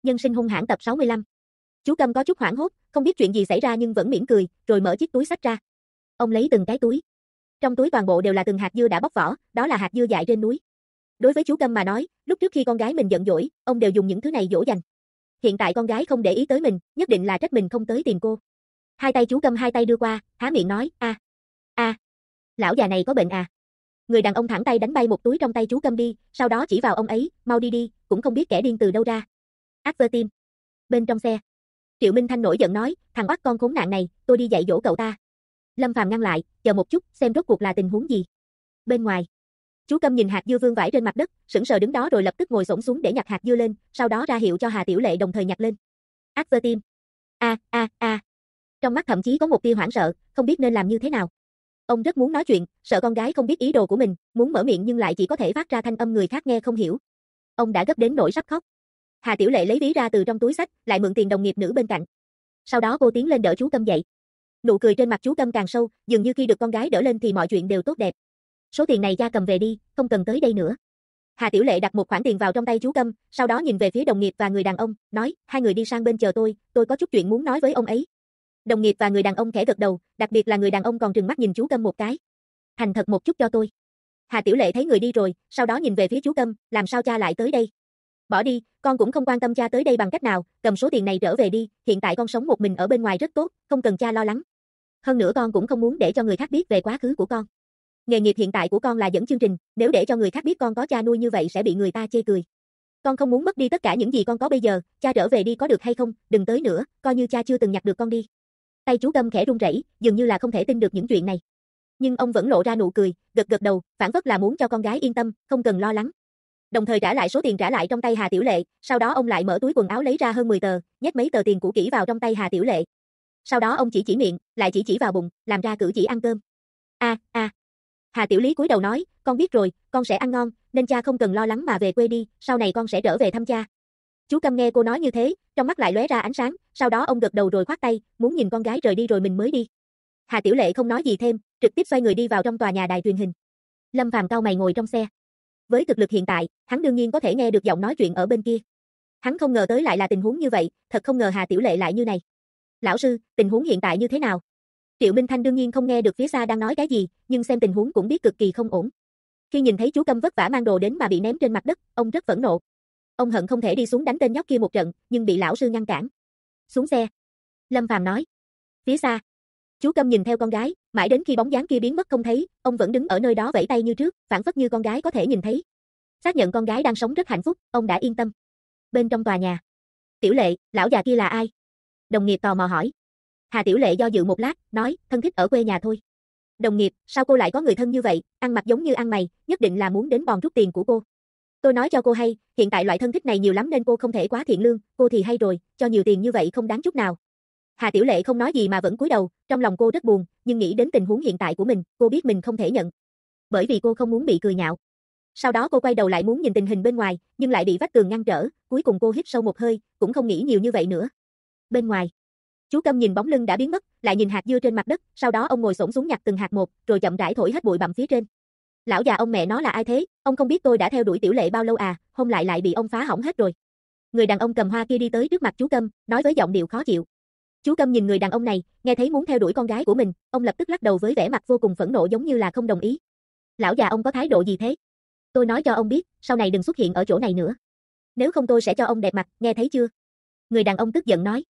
Nhân sinh hung hãn tập 65. Chú Câm có chút hoảng hốt, không biết chuyện gì xảy ra nhưng vẫn mỉm cười, rồi mở chiếc túi xách ra. Ông lấy từng cái túi. Trong túi toàn bộ đều là từng hạt dưa đã bóc vỏ, đó là hạt dưa dại trên núi. Đối với chú Câm mà nói, lúc trước khi con gái mình giận dỗi, ông đều dùng những thứ này dỗ dành. Hiện tại con gái không để ý tới mình, nhất định là trách mình không tới tìm cô. Hai tay chú Câm hai tay đưa qua, há miệng nói, lão già này có bệnh à? Người đàn ông thẳng tay đánh bay một túi trong tay chú Câm đi, sau đó chỉ vào ông ấy, mau đi đi, cũng không biết kẻ điên từ đâu ra. Tim. Bên trong xe, Triệu Minh Thanh nổi giận nói, thằng oắt con khốn nạn này, tôi đi dạy dỗ cậu ta. Lâm Phàm ngăn lại, chờ một chút, xem rốt cuộc là tình huống gì. Bên ngoài, chú Câm nhìn hạt dưa vương vãi trên mặt đất, sững sờ đứng đó rồi lập tức ngồi xổm xuống để nhặt hạt dưa lên, sau đó ra hiệu cho Hà Tiểu Lệ đồng thời nhặt lên. Tim. Trong mắt thậm chí có một tia hoảng sợ, không biết nên làm như thế nào. Ông rất muốn nói chuyện, sợ con gái không biết ý đồ của mình, muốn mở miệng nhưng lại chỉ có thể phát ra thanh âm người khác nghe không hiểu. Ông đã gấp đến nỗi sắp khóc. Hà Tiểu Lệ lấy ví ra từ trong túi xách, lại mượn tiền đồng nghiệp nữ bên cạnh. Sau đó cô tiến lên đỡ chú Câm dậy. Nụ cười trên mặt chú Câm càng sâu, dường như khi được con gái đỡ lên thì mọi chuyện đều tốt đẹp. Số tiền này cha cầm về đi, không cần tới đây nữa. Hà Tiểu Lệ đặt một khoản tiền vào trong tay chú Câm, sau đó nhìn về phía đồng nghiệp và người đàn ông, nói, hai người đi sang bên chờ tôi có chút chuyện muốn nói với ông ấy. Đồng nghiệp và người đàn ông khẽ gật đầu, đặc biệt là người đàn ông còn trừng mắt nhìn chú Câm một cái. Thành thật một chút cho tôi. Hà Tiểu Lệ thấy người đi rồi, sau đó nhìn về phía chú Câm, làm sao cha lại tới đây? Bỏ đi, con cũng không quan tâm cha tới đây bằng cách nào, cầm số tiền này trở về đi, hiện tại con sống một mình ở bên ngoài rất tốt, không cần cha lo lắng. Hơn nữa con cũng không muốn để cho người khác biết về quá khứ của con. Nghề nghiệp hiện tại của con là dẫn chương trình, nếu để cho người khác biết con có cha nuôi như vậy sẽ bị người ta chê cười. Con không muốn mất đi tất cả những gì con có bây giờ, cha trở về đi có được hay không, đừng tới nữa, coi như cha chưa từng nhặt được con đi. Tay chú Câm khẽ run rẩy, dường như là không thể tin được những chuyện này. Nhưng ông vẫn lộ ra nụ cười, gật gật đầu, phản phất là muốn cho con gái yên tâm, không cần lo lắng. Đồng thời trả lại số tiền trả lại trong tay Hà Tiểu Lệ, sau đó ông lại mở túi quần áo lấy ra hơn 10 tờ, nhét mấy tờ tiền cũ kỹ vào trong tay Hà Tiểu Lệ. Sau đó ông chỉ miệng, lại chỉ vào bụng, làm ra cử chỉ ăn cơm. Hà Tiểu Lý cúi đầu nói, con biết rồi, con sẽ ăn ngon, nên cha không cần lo lắng mà về quê đi, sau này con sẽ trở về thăm cha. Chú Câm nghe cô nói như thế, trong mắt lại lóe ra ánh sáng, sau đó ông gật đầu rồi khoát tay, muốn nhìn con gái rời đi rồi mình mới đi. Hà Tiểu Lệ không nói gì thêm, trực tiếp xoay người đi vào trong tòa nhà đài truyền hình. Lâm Phàm cau mày ngồi trong xe. Với thực lực hiện tại, hắn đương nhiên có thể nghe được giọng nói chuyện ở bên kia. Hắn không ngờ tới lại là tình huống như vậy, thật không ngờ Hà Tiểu Lệ lại như này. Lão sư, tình huống hiện tại như thế nào? Triệu Minh Thanh đương nhiên không nghe được phía xa đang nói cái gì, nhưng xem tình huống cũng biết cực kỳ không ổn. Khi nhìn thấy chú Câm vất vả mang đồ đến mà bị ném trên mặt đất, ông rất phẫn nộ. Ông hận không thể đi xuống đánh tên nhóc kia một trận, nhưng bị lão sư ngăn cản. Xuống xe. Lâm Phàm nói. Phía xa. Chú Câm nhìn theo con gái, mãi đến khi bóng dáng kia biến mất không thấy, ông vẫn đứng ở nơi đó vẫy tay như trước, phản phất như con gái có thể nhìn thấy. Xác nhận con gái đang sống rất hạnh phúc, ông đã yên tâm. Bên trong tòa nhà. Tiểu Lệ, lão già kia là ai? Đồng nghiệp tò mò hỏi. Hà Tiểu Lệ do dự một lát, nói, thân thích ở quê nhà thôi. Đồng nghiệp, sao cô lại có người thân như vậy, ăn mặc giống như ăn mày, nhất định là muốn đến bòn rút tiền của cô. Tôi nói cho cô hay, hiện tại loại thân thích này nhiều lắm nên cô không thể quá thiện lương, cô thì hay rồi, cho nhiều tiền như vậy không đáng chút nào. Hà Tiểu Lệ không nói gì mà vẫn cúi đầu, trong lòng cô rất buồn, nhưng nghĩ đến tình huống hiện tại của mình, cô biết mình không thể nhận. Bởi vì cô không muốn bị cười nhạo. Sau đó cô quay đầu lại muốn nhìn tình hình bên ngoài, nhưng lại bị vách tường ngăn trở, cuối cùng cô hít sâu một hơi, cũng không nghĩ nhiều như vậy nữa. Bên ngoài, chú Câm nhìn bóng lưng đã biến mất, lại nhìn hạt dưa trên mặt đất, sau đó ông ngồi xổm xuống nhặt từng hạt một, rồi chậm rãi thổi hết bụi bặm phía trên. Lão già ông mẹ nó là ai thế, ông không biết tôi đã theo đuổi Tiểu Lệ bao lâu à, hôm lại bị ông phá hỏng hết rồi. Người đàn ông cầm hoa kia đi tới trước mặt chú Câm, nói với giọng điệu khó chịu. Chú Câm nhìn người đàn ông này, nghe thấy muốn theo đuổi con gái của mình, ông lập tức lắc đầu với vẻ mặt vô cùng phẫn nộ giống như là không đồng ý. Lão già ông có thái độ gì thế? Tôi nói cho ông biết, sau này đừng xuất hiện ở chỗ này nữa. Nếu không tôi sẽ cho ông đẹp mặt, nghe thấy chưa? Người đàn ông tức giận nói.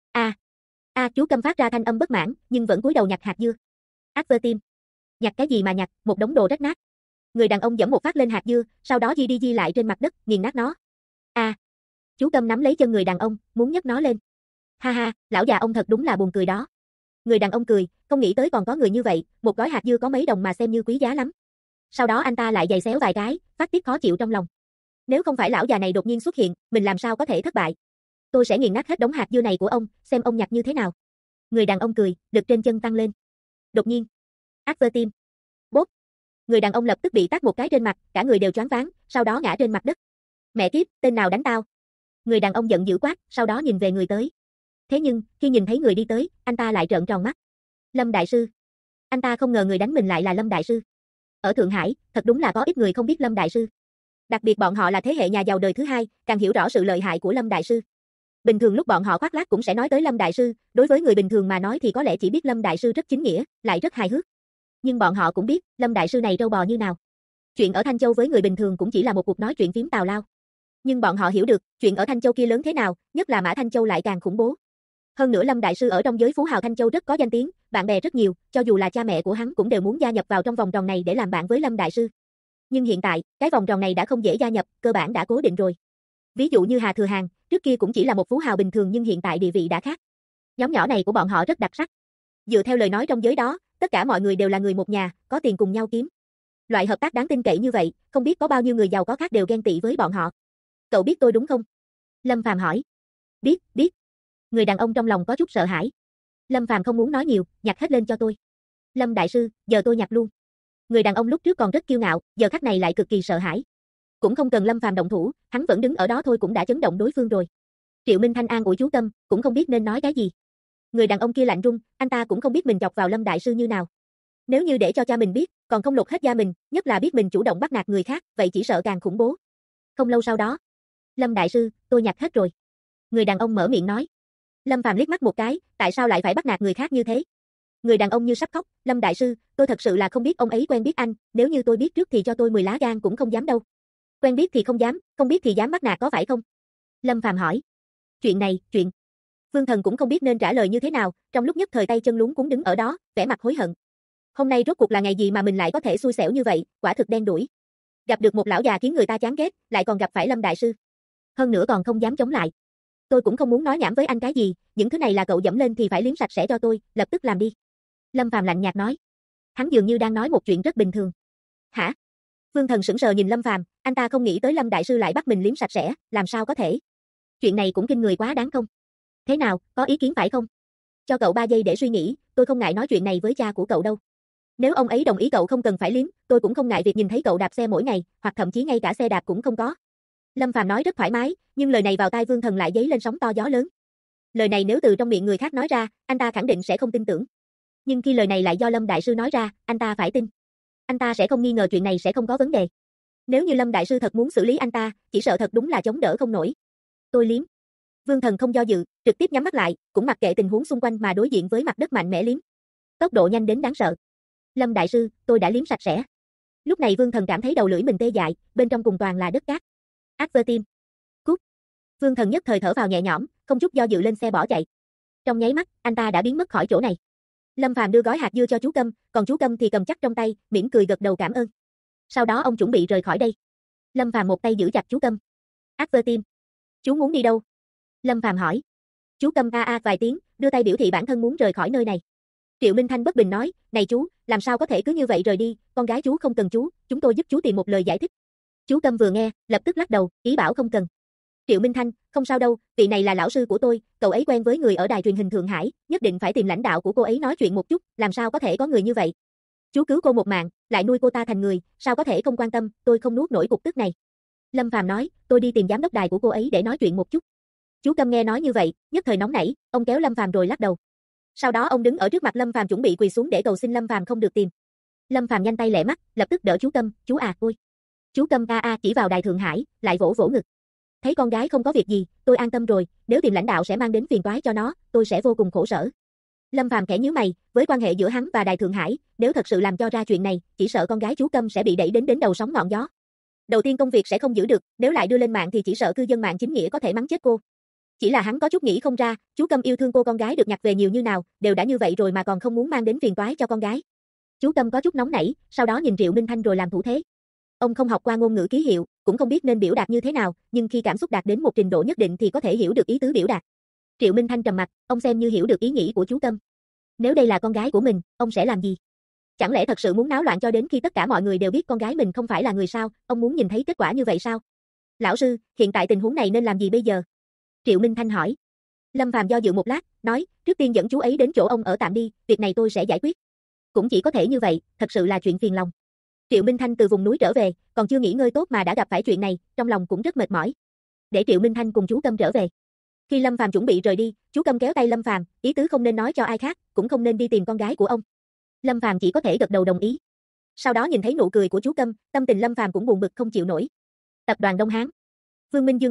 Chú Câm phát ra thanh âm bất mãn, nhưng vẫn cúi đầu nhặt hạt dưa. Tim. Nhặt cái gì mà nhặt, một đống đồ rách nát. Người đàn ông giẫm một phát lên hạt dưa, sau đó di lại trên mặt đất, nghiền nát nó. Chú Câm nắm lấy chân người đàn ông, muốn nhấc nó lên. Ha ha, lão già ông thật đúng là buồn cười đó. Người đàn ông cười, không nghĩ tới còn có người như vậy, một gói hạt dưa có mấy đồng mà xem như quý giá lắm. Sau đó anh ta lại giày xéo vài cái, phát tiết khó chịu trong lòng. Nếu không phải lão già này đột nhiên xuất hiện, mình làm sao có thể thất bại? Tôi sẽ nghiền nát hết đống hạt dưa này của ông, xem ông nhặt như thế nào. Người đàn ông cười, lực trên chân tăng lên. Đột nhiên, Tim. Bốp. Người đàn ông lập tức bị tát một cái trên mặt, cả người đều choáng váng, sau đó ngã trên mặt đất. Mẹ kiếp, tên nào đánh tao? Người đàn ông giận dữ quát, sau đó nhìn về người tới. Thế nhưng, khi nhìn thấy người đi tới, anh ta lại trợn tròn mắt. Lâm đại sư. Anh ta không ngờ người đánh mình lại là Lâm đại sư. Ở Thượng Hải, thật đúng là có ít người không biết Lâm đại sư. Đặc biệt bọn họ là thế hệ nhà giàu đời thứ hai, càng hiểu rõ sự lợi hại của Lâm đại sư. Bình thường lúc bọn họ khoác lác cũng sẽ nói tới Lâm đại sư, đối với người bình thường mà nói thì có lẽ chỉ biết Lâm đại sư rất chính nghĩa, lại rất hài hước. Nhưng bọn họ cũng biết, Lâm đại sư này trâu bò như nào. Chuyện ở Thanh Châu với người bình thường cũng chỉ là một cuộc nói chuyện phím tào lao. Nhưng bọn họ hiểu được, chuyện ở Thanh Châu kia lớn thế nào, nhất là Mã Thanh Châu lại càng khủng bố. Hơn nữa Lâm đại sư ở trong giới phú hào Thanh Châu rất có danh tiếng, bạn bè rất nhiều, cho dù là cha mẹ của hắn cũng đều muốn gia nhập vào trong vòng tròn này để làm bạn với Lâm đại sư. Nhưng hiện tại, cái vòng tròn này đã không dễ gia nhập, cơ bản đã cố định rồi. Ví dụ như Hà Thừa Hàng, trước kia cũng chỉ là một phú hào bình thường nhưng hiện tại địa vị đã khác. Nhóm nhỏ này của bọn họ rất đặc sắc. Dựa theo lời nói trong giới đó, tất cả mọi người đều là người một nhà, có tiền cùng nhau kiếm. Loại hợp tác đáng tin cậy như vậy, không biết có bao nhiêu người giàu có khác đều ghen tị với bọn họ. Cậu biết tôi đúng không? Lâm Phàm hỏi. Biết. Người đàn ông trong lòng có chút sợ hãi. Lâm Phàm không muốn nói nhiều, nhặt hết lên cho tôi. Lâm đại sư, giờ tôi nhặt luôn. Người đàn ông lúc trước còn rất kiêu ngạo, giờ khắc này lại cực kỳ sợ hãi. Cũng không cần Lâm Phàm động thủ, hắn vẫn đứng ở đó thôi cũng đã chấn động đối phương rồi. Triệu Minh Thanh an ủi chú Tâm, cũng không biết nên nói cái gì. Người đàn ông kia lạnh run, anh ta cũng không biết mình chọc vào Lâm đại sư như nào. Nếu như để cho cha mình biết, còn không lột hết da mình, nhất là biết mình chủ động bắt nạt người khác, vậy chỉ sợ càng khủng bố. Không lâu sau đó, Lâm đại sư, tôi nhặt hết rồi. Người đàn ông mở miệng nói. Lâm Phàm liếc mắt một cái, tại sao lại phải bắt nạt người khác như thế? Người đàn ông như sắp khóc, Lâm đại sư, tôi thật sự là không biết ông ấy quen biết anh, nếu như tôi biết trước thì cho tôi 10 lá gan cũng không dám đâu. Quen biết thì không dám, không biết thì dám bắt nạt có phải không? Lâm Phàm hỏi. Chuyện. Vương Thần cũng không biết nên trả lời như thế nào, trong lúc nhất thời tay chân luống cuống đứng ở đó, vẻ mặt hối hận. Hôm nay rốt cuộc là ngày gì mà mình lại có thể xui xẻo như vậy, quả thực đen đủi. Gặp được một lão già khiến người ta chán ghét, lại còn gặp phải Lâm đại sư. Hơn nữa còn không dám chống lại. Tôi cũng không muốn nói nhảm với anh cái gì, những thứ này là cậu dẫm lên thì phải liếm sạch sẽ cho tôi, lập tức làm đi. Lâm Phàm lạnh nhạt nói. Hắn dường như đang nói một chuyện rất bình thường. Hả? Vương Thần sững sờ nhìn Lâm Phàm, anh ta không nghĩ tới Lâm đại sư lại bắt mình liếm sạch sẽ, làm sao có thể? Chuyện này cũng kinh người quá đáng không? Thế nào, có ý kiến phải không? Cho cậu 3 giây để suy nghĩ, tôi không ngại nói chuyện này với cha của cậu đâu. Nếu ông ấy đồng ý cậu không cần phải liếm, tôi cũng không ngại việc nhìn thấy cậu đạp xe mỗi ngày, hoặc thậm chí ngay cả xe đạp cũng không có. Lâm Phàm nói rất thoải mái, nhưng lời này vào tai Vương Thần lại dấy lên sóng to gió lớn. Lời này nếu từ trong miệng người khác nói ra, anh ta khẳng định sẽ không tin tưởng. Nhưng khi lời này lại do Lâm đại sư nói ra, anh ta phải tin. Anh ta sẽ không nghi ngờ chuyện này sẽ không có vấn đề. Nếu như Lâm đại sư thật muốn xử lý anh ta, chỉ sợ thật đúng là chống đỡ không nổi. Tôi liếm. Vương Thần không do dự, trực tiếp nhắm mắt lại, cũng mặc kệ tình huống xung quanh mà đối diện với mặt đất mạnh mẽ liếm. Tốc độ nhanh đến đáng sợ. Lâm đại sư, tôi đã liếm sạch sẽ. Lúc này Vương Thần cảm thấy đầu lưỡi mình tê dại, bên trong cùng toàn là đất cát. Advertim. Cút. Vương Thần nhất thời thở vào nhẹ nhõm, không chút do dự lên xe bỏ chạy. Trong nháy mắt, anh ta đã biến mất khỏi chỗ này. Lâm Phàm đưa gói hạt dưa cho chú Câm, còn chú Câm thì cầm chắc trong tay, mỉm cười gật đầu cảm ơn. Sau đó ông chuẩn bị rời khỏi đây. Lâm Phàm một tay giữ chặt chú Câm. Advertim. Chú muốn đi đâu? Lâm Phàm hỏi. Chú Câm a vài tiếng, đưa tay biểu thị bản thân muốn rời khỏi nơi này. Triệu Minh Thanh bất bình nói, này chú, làm sao có thể cứ như vậy rời đi, con gái chú không cần chú, chúng tôi giúp chú tìm một lời giải thích. Chú Câm vừa nghe, lập tức lắc đầu, ý bảo không cần. Triệu Minh Thanh, không sao đâu, vị này là lão sư của tôi, cậu ấy quen với người ở đài truyền hình Thượng Hải, nhất định phải tìm lãnh đạo của cô ấy nói chuyện một chút, làm sao có thể có người như vậy. Chú cứu cô một mạng, lại nuôi cô ta thành người, sao có thể không quan tâm, tôi không nuốt nổi cục tức này. Lâm Phàm nói, tôi đi tìm giám đốc đài của cô ấy để nói chuyện một chút. Chú Câm nghe nói như vậy, nhất thời nóng nảy, ông kéo Lâm Phàm rồi lắc đầu. Sau đó ông đứng ở trước mặt Lâm Phàm chuẩn bị quỳ xuống để cầu xin Lâm Phàm không được tìm. Lâm Phàm nhanh tay lẹ mắt, lập tức đỡ chú Câm, chú à, ôi. Chú Câm chỉ vào đài Thượng Hải, lại vỗ vỗ ngực. Thấy con gái không có việc gì, tôi an tâm rồi, nếu tìm lãnh đạo sẽ mang đến phiền toái cho nó, tôi sẽ vô cùng khổ sở. Lâm Phàm khẽ nhíu mày, với quan hệ giữa hắn và đài Thượng Hải, nếu thật sự làm cho ra chuyện này, chỉ sợ con gái chú Câm sẽ bị đẩy đến đầu sóng ngọn gió. Đầu tiên công việc sẽ không giữ được, nếu lại đưa lên mạng thì chỉ sợ cư dân mạng chính nghĩa có thể mắng chết cô. Chỉ là hắn có chút nghĩ không ra, chú Câm yêu thương cô con gái được nhặt về nhiều như nào, đều đã như vậy rồi mà còn không muốn mang đến phiền toái cho con gái. Chú Câm có chút nóng nảy, sau đó nhìn Triệu Minh Thanh rồi làm thủ thế. Ông không học qua ngôn ngữ ký hiệu, cũng không biết nên biểu đạt như thế nào, nhưng khi cảm xúc đạt đến một trình độ nhất định thì có thể hiểu được ý tứ biểu đạt. Triệu Minh Thanh trầm mặt, ông xem như hiểu được ý nghĩ của chú Câm. Nếu đây là con gái của mình, ông sẽ làm gì? Chẳng lẽ thật sự muốn náo loạn cho đến khi tất cả mọi người đều biết con gái mình không phải là người sao, ông muốn nhìn thấy kết quả như vậy sao? Lão sư, hiện tại tình huống này nên làm gì bây giờ? Triệu Minh Thanh hỏi. Lâm Phàm do dự một lát, nói, trước tiên dẫn chú ấy đến chỗ ông ở tạm đi, việc này tôi sẽ giải quyết. Cũng chỉ có thể như vậy, thật sự là chuyện phiền lòng. Triệu Minh Thanh từ vùng núi trở về, còn chưa nghỉ ngơi tốt mà đã gặp phải chuyện này, trong lòng cũng rất mệt mỏi. Để Triệu Minh Thanh cùng chú Câm trở về. Khi Lâm Phàm chuẩn bị rời đi, chú Câm kéo tay Lâm Phàm, ý tứ không nên nói cho ai khác, cũng không nên đi tìm con gái của ông. Lâm Phàm chỉ có thể gật đầu đồng ý. Sau đó nhìn thấy nụ cười của chú Câm, tâm tình Lâm Phàm cũng buồn bực không chịu nổi. Tập đoàn Đông Hán. Vương Minh Dương nói,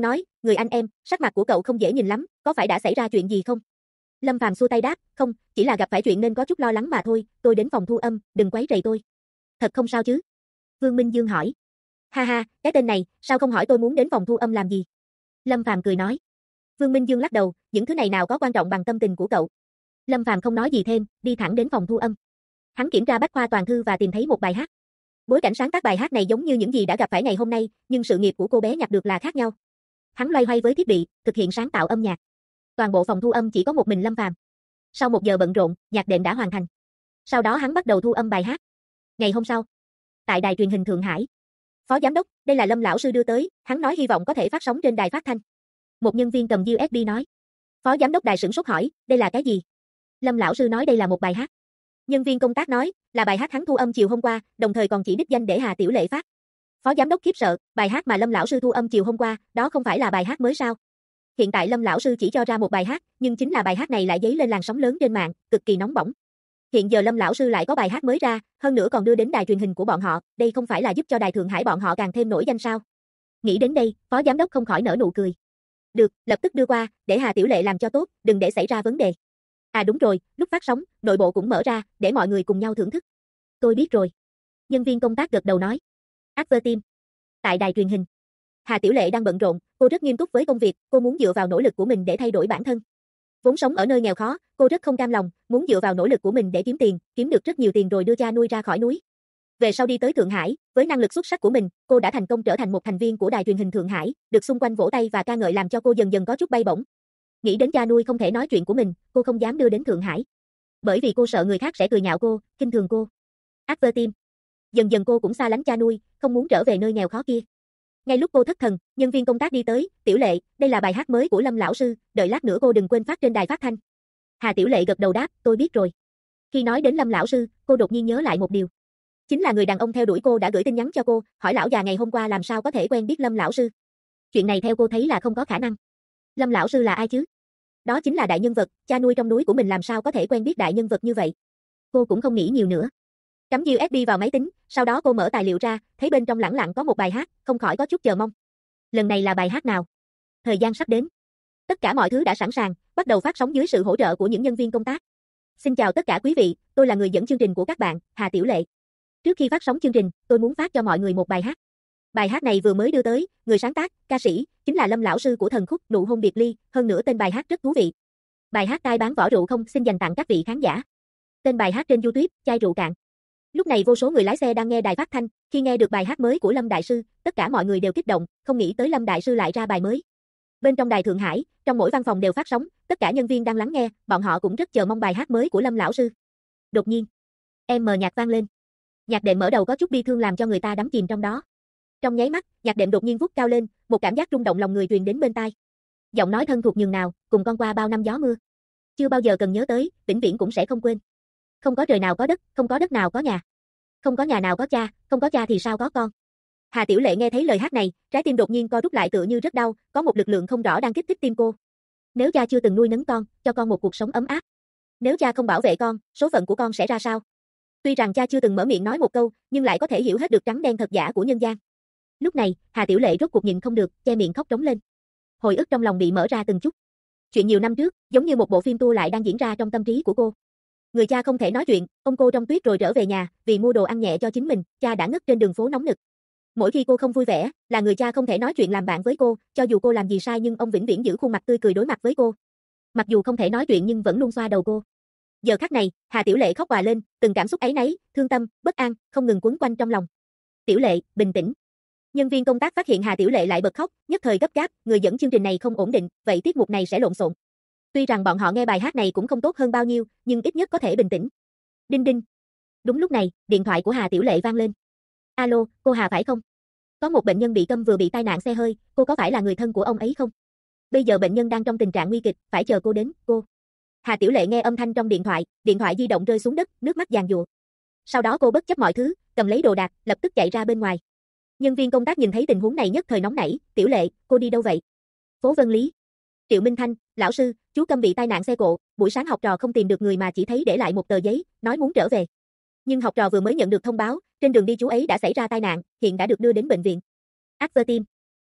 người anh em, sắc mặt của cậu không dễ nhìn lắm, có phải đã xảy ra chuyện gì không? Lâm Phàm xua tay đáp, không, chỉ là gặp phải chuyện nên có chút lo lắng mà thôi, tôi đến phòng thu âm, đừng quấy rầy tôi. Thật không sao chứ? Vương Minh Dương hỏi. Ha ha, cái tên này, sao không hỏi tôi muốn đến phòng thu âm làm gì? Lâm Phàm cười nói. Vương Minh Dương lắc đầu, những thứ này nào có quan trọng bằng tâm tình của cậu. Lâm Phàm không nói gì thêm, đi thẳng đến phòng thu âm. Hắn kiểm tra bách khoa toàn thư và tìm thấy một bài hát. Bối cảnh sáng tác bài hát này giống như những gì đã gặp phải ngày hôm nay, nhưng sự nghiệp của cô bé nhặt được là khác nhau. Hắn loay hoay với thiết bị, thực hiện sáng tạo âm nhạc. Toàn bộ phòng thu âm chỉ có một mình Lâm Phàm. Sau 1 giờ bận rộn, nhạc đệm đã hoàn thành. Sau đó hắn bắt đầu thu âm bài hát. Ngày hôm sau, tại đài truyền hình Thượng Hải, Phó giám đốc, đây là Lâm lão sư đưa tới, hắn nói hy vọng có thể phát sóng trên đài phát thanh. Một nhân viên cầm USB nói. Phó giám đốc đài sửng sốt hỏi, đây là cái gì? Lâm lão sư nói đây là một bài hát. Nhân viên công tác nói, là bài hát hắn thu âm chiều hôm qua, đồng thời còn chỉ đích danh để Hà Tiểu Lệ phát. Phó giám đốc khiếp sợ, bài hát mà Lâm lão sư thu âm chiều hôm qua, đó không phải là bài hát mới sao? Hiện tại Lâm lão sư chỉ cho ra một bài hát, nhưng chính là bài hát này lại dấy lên làn sóng lớn trên mạng, cực kỳ nóng bỏng. Hiện giờ Lâm lão sư lại có bài hát mới ra, hơn nữa còn đưa đến đài truyền hình của bọn họ, đây không phải là giúp cho đài Thượng Hải bọn họ càng thêm nổi danh sao? Nghĩ đến đây, phó giám đốc không khỏi nở nụ cười. Được, lập tức đưa qua, để Hà Tiểu Lệ làm cho tốt, đừng để xảy ra vấn đề. À đúng rồi, lúc phát sóng, nội bộ cũng mở ra, để mọi người cùng nhau thưởng thức. Tôi biết rồi. Nhân viên công tác gật đầu nói. Advertime. Tại đài truyền hình, Hà Tiểu Lệ đang bận rộn, cô rất nghiêm túc với công việc, cô muốn dựa vào nỗ lực của mình để thay đổi bản thân. Vốn sống ở nơi nghèo khó, cô rất không cam lòng, muốn dựa vào nỗ lực của mình để kiếm tiền, kiếm được rất nhiều tiền rồi đưa cha nuôi ra khỏi núi. Về sau đi tới Thượng Hải, với năng lực xuất sắc của mình, cô đã thành công trở thành một thành viên của đài truyền hình Thượng Hải, được xung quanh vỗ tay và ca ngợi làm cho cô dần dần có chút bay bổng. Nghĩ đến cha nuôi không thể nói chuyện của mình, cô không dám đưa đến Thượng Hải. Bởi vì cô sợ người khác sẽ cười nhạo cô, khinh thường cô. Advertime. Dần dần cô cũng xa lánh cha nuôi, không muốn trở về nơi nghèo khó kia. Ngay lúc cô thất thần, nhân viên công tác đi tới, Tiểu Lệ, đây là bài hát mới của Lâm lão sư, đợi lát nữa cô đừng quên phát trên đài phát thanh. Hà Tiểu Lệ gật đầu đáp, tôi biết rồi. Khi nói đến Lâm lão sư, cô đột nhiên nhớ lại một điều. Chính là người đàn ông theo đuổi cô đã gửi tin nhắn cho cô, hỏi lão già ngày hôm qua làm sao có thể quen biết Lâm lão sư. Chuyện này theo cô thấy là không có khả năng. Lâm lão sư là ai chứ? Đó chính là đại nhân vật, cha nuôi trong núi của mình làm sao có thể quen biết đại nhân vật như vậy. Cô cũng không nghĩ nhiều nữa. Cắm USB vào máy tính, sau đó cô mở tài liệu ra, thấy bên trong lẳng lặng có một bài hát, không khỏi có chút chờ mong. Lần này là bài hát nào? Thời gian sắp đến. Tất cả mọi thứ đã sẵn sàng, bắt đầu phát sóng dưới sự hỗ trợ của những nhân viên công tác. Xin chào tất cả quý vị, tôi là người dẫn chương trình của các bạn, Hà Tiểu Lệ. Trước khi phát sóng chương trình, tôi muốn phát cho mọi người một bài hát. Bài hát này vừa mới đưa tới, người sáng tác, ca sĩ, chính là Lâm lão sư của thần khúc Nụ hôn biệt ly, hơn nữa tên bài hát rất thú vị. Bài hát Cai bán vỏ rượu không xin dành tặng các vị khán giả. Tên bài hát trên YouTube, Chai rượu cạn. Lúc này vô số người lái xe đang nghe đài phát thanh, khi nghe được bài hát mới của Lâm đại sư, tất cả mọi người đều kích động, không nghĩ tới Lâm đại sư lại ra bài mới. Bên trong đài Thượng Hải, trong mỗi văn phòng đều phát sóng, tất cả nhân viên đang lắng nghe, bọn họ cũng rất chờ mong bài hát mới của Lâm lão sư. Đột nhiên, nhạc vang lên. Nhạc đệm mở đầu có chút bi thương làm cho người ta đắm chìm trong đó. Trong nháy mắt, nhạc đệm đột nhiên vút cao lên, một cảm giác rung động lòng người truyền đến bên tai. Giọng nói thân thuộc nhường nào, cùng con qua bao năm gió mưa. Chưa bao giờ cần nhớ tới, vĩnh viễn cũng sẽ không quên. Không có trời nào có đất, không có đất nào có nhà. Không có nhà nào có cha, không có cha thì sao có con. Hà Tiểu Lệ nghe thấy lời hát này, trái tim đột nhiên co rút lại tựa như rất đau, có một lực lượng không rõ đang kích thích tim cô. Nếu cha chưa từng nuôi nấng con, cho con một cuộc sống ấm áp. Nếu cha không bảo vệ con, số phận của con sẽ ra sao? Tuy rằng cha chưa từng mở miệng nói một câu, nhưng lại có thể hiểu hết được trắng đen thật giả của nhân gian. Lúc này, Hà Tiểu Lệ rốt cuộc nhịn không được, che miệng khóc trống lên. Hồi ức trong lòng bị mở ra từng chút. Chuyện nhiều năm trước, giống như một bộ phim tua lại đang diễn ra trong tâm trí của cô. Người cha không thể nói chuyện, ôm cô trong tuyết rồi trở về nhà, vì mua đồ ăn nhẹ cho chính mình, cha đã ngất trên đường phố nóng nực. Mỗi khi cô không vui vẻ, là người cha không thể nói chuyện làm bạn với cô, cho dù cô làm gì sai nhưng ông vĩnh viễn giữ khuôn mặt tươi cười đối mặt với cô. Mặc dù không thể nói chuyện nhưng vẫn luôn xoa đầu cô. Giờ khắc này, Hà Tiểu Lệ khóc òa lên, từng cảm xúc áy náy, thương tâm, bất an, không ngừng quấn quanh trong lòng. Tiểu Lệ, bình tĩnh. Nhân viên công tác phát hiện Hà Tiểu Lệ lại bật khóc, nhất thời gấp gáp, người dẫn chương trình này không ổn định, vậy tiết mục này sẽ lộn xộn. Tuy rằng bọn họ nghe bài hát này cũng không tốt hơn bao nhiêu, nhưng ít nhất có thể bình tĩnh. Đinh đinh. Đúng lúc này, điện thoại của Hà Tiểu Lệ vang lên. Alo, cô Hà phải không? Có một bệnh nhân bị câm vừa bị tai nạn xe hơi, cô có phải là người thân của ông ấy không? Bây giờ bệnh nhân đang trong tình trạng nguy kịch, phải chờ cô đến, cô. Hà Tiểu Lệ nghe âm thanh trong điện thoại di động rơi xuống đất, nước mắt giàn giụa. Sau đó cô bất chấp mọi thứ, cầm lấy đồ đạc, lập tức chạy ra bên ngoài. Nhân viên công tác nhìn thấy tình huống này nhất thời nóng nảy, Tiểu Lệ, cô đi đâu vậy? Phố Vân Lý. Triệu Minh Thanh, lão sư, chú Câm bị tai nạn xe cộ, buổi sáng học trò không tìm được người mà chỉ thấy để lại một tờ giấy, nói muốn trở về. Nhưng học trò vừa mới nhận được thông báo, trên đường đi chú ấy đã xảy ra tai nạn, hiện đã được đưa đến bệnh viện. Advertime.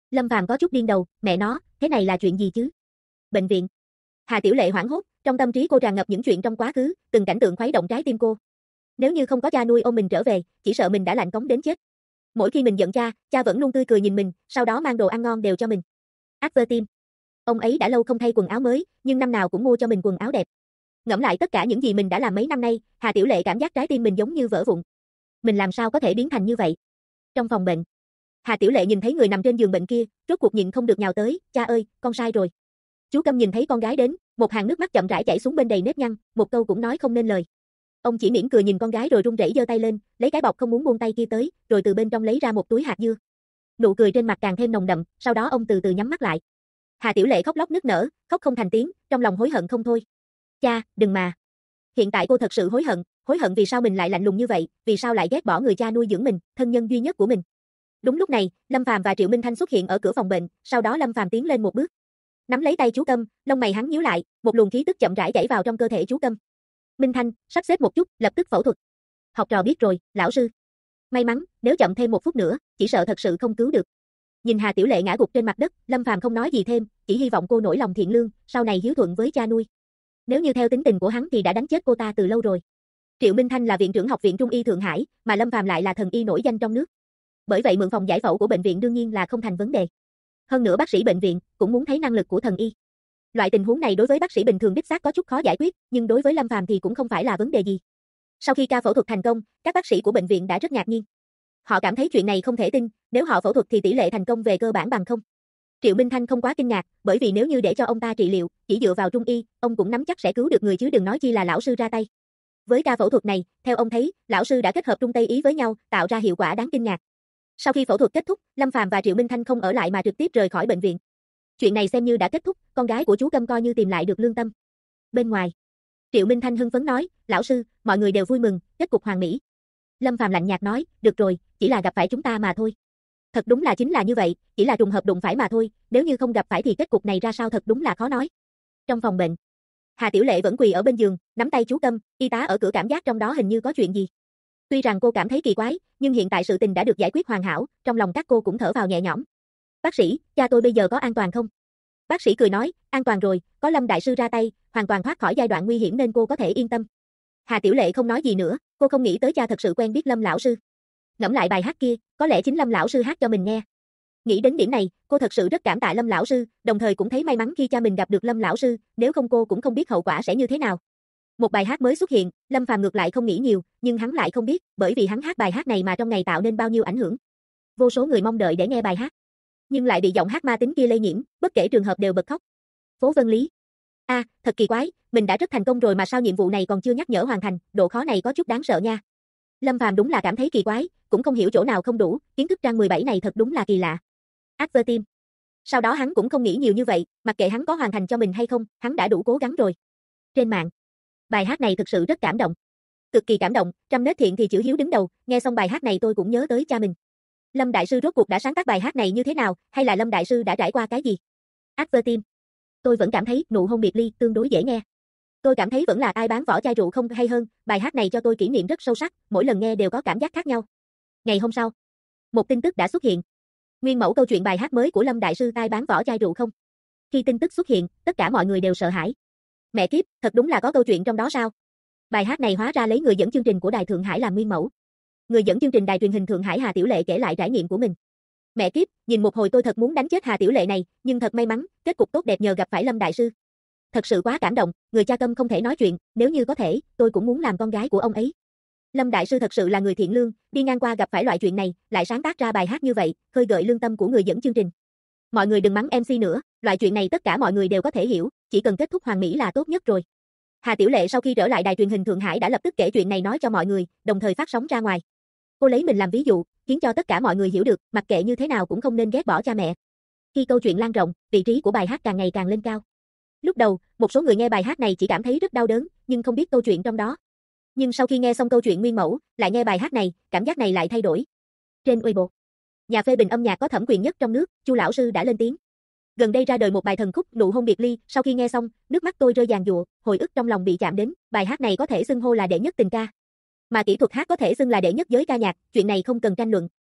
Lâm Phàm có chút điên đầu, mẹ nó, thế này là chuyện gì chứ? Bệnh viện. Hà Tiểu Lệ hoảng hốt, trong tâm trí cô tràn ngập những chuyện trong quá khứ, từng cảnh tượng khuấy động trái tim cô. Nếu như không có cha nuôi ôm mình trở về, chỉ sợ mình đã lạnh cống đến chết. Mỗi khi mình giận cha, cha vẫn luôn tươi cười nhìn mình, sau đó mang đồ ăn ngon đều cho mình. Advertim. Ông ấy đã lâu không thay quần áo mới, nhưng năm nào cũng mua cho mình quần áo đẹp. Ngẫm lại tất cả những gì mình đã làm mấy năm nay, Hà Tiểu Lệ cảm giác trái tim mình giống như vỡ vụn. Mình làm sao có thể biến thành như vậy? Trong phòng bệnh, Hà Tiểu Lệ nhìn thấy người nằm trên giường bệnh kia, rốt cuộc nhịn không được nhào tới, cha ơi, con sai rồi. Chú Câm nhìn thấy con gái đến, một hàng nước mắt chậm rãi chảy xuống bên đầy nếp nhăn, một câu cũng nói không nên lời. Ông chỉ mỉm cười nhìn con gái rồi run rẩy giơ tay lên, lấy cái bọc không muốn buông tay kia tới, rồi từ bên trong lấy ra một túi hạt dưa. Nụ cười trên mặt càng thêm nồng đậm, sau đó ông từ từ nhắm mắt lại. Hà Tiểu Lệ khóc lóc nức nở, khóc không thành tiếng, trong lòng hối hận không thôi. Cha, đừng mà. Hiện tại cô thật sự hối hận vì sao mình lại lạnh lùng như vậy, vì sao lại ghét bỏ người cha nuôi dưỡng mình, thân nhân duy nhất của mình. Đúng lúc này, Lâm Phàm và Triệu Minh Thanh xuất hiện ở cửa phòng bệnh, sau đó Lâm Phàm tiến lên một bước, nắm lấy tay chú Câm, lông mày hắn nhíu lại, một luồng khí tức chậm rãi chảy vào trong cơ thể chú Câm. Minh Thanh, sắp xếp một chút, lập tức phẫu thuật. Học trò biết rồi, lão sư. May mắn, nếu chậm thêm một phút nữa, chỉ sợ thật sự không cứu được. Nhìn Hà Tiểu Lệ ngã gục trên mặt đất, Lâm Phàm không nói gì thêm, chỉ hy vọng cô nổi lòng thiện lương, sau này hiếu thuận với cha nuôi. Nếu như theo tính tình của hắn thì đã đánh chết cô ta từ lâu rồi. Triệu Minh Thanh là viện trưởng học viện Trung y Thượng Hải, mà Lâm Phàm lại là thần y nổi danh trong nước. Bởi vậy mượn phòng giải phẫu của bệnh viện đương nhiên là không thành vấn đề. Hơn nữa bác sĩ bệnh viện cũng muốn thấy năng lực của thần y. Loại tình huống này đối với bác sĩ bình thường đích xác có chút khó giải quyết, nhưng đối với Lâm Phàm thì cũng không phải là vấn đề gì. Sau khi ca phẫu thuật thành công, các bác sĩ của bệnh viện đã rất ngạc nhiên. Họ cảm thấy chuyện này không thể tin, nếu họ phẫu thuật thì tỷ lệ thành công về cơ bản bằng không. Triệu Minh Thanh không quá kinh ngạc, bởi vì nếu như để cho ông ta trị liệu, chỉ dựa vào trung y, ông cũng nắm chắc sẽ cứu được người chứ đừng nói chi là lão sư ra tay. Với ca phẫu thuật này, theo ông thấy, lão sư đã kết hợp Trung Tây ý với nhau, tạo ra hiệu quả đáng kinh ngạc. Sau khi phẫu thuật kết thúc, Lâm Phàm và Triệu Minh Thanh không ở lại mà trực tiếp rời khỏi bệnh viện. Chuyện này xem như đã kết thúc, con gái của chú Câm coi như tìm lại được lương tâm. Bên ngoài, Triệu Minh Thanh hưng phấn nói, lão sư, mọi người đều vui mừng, kết cục hoàn mỹ. Lâm Phàm lạnh nhạt nói, được rồi, chỉ là gặp phải chúng ta mà thôi. Thật đúng là chính là như vậy, chỉ là trùng hợp đụng phải mà thôi, nếu như không gặp phải thì kết cục này ra sao thật đúng là khó nói. Trong phòng bệnh, Hà Tiểu Lệ vẫn quỳ ở bên giường, nắm tay chú Câm, y tá ở cửa cảm giác trong đó hình như có chuyện gì. Tuy rằng cô cảm thấy kỳ quái, nhưng hiện tại sự tình đã được giải quyết hoàn hảo, trong lòng các cô cũng thở vào nhẹ nhõm. Bác sĩ, cha tôi bây giờ có an toàn không? Bác sĩ cười nói, an toàn rồi, có Lâm đại sư ra tay, hoàn toàn thoát khỏi giai đoạn nguy hiểm nên cô có thể yên tâm. Hà Tiểu Lệ không nói gì nữa, cô không nghĩ tới cha thật sự quen biết Lâm lão sư. Ngẫm lại bài hát kia, có lẽ chính Lâm lão sư hát cho mình nghe. Nghĩ đến điểm này, cô thật sự rất cảm tạ Lâm lão sư, đồng thời cũng thấy may mắn khi cha mình gặp được Lâm lão sư, nếu không cô cũng không biết hậu quả sẽ như thế nào. Một bài hát mới xuất hiện, Lâm Phàm ngược lại không nghĩ nhiều, nhưng hắn lại không biết, bởi vì hắn hát bài hát này mà trong ngày tạo nên bao nhiêu ảnh hưởng. Vô số người mong đợi để nghe bài hát, nhưng lại bị giọng hát ma tính kia lây nhiễm, bất kể trường hợp đều bật khóc. Phố Vân Lý. Thật kỳ quái, mình đã rất thành công rồi mà sao nhiệm vụ này còn chưa nhắc nhở hoàn thành, độ khó này có chút đáng sợ nha. Lâm Phàm đúng là cảm thấy kỳ quái, cũng không hiểu chỗ nào không đủ, kiến thức trang 17 này thật đúng là kỳ lạ. Advertim. Sau đó hắn cũng không nghĩ nhiều như vậy, mặc kệ hắn có hoàn thành cho mình hay không, hắn đã đủ cố gắng rồi. Trên mạng, bài hát này thực sự rất cảm động. Cực kỳ cảm động, trăm nết thiện thì chữ hiếu đứng đầu, nghe xong bài hát này tôi cũng nhớ tới cha mình. Lâm đại sư rốt cuộc đã sáng tác bài hát này như thế nào, hay là Lâm đại sư đã trải qua cái gì? Advertim. Tôi vẫn cảm thấy Nụ hôn biệt ly tương đối dễ nghe. Tôi cảm thấy vẫn là Ai bán vỏ chai rượu không hay hơn, bài hát này cho tôi kỷ niệm rất sâu sắc, mỗi lần nghe đều có cảm giác khác nhau. Ngày hôm sau, một tin tức đã xuất hiện. Nguyên mẫu câu chuyện bài hát mới của Lâm đại sư Ai bán vỏ chai rượu không. Khi tin tức xuất hiện, tất cả mọi người đều sợ hãi. Mẹ kiếp, thật đúng là có câu chuyện trong đó sao? Bài hát này hóa ra lấy người dẫn chương trình của Đài Thượng Hải làm nguyên mẫu. Người dẫn chương trình đài truyền hình Thượng Hải Hà Tiểu Lệ kể lại trải nghiệm của mình. Mẹ kiếp, nhìn một hồi tôi thật muốn đánh chết Hà Tiểu Lệ này, nhưng thật may mắn, kết cục tốt đẹp nhờ gặp phải Lâm đại sư. Thật sự quá cảm động, người cha Câm không thể nói chuyện, nếu như có thể, tôi cũng muốn làm con gái của ông ấy. Lâm đại sư thật sự là người thiện lương, đi ngang qua gặp phải loại chuyện này, lại sáng tác ra bài hát như vậy, khơi gợi lương tâm của người dẫn chương trình. Mọi người đừng mắng MC nữa, loại chuyện này tất cả mọi người đều có thể hiểu, chỉ cần kết thúc hoàn mỹ là tốt nhất rồi. Hà Tiểu Lệ sau khi trở lại đài truyền hình Thượng Hải đã lập tức kể chuyện này nói cho mọi người, đồng thời phát sóng ra ngoài. Cô lấy mình làm ví dụ, khiến cho tất cả mọi người hiểu được, mặc kệ như thế nào cũng không nên ghét bỏ cha mẹ. Khi câu chuyện lan rộng, vị trí của bài hát càng ngày càng lên cao. Lúc đầu, một số người nghe bài hát này chỉ cảm thấy rất đau đớn, nhưng không biết câu chuyện trong đó. Nhưng sau khi nghe xong câu chuyện nguyên mẫu, lại nghe bài hát này, cảm giác này lại thay đổi. Trên Weibo, nhà phê bình âm nhạc có thẩm quyền nhất trong nước, Chu lão sư đã lên tiếng. Gần đây ra đời một bài thần khúc Nụ hôn biệt ly, sau khi nghe xong, nước mắt tôi rơi giàn giụa, hồi ức trong lòng bị chạm đến, bài hát này có thể xưng hô là đệ nhất tình ca. Mà kỹ thuật hát có thể xưng là đệ nhất giới ca nhạc, chuyện này không cần tranh luận.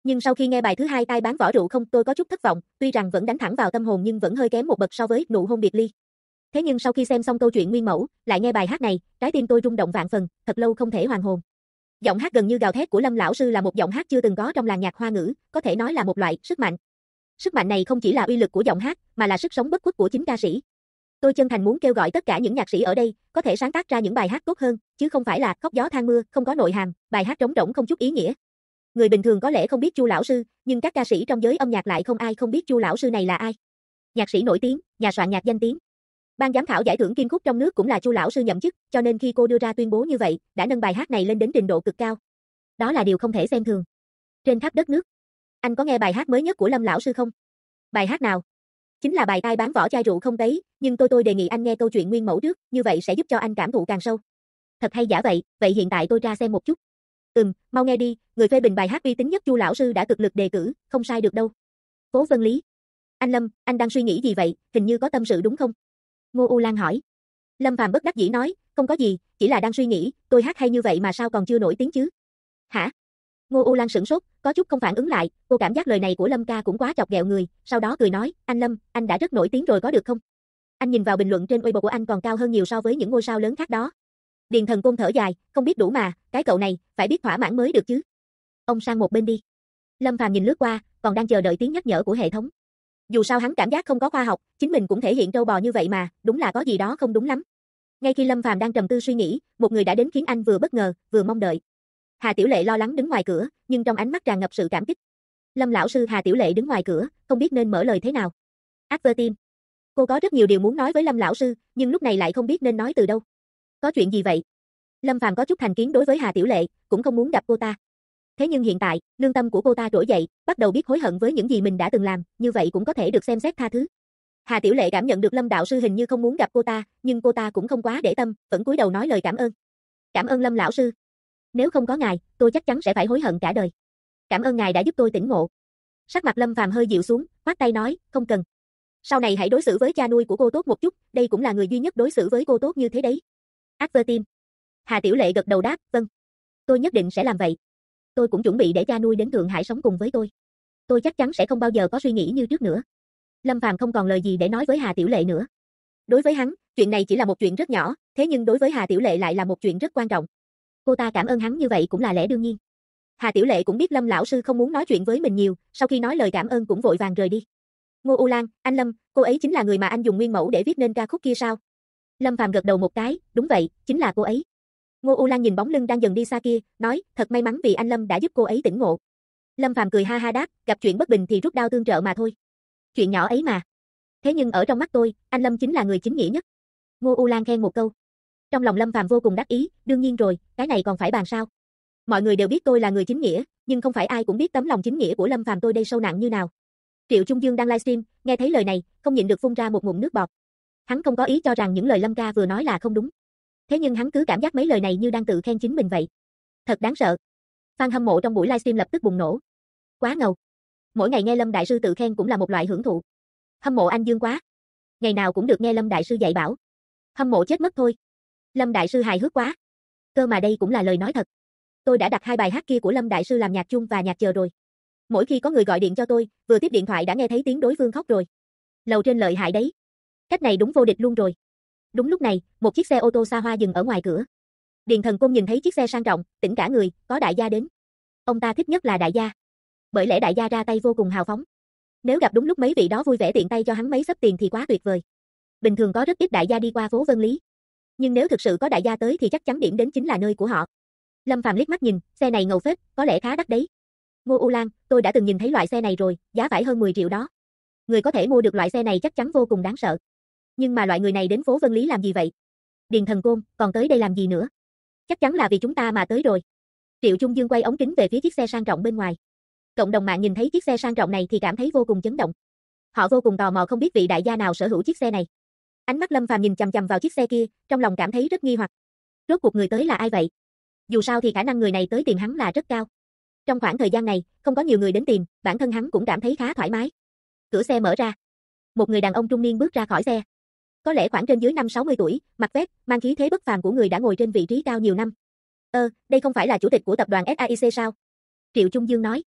Nhưng sau khi nghe bài thứ hai tai bán võ rượu không, tôi có chút thất vọng, tuy rằng vẫn đánh thẳng vào tâm hồn nhưng vẫn hơi kém một bậc so với nụ hôn biệt ly. Thế nhưng sau khi xem xong câu chuyện nguyên mẫu, lại nghe bài hát này, trái tim tôi rung động vạn phần, thật lâu không thể hoàn hồn. Giọng hát gần như gào thét của Lâm lão sư là một giọng hát chưa từng có trong làng nhạc Hoa ngữ, có thể nói là một loại sức mạnh. Sức mạnh này không chỉ là uy lực của giọng hát, mà là sức sống bất khuất của chính ca sĩ. Tôi chân thành muốn kêu gọi tất cả những nhạc sĩ ở đây, có thể sáng tác ra những bài hát tốt hơn, chứ không phải là khóc gió than mưa, không có nội hàm, bài hát trống rỗng không chút ý nghĩa. Người bình thường có lẽ không biết Chu lão sư, nhưng các ca sĩ trong giới âm nhạc lại không ai không biết Chu lão sư này là ai. Nhạc sĩ nổi tiếng, nhà soạn nhạc danh tiếng. Ban giám khảo giải thưởng Kim Khúc trong nước cũng là Chu lão sư nhậm chức, cho nên khi cô đưa ra tuyên bố như vậy, đã nâng bài hát này lên đến trình độ cực cao. Đó là điều không thể xem thường. Trên khắp đất nước. Anh có nghe bài hát mới nhất của Lâm lão sư không? Bài hát nào? Chính là bài tai bán vỏ chai rượu không đấy, nhưng tôi đề nghị anh nghe câu chuyện nguyên mẫu trước, như vậy sẽ giúp cho anh cảm thụ càng sâu. Thật hay giả vậy, vậy hiện tại tôi ra xem một chút. Mau nghe đi, người phê bình bài hát uy tín nhất Chu lão sư đã cực lực đề cử, không sai được đâu. Phố Vân Lý. Anh Lâm, anh đang suy nghĩ gì vậy, hình như có tâm sự đúng không? Ngô U Lan hỏi. Lâm Phàm bất đắc dĩ nói, không có gì, chỉ là đang suy nghĩ, tôi hát hay như vậy mà sao còn chưa nổi tiếng chứ? Hả? Ngô U Lan sửng sốt, có chút không phản ứng lại, cô cảm giác lời này của Lâm ca cũng quá chọc ghẹo người, sau đó cười nói, anh Lâm, anh đã rất nổi tiếng rồi có được không? Anh nhìn vào bình luận trên Weibo của anh còn cao hơn nhiều so với những ngôi sao lớn khác đó. Điền Thần Côn thở dài, không biết đủ mà, cái cậu này, phải biết thỏa mãn mới được chứ. Ông sang một bên đi. Lâm Phàm nhìn lướt qua, còn đang chờ đợi tiếng nhắc nhở của hệ thống. Dù sao hắn cảm giác không có khoa học, chính mình cũng thể hiện trâu bò như vậy mà, đúng là có gì đó không đúng lắm. Ngay khi Lâm Phàm đang trầm tư suy nghĩ, một người đã đến khiến anh vừa bất ngờ, vừa mong đợi. Hà Tiểu Lệ lo lắng đứng ngoài cửa, nhưng trong ánh mắt tràn ngập sự cảm kích. Lâm lão sư, Hà Tiểu Lệ đứng ngoài cửa, không biết nên mở lời thế nào. Advertime. Cô có rất nhiều điều muốn nói với Lâm lão sư, nhưng lúc này lại không biết nên nói từ đâu. Có chuyện gì vậy? Lâm Phàm có chút thành kiến đối với Hà Tiểu Lệ, cũng không muốn gặp cô ta. Thế nhưng hiện tại, lương tâm của cô ta trỗi dậy, bắt đầu biết hối hận với những gì mình đã từng làm, như vậy cũng có thể được xem xét tha thứ. Hà Tiểu Lệ cảm nhận được Lâm đạo sư hình như không muốn gặp cô ta, nhưng cô ta cũng không quá để tâm, vẫn cúi đầu nói lời cảm ơn. Cảm ơn Lâm lão sư. Nếu không có ngài, tôi chắc chắn sẽ phải hối hận cả đời. Cảm ơn ngài đã giúp tôi tỉnh ngộ. Sắc mặt Lâm Phàm hơi dịu xuống, khoát tay nói, không cần. Sau này hãy đối xử với cha nuôi của cô tốt một chút, đây cũng là người duy nhất đối xử với cô tốt như thế đấy. Advertime. Hà Tiểu Lệ gật đầu đáp, vâng. Tôi nhất định sẽ làm vậy. Tôi cũng chuẩn bị để cha nuôi đến Thượng Hải sống cùng với tôi. Tôi chắc chắn sẽ không bao giờ có suy nghĩ như trước nữa. Lâm Phàm không còn lời gì để nói với Hà Tiểu Lệ nữa. Đối với hắn, chuyện này chỉ là một chuyện rất nhỏ, thế nhưng đối với Hà Tiểu Lệ lại là một chuyện rất quan trọng. Cô ta cảm ơn hắn như vậy cũng là lẽ đương nhiên. Hà Tiểu Lệ cũng biết Lâm lão sư không muốn nói chuyện với mình nhiều, sau khi nói lời cảm ơn cũng vội vàng rời đi. Ngô U Lan, anh Lâm, cô ấy chính là người mà anh dùng nguyên mẫu để viết nên ca khúc kia sao? Lâm Phàm gật đầu một cái, đúng vậy, chính là cô ấy. Ngô U Lan nhìn bóng lưng đang dần đi xa kia, nói, thật may mắn vì anh Lâm đã giúp cô ấy tỉnh ngộ. Lâm Phàm cười ha ha đáp, gặp chuyện bất bình thì rút đao tương trợ mà thôi. Chuyện nhỏ ấy mà. Thế nhưng ở trong mắt tôi, anh Lâm chính là người chính nghĩa nhất. Ngô U Lan khen một câu. Trong lòng Lâm Phàm vô cùng đắc ý, đương nhiên rồi, cái này còn phải bàn sao. Mọi người đều biết tôi là người chính nghĩa, nhưng không phải ai cũng biết tấm lòng chính nghĩa của Lâm Phàm tôi đây sâu nặng như nào. Triệu Trung Dương đang livestream, nghe thấy lời này, không nhịn được phun ra một ngụm nước bọt. Hắn không có ý cho rằng những lời Lâm ca vừa nói là không đúng. Thế nhưng hắn cứ cảm giác mấy lời này như đang tự khen chính mình vậy. Thật đáng sợ. Fan hâm mộ trong buổi livestream lập tức bùng nổ. Quá ngầu. Mỗi ngày nghe Lâm đại sư tự khen cũng là một loại hưởng thụ. Hâm mộ anh Dương quá. Ngày nào cũng được nghe Lâm đại sư dạy bảo. Hâm mộ chết mất thôi. Lâm đại sư hài hước quá. Cơ mà đây cũng là lời nói thật. Tôi đã đặt 2 bài hát kia của Lâm đại sư làm nhạc chung và nhạc chờ rồi. Mỗi khi có người gọi điện cho tôi, vừa tiếp điện thoại đã nghe thấy tiếng đối phương khóc rồi. Lầu trên lợi hại đấy. Cách này đúng vô địch luôn rồi. Đúng lúc này, một chiếc xe ô tô xa hoa dừng ở ngoài cửa. Điền Thần Côn nhìn thấy chiếc xe sang trọng, tỉnh cả người, có đại gia đến. Ông ta thích nhất là đại gia. Bởi lẽ đại gia ra tay vô cùng hào phóng. Nếu gặp đúng lúc mấy vị đó vui vẻ tiện tay cho hắn mấy xấp tiền thì quá tuyệt vời. Bình thường có rất ít đại gia đi qua phố Vân Lý. Nhưng nếu thực sự có đại gia tới thì chắc chắn điểm đến chính là nơi của họ. Lâm Phàm liếc mắt nhìn, xe này ngầu phết, có lẽ khá đắt đấy. Ngô U Lan, tôi đã từng nhìn thấy loại xe này rồi, giá phải hơn 10 triệu đó. Người có thể mua được loại xe này chắc chắn vô cùng đáng sợ. Nhưng mà loại người này đến phố Vân Lý làm gì vậy? Điền Thần Côn, còn tới đây làm gì nữa? Chắc chắn là vì chúng ta mà tới rồi. Triệu Trung Dương quay ống kính về phía chiếc xe sang trọng bên ngoài. Cộng đồng mạng nhìn thấy chiếc xe sang trọng này thì cảm thấy vô cùng chấn động. Họ vô cùng tò mò không biết vị đại gia nào sở hữu chiếc xe này. Ánh mắt Lâm Phàm nhìn chằm chằm vào chiếc xe kia, trong lòng cảm thấy rất nghi hoặc. Rốt cuộc người tới là ai vậy? Dù sao thì khả năng người này tới tìm hắn là rất cao. Trong khoảng thời gian này, không có nhiều người đến tìm, bản thân hắn cũng cảm thấy khá thoải mái. Cửa xe mở ra. Một người đàn ông trung niên bước ra khỏi xe. Có lẽ khoảng trên dưới 50-60 tuổi, mặc vest, mang khí thế bất phàm của người đã ngồi trên vị trí cao nhiều năm. Đây không phải là chủ tịch của tập đoàn SAIC sao? Triệu Trung Dương nói.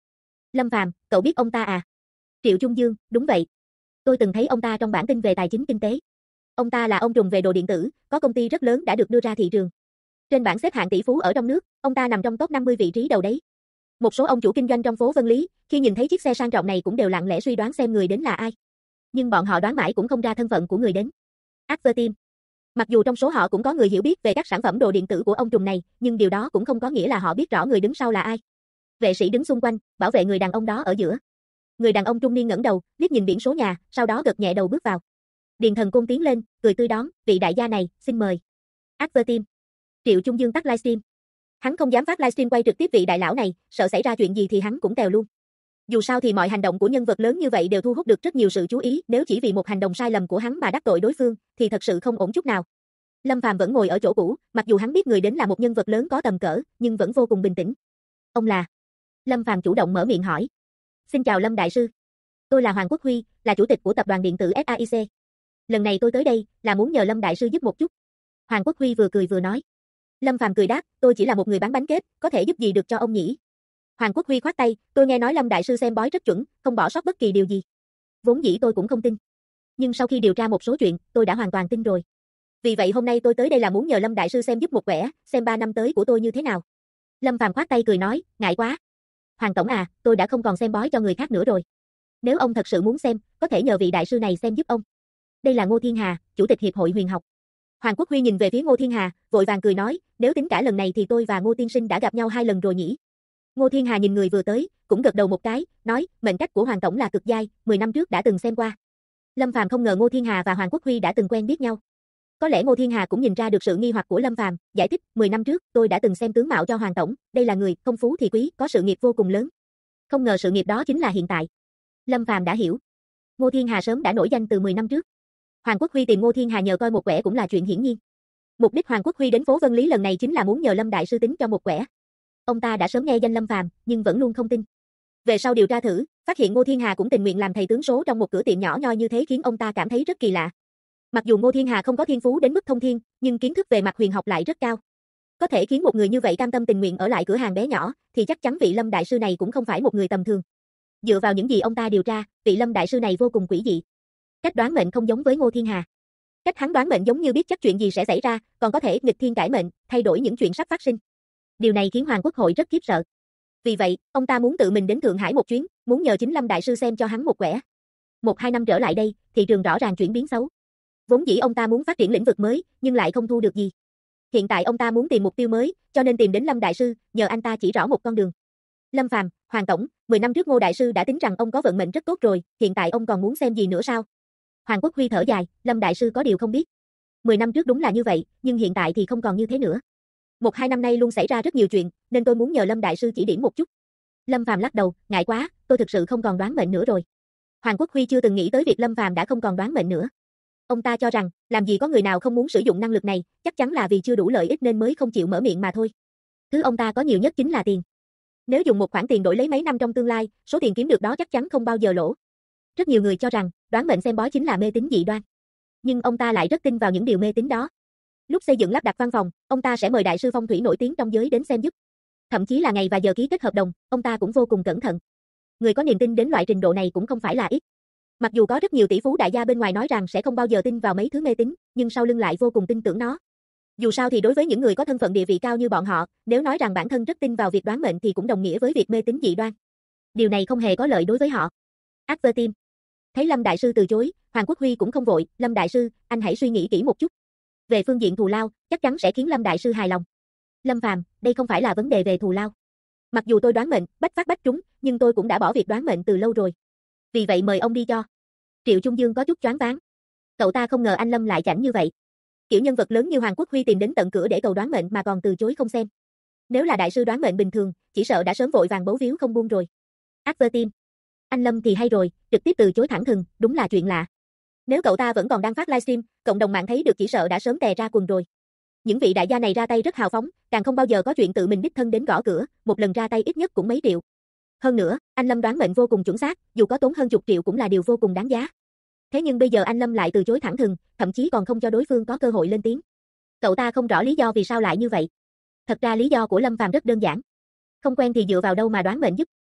Lâm Phàm, cậu biết ông ta à? Triệu Trung Dương, đúng vậy. Tôi từng thấy ông ta trong bản tin về tài chính kinh tế. Ông ta là ông trùm về đồ điện tử, có công ty rất lớn đã được đưa ra thị trường. Trên bảng xếp hạng tỷ phú ở trong nước, ông ta nằm trong top 50 vị trí đầu đấy. Một số ông chủ kinh doanh trong phố Vân Lý, khi nhìn thấy chiếc xe sang trọng này cũng đều lặng lẽ suy đoán xem người đến là ai. Nhưng bọn họ đoán mãi cũng không ra thân phận của người đến. Advertim. Mặc dù trong số họ cũng có người hiểu biết về các sản phẩm đồ điện tử của ông trùm này, nhưng điều đó cũng không có nghĩa là họ biết rõ người đứng sau là ai. Vệ sĩ đứng xung quanh, bảo vệ người đàn ông đó ở giữa. Người đàn ông trung niên ngẩng đầu, liếc nhìn biển số nhà, sau đó gật nhẹ đầu bước vào. Điền Thần Côn tiến lên, cười tươi đón, vị đại gia này, xin mời. Advertim. Triệu Trung Dương tắt livestream. Hắn không dám phát livestream quay trực tiếp vị đại lão này, sợ xảy ra chuyện gì thì hắn cũng tèo luôn. Dù sao thì mọi hành động của nhân vật lớn như vậy đều thu hút được rất nhiều sự chú ý, nếu chỉ vì một hành động sai lầm của hắn mà đắc tội đối phương, thì thật sự không ổn chút nào. Lâm Phàm vẫn ngồi ở chỗ cũ, mặc dù hắn biết người đến là một nhân vật lớn có tầm cỡ, nhưng vẫn vô cùng bình tĩnh. Ông là? Lâm Phàm chủ động mở miệng hỏi. Xin chào Lâm đại sư. Tôi là Hoàng Quốc Huy, là chủ tịch của tập đoàn điện tử SAIC. Lần này tôi tới đây là muốn nhờ Lâm đại sư giúp một chút. Hoàng Quốc Huy vừa cười vừa nói. Lâm Phàm cười đáp, tôi chỉ là một người bán bánh kết, có thể giúp gì được cho ông nhỉ? Hoàng Quốc Huy khoát tay, tôi nghe nói Lâm đại sư xem bói rất chuẩn, không bỏ sót bất kỳ điều gì. Vốn dĩ tôi cũng không tin. Nhưng sau khi điều tra một số chuyện, tôi đã hoàn toàn tin rồi. Vì vậy hôm nay tôi tới đây là muốn nhờ Lâm đại sư xem giúp một quẻ, xem 3 năm tới của tôi như thế nào. Lâm Phàm khoát tay cười nói, ngại quá. Hoàng tổng à, tôi đã không còn xem bói cho người khác nữa rồi. Nếu ông thật sự muốn xem, có thể nhờ vị đại sư này xem giúp ông. Đây là Ngô Thiên Hà, chủ tịch hiệp hội huyền học. Hoàng Quốc Huy nhìn về phía Ngô Thiên Hà, vội vàng cười nói, nếu tính cả lần này thì tôi và Ngô tiên sinh đã gặp nhau 2 lần rồi nhỉ. Ngô Thiên Hà nhìn người vừa tới, cũng gật đầu một cái, nói, mệnh cách của Hoàng tổng là cực giai, 10 năm trước đã từng xem qua. Lâm Phàm không ngờ Ngô Thiên Hà và Hoàng Quốc Huy đã từng quen biết nhau. Có lẽ Ngô Thiên Hà cũng nhìn ra được sự nghi hoặc của Lâm Phàm, giải thích, 10 năm trước, tôi đã từng xem tướng mạo cho Hoàng tổng, đây là người không phú thì quý, có sự nghiệp vô cùng lớn. Không ngờ sự nghiệp đó chính là hiện tại. Lâm Phàm đã hiểu. Ngô Thiên Hà sớm đã nổi danh từ 10 năm trước. Hoàng Quốc Huy tìm Ngô Thiên Hà nhờ coi một quẻ cũng là chuyện hiển nhiên. Mục đích Hoàng Quốc Huy đến phố Vân Lý lần này chính là muốn nhờ Lâm đại sư tính cho một quẻ. Ông ta đã sớm nghe danh Lâm Phàm, nhưng vẫn luôn không tin. Về sau điều tra thử, phát hiện Ngô Thiên Hà cũng tình nguyện làm thầy tướng số trong một cửa tiệm nhỏ nhoi như thế khiến ông ta cảm thấy rất kỳ lạ. Mặc dù Ngô Thiên Hà không có thiên phú đến mức thông thiên, nhưng kiến thức về mặt huyền học lại rất cao. Có thể khiến một người như vậy cam tâm tình nguyện ở lại cửa hàng bé nhỏ, thì chắc chắn vị Lâm đại sư này cũng không phải một người tầm thường. Dựa vào những gì ông ta điều tra, vị Lâm đại sư này vô cùng quỷ dị. Cách đoán mệnh không giống với Ngô Thiên Hà. Cách hắn đoán mệnh giống như biết chắc chuyện gì sẽ xảy ra, còn có thể nghịch thiên cải mệnh, thay đổi những chuyện sắp phát sinh. Điều này khiến Hoàng Quốc Hội rất khiếp sợ. Vì vậy, ông ta muốn tự mình đến Thượng Hải một chuyến, muốn nhờ chính Lâm đại sư xem cho hắn một quẻ. 1-2 năm trở lại đây, thị trường rõ ràng chuyển biến xấu. Vốn dĩ ông ta muốn phát triển lĩnh vực mới, nhưng lại không thu được gì. Hiện tại ông ta muốn tìm mục tiêu mới, cho nên tìm đến Lâm đại sư, nhờ anh ta chỉ rõ một con đường. Lâm Phàm, Hoàng tổng, 10 năm trước Ngô đại sư đã tính rằng ông có vận mệnh rất tốt rồi, hiện tại ông còn muốn xem gì nữa sao? Hoàng Quốc Huy thở dài, Lâm đại sư có điều không biết. 10 năm trước đúng là như vậy, nhưng hiện tại thì không còn như thế nữa. 1-2 năm nay luôn xảy ra rất nhiều chuyện, nên tôi muốn nhờ Lâm đại sư chỉ điểm một chút. Lâm Phàm lắc đầu, ngại quá, tôi thực sự không còn đoán mệnh nữa rồi. Hoàng Quốc Huy chưa từng nghĩ tới việc Lâm Phàm đã không còn đoán mệnh nữa. Ông ta cho rằng, làm gì có người nào không muốn sử dụng năng lực này, chắc chắn là vì chưa đủ lợi ích nên mới không chịu mở miệng mà thôi. Thứ ông ta có nhiều nhất chính là tiền. Nếu dùng một khoản tiền đổi lấy mấy năm trong tương lai, số tiền kiếm được đó chắc chắn không bao giờ lỗ. Rất nhiều người cho rằng, đoán mệnh xem bói chính là mê tín dị đoan. Nhưng ông ta lại rất tin vào những điều mê tín đó. Lúc xây dựng lắp đặt văn phòng, ông ta sẽ mời đại sư phong thủy nổi tiếng trong giới đến xem giúp. Thậm chí là ngày và giờ ký kết hợp đồng, ông ta cũng vô cùng cẩn thận. Người có niềm tin đến loại trình độ này cũng không phải là ít. Mặc dù có rất nhiều tỷ phú đại gia bên ngoài nói rằng sẽ không bao giờ tin vào mấy thứ mê tín, nhưng sau lưng lại vô cùng tin tưởng nó. Dù sao thì đối với những người có thân phận địa vị cao như bọn họ, nếu nói rằng bản thân rất tin vào việc đoán mệnh thì cũng đồng nghĩa với việc mê tín dị đoan. Điều này không hề có lợi đối với họ. Advertim. Thấy Lâm đại sư từ chối, Hoàng Quốc Huy cũng không vội, Lâm đại sư, anh hãy suy nghĩ kỹ một chút. Về phương diện thù lao, chắc chắn sẽ khiến Lâm đại sư hài lòng. Lâm Phàm, đây không phải là vấn đề về thù lao. Mặc dù tôi đoán mệnh, bách phát bách trúng, nhưng tôi cũng đã bỏ việc đoán mệnh từ lâu rồi. Vì vậy mời ông đi cho. Triệu Trung Dương có chút choáng váng. Cậu ta không ngờ anh Lâm lại chảnh như vậy. Kiểu nhân vật lớn như Hoàng Quốc Huy tìm đến tận cửa để cầu đoán mệnh mà còn từ chối không xem. Nếu là đại sư đoán mệnh bình thường, chỉ sợ đã sớm vội vàng bấu víu không buông rồi. Advertim. Anh Lâm thì hay rồi, trực tiếp từ chối thẳng thừng, đúng là chuyện lạ. Nếu cậu ta vẫn còn đang phát livestream, cộng đồng mạng thấy được chỉ sợ đã sớm tè ra quần rồi. Những vị đại gia này ra tay rất hào phóng, càng không bao giờ có chuyện tự mình đích thân đến gõ cửa, một lần ra tay ít nhất cũng mấy triệu. Hơn nữa, anh Lâm đoán mệnh vô cùng chuẩn xác, dù có tốn hơn chục triệu cũng là điều vô cùng đáng giá. Thế nhưng bây giờ anh Lâm lại từ chối thẳng thừng, thậm chí còn không cho đối phương có cơ hội lên tiếng. Cậu ta không rõ lý do vì sao lại như vậy. Thật ra lý do của Lâm Phàm rất đơn giản. Không quen thì dựa vào đâu mà đoán mệnh giúp.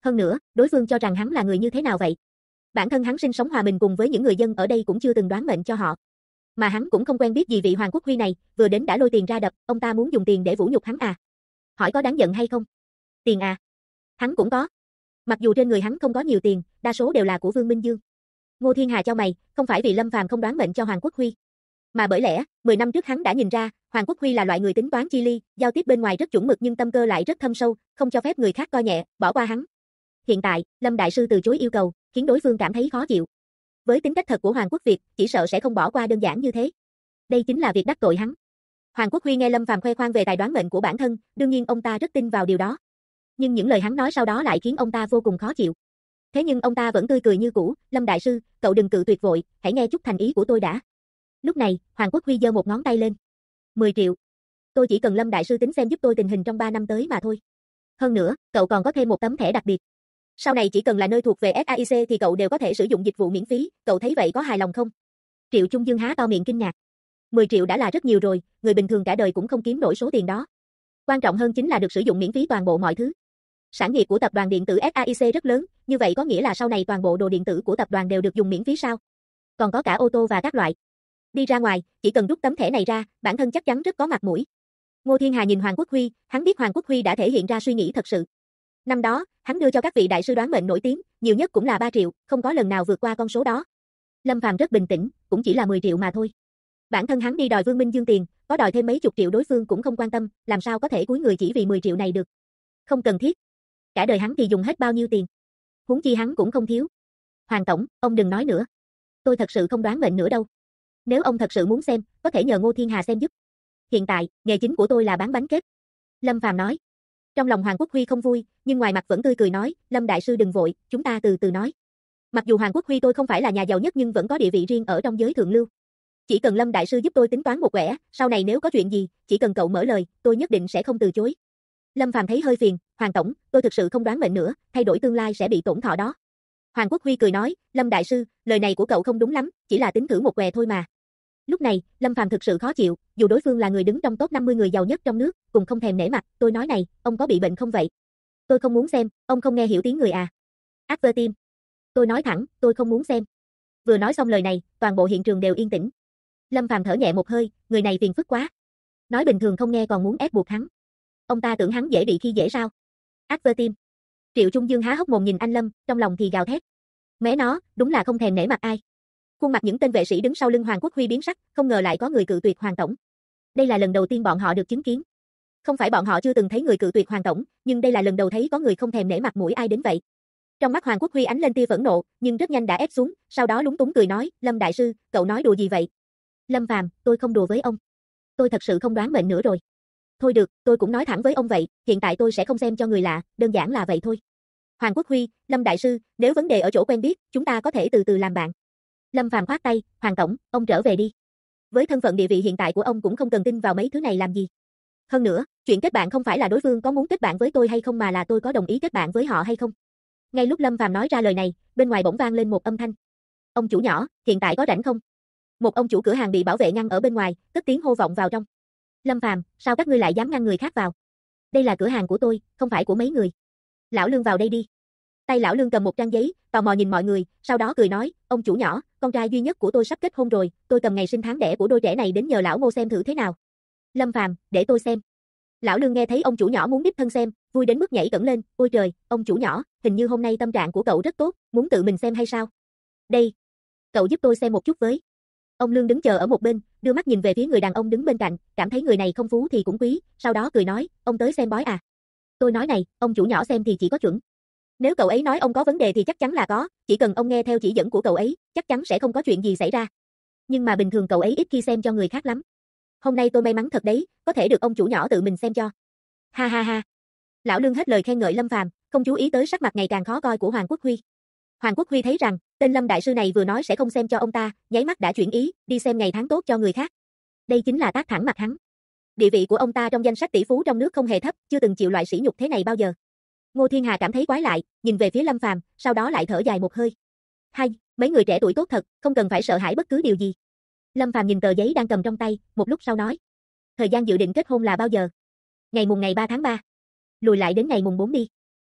Hơn nữa, đối phương cho rằng hắn là người như thế nào vậy? Bản thân hắn sinh sống hòa bình cùng với những người dân ở đây cũng chưa từng đoán mệnh cho họ. Mà hắn cũng không quen biết gì vị Hoàng Quốc Huy này, vừa đến đã lôi tiền ra đập, ông ta muốn dùng tiền để vũ nhục hắn à? Hỏi có đáng giận hay không? Tiền à? Hắn cũng có. Mặc dù trên người hắn không có nhiều tiền, đa số đều là của Vương Minh Dương. Ngô Thiên Hà chau mày, không phải vì Lâm Phàm không đoán mệnh cho Hoàng Quốc Huy, mà bởi lẽ, 10 năm trước hắn đã nhìn ra, Hoàng Quốc Huy là loại người tính toán chi ly, giao tiếp bên ngoài rất chuẩn mực nhưng tâm cơ lại rất thâm sâu, không cho phép người khác coi nhẹ, bỏ qua hắn. Hiện tại, Lâm đại sư từ chối yêu cầu, khiến đối phương cảm thấy khó chịu. Với tính cách thật của Hoàng Quốc Việt, chỉ sợ sẽ không bỏ qua đơn giản như thế. Đây chính là việc đắc tội hắn. Hoàng Quốc Huy nghe Lâm Phàm khoe khoang về tài đoán mệnh của bản thân, đương nhiên ông ta rất tin vào điều đó. Nhưng những lời hắn nói sau đó lại khiến ông ta vô cùng khó chịu. Thế nhưng ông ta vẫn tươi cười như cũ, Lâm đại sư, cậu đừng cự tuyệt vội, hãy nghe chút thành ý của tôi đã. Lúc này, Hoàng Quốc Huy giơ một ngón tay lên. 10 triệu. Tôi chỉ cần Lâm đại sư tính xem giúp tôi tình hình trong 3 năm tới mà thôi. Hơn nữa, cậu còn có thêm một tấm thẻ đặc biệt. Sau này chỉ cần là nơi thuộc về SAIC thì cậu đều có thể sử dụng dịch vụ miễn phí, cậu thấy vậy có hài lòng không? Triệu Trung Dương há to miệng kinh ngạc. 10 triệu đã là rất nhiều rồi, người bình thường cả đời cũng không kiếm nổi số tiền đó. Quan trọng hơn chính là được sử dụng miễn phí toàn bộ mọi thứ. Sản nghiệp của tập đoàn điện tử SAIC rất lớn, như vậy có nghĩa là sau này toàn bộ đồ điện tử của tập đoàn đều được dùng miễn phí sao? Còn có cả ô tô và các loại. Đi ra ngoài, chỉ cần rút tấm thẻ này ra, bản thân chắc chắn rất có mặt mũi. Ngô Thiên Hà nhìn Hoàng Quốc Huy, hắn biết Hoàng Quốc Huy đã thể hiện ra suy nghĩ thật sự. Năm đó, hắn đưa cho các vị đại sư đoán mệnh nổi tiếng, nhiều nhất cũng là 3 triệu, không có lần nào vượt qua con số đó. Lâm Phàm rất bình tĩnh, cũng chỉ là 10 triệu mà thôi. Bản thân hắn đi đòi Vương Minh Dương tiền, có đòi thêm mấy chục triệu đối phương cũng không quan tâm, làm sao có thể cúi người chỉ vì 10 triệu này được. Không cần thiết. Cả đời hắn thì dùng hết bao nhiêu tiền. Huống chi hắn cũng không thiếu. Hoàng tổng, ông đừng nói nữa. Tôi thật sự không đoán mệnh nữa đâu. Nếu ông thật sự muốn xem, có thể nhờ Ngô Thiên Hà xem giúp. Hiện tại, nghề chính của tôi là bán bánh kết. Lâm Phàm nói. Trong lòng Hoàng Quốc Huy không vui, nhưng ngoài mặt vẫn tươi cười nói, Lâm đại sư đừng vội, chúng ta từ từ nói. Mặc dù Hoàng Quốc Huy tôi không phải là nhà giàu nhất nhưng vẫn có địa vị riêng ở trong giới thượng lưu. Chỉ cần Lâm đại sư giúp tôi tính toán một quẻ, sau này nếu có chuyện gì, chỉ cần cậu mở lời, tôi nhất định sẽ không từ chối. Lâm Phàm thấy hơi phiền, Hoàng tổng, tôi thực sự không đoán mệnh nữa, thay đổi tương lai sẽ bị tổn thọ đó. Hoàng Quốc Huy cười nói, Lâm đại sư, lời này của cậu không đúng lắm, chỉ là tính thử một què thôi mà. Lúc này, Lâm Phàm thực sự khó chịu, dù đối phương là người đứng trong top 50 người giàu nhất trong nước, cùng không thèm nể mặt, tôi nói này, ông có bị bệnh không vậy? Tôi không muốn xem, ông không nghe hiểu tiếng người à? Advertim. Tôi nói thẳng, tôi không muốn xem. Vừa nói xong lời này, toàn bộ hiện trường đều yên tĩnh. Lâm Phàm thở nhẹ một hơi, người này phiền phức quá. Nói bình thường không nghe còn muốn ép buộc hắn. Ông ta tưởng hắn dễ bị khi dễ sao? Advertim. Triệu Trung Dương há hốc mồm nhìn anh Lâm, trong lòng thì gào thét. Mẹ nó, đúng là không thèm nể mặt ai. Khuôn mặt những tên vệ sĩ đứng sau lưng Hoàng Quốc Huy biến sắc, không ngờ lại có người cự tuyệt Hoàng tổng. Đây là lần đầu tiên bọn họ được chứng kiến. Không phải bọn họ chưa từng thấy người cự tuyệt Hoàng tổng, nhưng đây là lần đầu thấy có người không thèm nể mặt mũi ai đến vậy. Trong mắt Hoàng Quốc Huy ánh lên tia phẫn nộ, nhưng rất nhanh đã ép xuống, sau đó lúng túng cười nói, Lâm đại sư, cậu nói đùa gì vậy? Lâm Phàm, tôi không đùa với ông. Tôi thật sự không đoán mệnh nữa rồi. Thôi được, tôi cũng nói thẳng với ông vậy, hiện tại tôi sẽ không xem cho người lạ, đơn giản là vậy thôi. Hoàng Quốc Huy, Lâm đại sư, nếu vấn đề ở chỗ quen biết, chúng ta có thể từ từ làm bạn. Lâm Phàm khoát tay, Hoàng tổng, ông trở về đi. Với thân phận địa vị hiện tại của ông cũng không cần tin vào mấy thứ này làm gì. Hơn nữa, chuyện kết bạn không phải là đối phương có muốn kết bạn với tôi hay không mà là tôi có đồng ý kết bạn với họ hay không. Ngay lúc Lâm Phàm nói ra lời này, bên ngoài bỗng vang lên một âm thanh. Ông chủ nhỏ, hiện tại có rảnh không? Một ông chủ cửa hàng bị bảo vệ ngăn ở bên ngoài, cất tiếng hô vọng vào trong. Lâm Phàm, sao các ngươi lại dám ngăn người khác vào? Đây là cửa hàng của tôi, không phải của mấy người. Lão Lương vào đây đi. Tay lão Lương cầm một trang giấy, tò mò nhìn mọi người, sau đó cười nói, ông chủ nhỏ, con trai duy nhất của tôi sắp kết hôn rồi, tôi cầm ngày sinh tháng đẻ của đôi trẻ này đến nhờ lão Ngô xem thử thế nào. Lâm Phàm, để tôi xem. Lão Lương nghe thấy ông chủ nhỏ muốn đích thân xem, vui đến mức nhảy cẫng lên, ôi trời, ông chủ nhỏ, hình như hôm nay tâm trạng của cậu rất tốt, muốn tự mình xem hay sao? Đây, cậu giúp tôi xem một chút với. Ông Lương đứng chờ ở một bên, đưa mắt nhìn về phía người đàn ông đứng bên cạnh, cảm thấy người này không phú thì cũng quý, sau đó cười nói, ông tới xem bói à? Tôi nói này, ông chủ nhỏ xem thì chỉ có chuẩn. Nếu cậu ấy nói ông có vấn đề thì chắc chắn là có, chỉ cần ông nghe theo chỉ dẫn của cậu ấy, chắc chắn sẽ không có chuyện gì xảy ra. Nhưng mà bình thường cậu ấy ít khi xem cho người khác lắm. Hôm nay tôi may mắn thật đấy, có thể được ông chủ nhỏ tự mình xem cho. Ha ha ha. Lão Lương hết lời khen ngợi Lâm Phàm, không chú ý tới sắc mặt ngày càng khó coi của Hoàng Quốc Huy. Hoàng Quốc Huy thấy rằng, tên Lâm đại sư này vừa nói sẽ không xem cho ông ta, nháy mắt đã chuyển ý, đi xem ngày tháng tốt cho người khác. Đây chính là tát thẳng mặt hắn. Địa vị của ông ta trong danh sách tỷ phú trong nước không hề thấp, chưa từng chịu loại sỉ nhục thế này bao giờ. Ngô Thiên Hà cảm thấy quái lại, nhìn về phía Lâm Phàm, sau đó lại thở dài một hơi. Hay, mấy người trẻ tuổi tốt thật, không cần phải sợ hãi bất cứ điều gì. Lâm Phàm nhìn tờ giấy đang cầm trong tay, một lúc sau nói. Thời gian dự định kết hôn là bao giờ? Ngày 3 tháng 3. Lùi lại đến ngày 4 đi.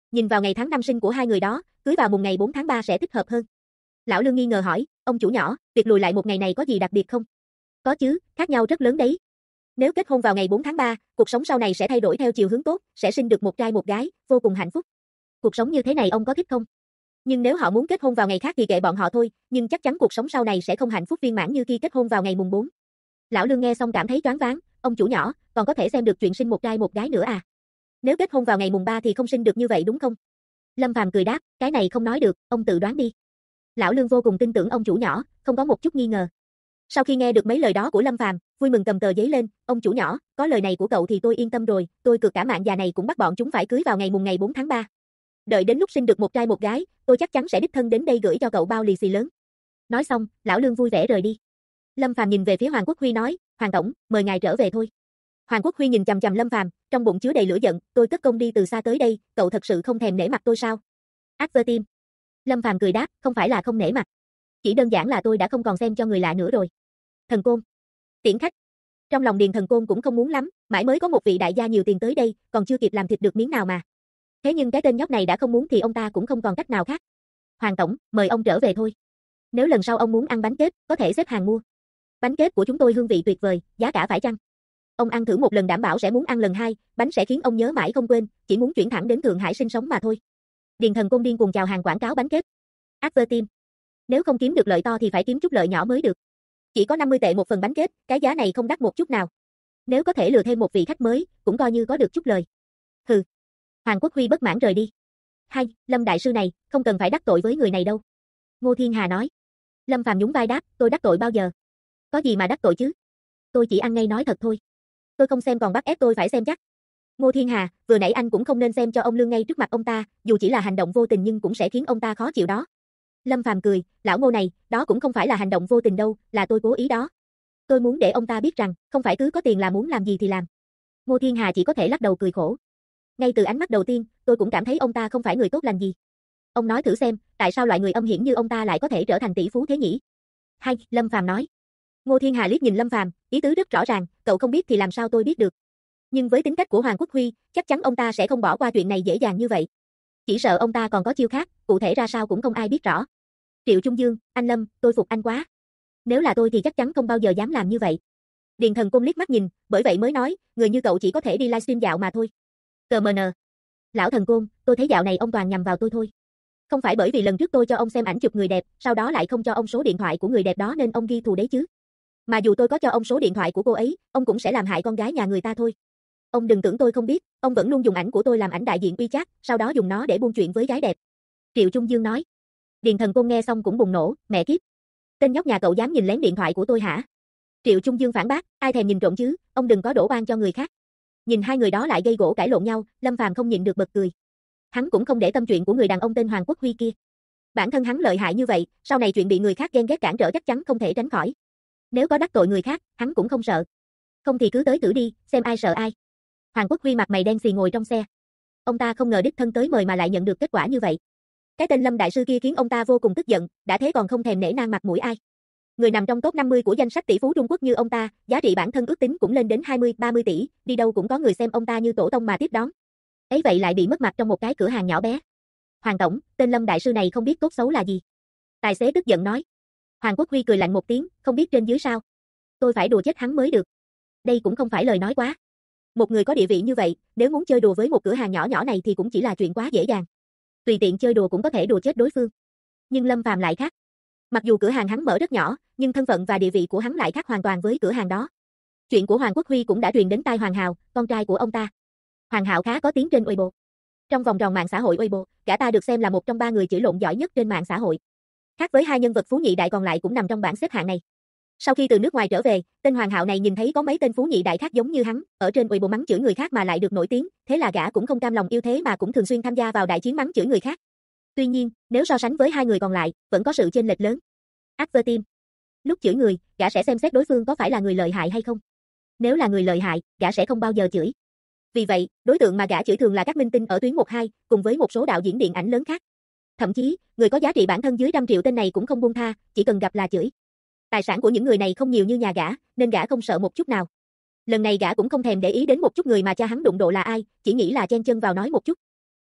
Nhìn vào ngày tháng năm sinh của hai người đó, cưới vào mùng ngày 4 tháng 3 sẽ thích hợp hơn. Lão Lương nghi ngờ hỏi, ông chủ nhỏ, việc lùi lại một ngày này có gì đặc biệt không? Có chứ, khác nhau rất lớn đấy. Nếu kết hôn vào ngày 4 tháng 3, cuộc sống sau này sẽ thay đổi theo chiều hướng tốt, sẽ sinh được một trai một gái, vô cùng hạnh phúc. Cuộc sống như thế này ông có thích không? Nhưng nếu họ muốn kết hôn vào ngày khác thì kệ bọn họ thôi, nhưng chắc chắn cuộc sống sau này sẽ không hạnh phúc viên mãn như khi kết hôn vào ngày mùng 4. Lão Lương nghe xong cảm thấy choáng váng, ông chủ nhỏ, còn có thể xem được chuyện sinh một trai một gái nữa à? Nếu kết hôn vào ngày mùng 3 thì không sinh được như vậy đúng không? Lâm Phàm cười đáp, cái này không nói được, ông tự đoán đi. Lão Lương vô cùng tin tưởng ông chủ nhỏ, không có một chút nghi ngờ. Sau khi nghe được mấy lời đó của Lâm Phàm, vui mừng cầm tờ giấy lên, ông chủ nhỏ, có lời này của cậu thì tôi yên tâm rồi, tôi cược cả mạng già này cũng bắt bọn chúng phải cưới vào ngày mùng ngày 4 tháng 3. Đợi đến lúc sinh được một trai một gái, tôi chắc chắn sẽ đích thân đến đây gửi cho cậu bao lì xì lớn. Nói xong, lão Lương vui vẻ rời đi. Lâm Phàm nhìn về phía Hoàng Quốc Huy nói, Hoàng tổng, mời ngài trở về thôi. Hoàng Quốc Huy nhìn chằm chằm Lâm Phàm, trong bụng chứa đầy lửa giận, tôi cất công đi từ xa tới đây, cậu thật sự không thèm nể mặt tôi sao? Advertim. Lâm Phàm cười đáp, không phải là không nể mặt. Chỉ đơn giản là tôi đã không còn xem cho người lạ nữa rồi. Thần Côn. Tiễn khách. Trong lòng Điền Thần Côn cũng không muốn lắm, mãi mới có một vị đại gia nhiều tiền tới đây, còn chưa kịp làm thịt được miếng nào mà. Thế nhưng cái tên nhóc này đã không muốn thì ông ta cũng không còn cách nào khác. Hoàng tổng, mời ông trở về thôi. Nếu lần sau ông muốn ăn bánh kếp, có thể xếp hàng mua. Bánh kếp của chúng tôi hương vị tuyệt vời, giá cả phải chăng? Ông ăn thử một lần đảm bảo sẽ muốn ăn lần hai, bánh sẽ khiến ông nhớ mãi không quên, chỉ muốn chuyển thẳng đến Thượng Hải sinh sống mà thôi. Điền Thần Côn điên cuồng chào hàng quảng cáo bánh kếp. Advertim. Nếu không kiếm được lợi to thì phải kiếm chút lợi nhỏ mới được. Chỉ có 50 tệ một phần bánh kếp, cái giá này không đắt một chút nào. Nếu có thể lừa thêm một vị khách mới, cũng coi như có được chút lời. Hừ. Hoàng Quốc Huy bất mãn rời đi. Hay, Lâm đại sư này, không cần phải đắc tội với người này đâu. Ngô Thiên Hà nói. Lâm Phàm nhún vai đáp, tôi đắc tội bao giờ? Có gì mà đắc tội chứ? Tôi chỉ ăn ngay nói thật thôi. Tôi không xem còn bắt ép tôi phải xem chắc. Ngô Thiên Hà, vừa nãy anh cũng không nên xem cho ông Lương ngay trước mặt ông ta, dù chỉ là hành động vô tình nhưng cũng sẽ khiến ông ta khó chịu đó. Lâm Phàm cười, lão Ngô này, đó cũng không phải là hành động vô tình đâu, là tôi cố ý đó. Tôi muốn để ông ta biết rằng, không phải cứ có tiền là muốn làm gì thì làm. Ngô Thiên Hà chỉ có thể lắc đầu cười khổ. Ngay từ ánh mắt đầu tiên, tôi cũng cảm thấy ông ta không phải người tốt lành gì. Ông nói thử xem, tại sao loại người âm hiểm như ông ta lại có thể trở thành tỷ phú thế nhỉ? Hay, Lâm Phàm nói. Ngô Thiên Hà liếc nhìn Lâm Phàm, ý tứ rất rõ ràng, cậu không biết thì làm sao tôi biết được. Nhưng với tính cách của Hoàng Quốc Huy, chắc chắn ông ta sẽ không bỏ qua chuyện này dễ dàng như vậy. Chỉ sợ ông ta còn có chiêu khác, cụ thể ra sao cũng không ai biết rõ. Triệu Trung Dương, anh Lâm, tôi phục anh quá. Nếu là tôi thì chắc chắn không bao giờ dám làm như vậy. Điền Thần Côn liếc mắt nhìn, bởi vậy mới nói, người như cậu chỉ có thể đi livestream dạo mà thôi. Cờ mờ nờ. Lão Thần Côn, tôi thấy dạo này ông toàn nhằm vào tôi thôi. Không phải bởi vì lần trước tôi cho ông xem ảnh chụp người đẹp, sau đó lại không cho ông số điện thoại của người đẹp đó nên ông ghi thù đấy chứ. Mà dù tôi có cho ông số điện thoại của cô ấy, ông cũng sẽ làm hại con gái nhà người ta thôi. Ông đừng tưởng tôi không biết, ông vẫn luôn dùng ảnh của tôi làm ảnh đại diện WeChat, sau đó dùng nó để buôn chuyện với gái đẹp. Triệu Trung Dương nói. Điền Thần Côn nghe xong cũng bùng nổ, mẹ kiếp. Tên nhóc nhà cậu dám nhìn lén điện thoại của tôi hả? Triệu Trung Dương phản bác, ai thèm nhìn trộm chứ, ông đừng có đổ oan cho người khác. Nhìn hai người đó lại gây gổ cãi lộn nhau, Lâm Phàm không nhịn được bật cười. Hắn cũng không để tâm chuyện của người đàn ông tên Hoàng Quốc Huy kia. Bản thân hắn lợi hại như vậy, sau này chuyện bị người khác ghen ghét cản trở chắc chắn không thể tránh khỏi. Nếu có đắc tội người khác, hắn cũng không sợ. Không thì cứ tới thử đi, xem ai sợ ai. Hoàng Quốc Huy mặt mày đen xì ngồi trong xe. Ông ta không ngờ đích thân tới mời mà lại nhận được kết quả như vậy. Cái tên Lâm đại sư kia khiến ông ta vô cùng tức giận, đã thế còn không thèm nể nang mặt mũi ai. Người nằm trong top 50 của danh sách tỷ phú Trung Quốc như ông ta, giá trị bản thân ước tính cũng lên đến 20-30 tỷ, đi đâu cũng có người xem ông ta như tổ tông mà tiếp đón. Ấy vậy lại bị mất mặt trong một cái cửa hàng nhỏ bé. Hoàng tổng, tên Lâm đại sư này không biết tốt xấu là gì. Tài xế tức giận nói. Hoàng Quốc Huy cười lạnh một tiếng, không biết trên dưới sao. Tôi phải đùa chết hắn mới được. Đây cũng không phải lời nói quá. Một người có địa vị như vậy, nếu muốn chơi đùa với một cửa hàng nhỏ nhỏ này thì cũng chỉ là chuyện quá dễ dàng. Tùy tiện chơi đùa cũng có thể đùa chết đối phương. Nhưng Lâm Phàm lại khác. Mặc dù cửa hàng hắn mở rất nhỏ, nhưng thân phận và địa vị của hắn lại khác hoàn toàn với cửa hàng đó. Chuyện của Hoàng Quốc Huy cũng đã truyền đến tai Hoàng Hạo, con trai của ông ta. Hoàng Hạo khá có tiếng trên Weibo. Trong vòng tròn mạng xã hội Weibo, gã ta được xem là một trong ba người chửi lộn giỏi nhất trên mạng xã hội. Khác với hai nhân vật phú nhị đại còn lại cũng nằm trong bảng xếp hạng này. Sau khi từ nước ngoài trở về, tên Hoàng Hạo này nhìn thấy có mấy tên phú nhị đại khác giống như hắn, ở trên Weibo mắng chửi người khác mà lại được nổi tiếng, thế là gã cũng không cam lòng yêu thế mà cũng thường xuyên tham gia vào đại chiến mắng chửi người khác. Tuy nhiên, nếu so sánh với hai người còn lại, vẫn có sự chênh lệch lớn. Advertim. Lúc chửi người, gã sẽ xem xét đối phương có phải là người lợi hại hay không. Nếu là người lợi hại, gã sẽ không bao giờ chửi. Vì vậy, đối tượng mà gã chửi thường là các minh tinh ở tuyến 1-2, cùng với một số đạo diễn điện ảnh lớn khác. Thậm chí, người có giá trị bản thân dưới 100 triệu tên này cũng không buông tha, chỉ cần gặp là chửi. Tài sản của những người này không nhiều như nhà gã, nên gã không sợ một chút nào. Lần này gã cũng không thèm để ý đến một chút người mà cha hắn đụng độ là ai, chỉ nghĩ là chen chân vào nói một chút.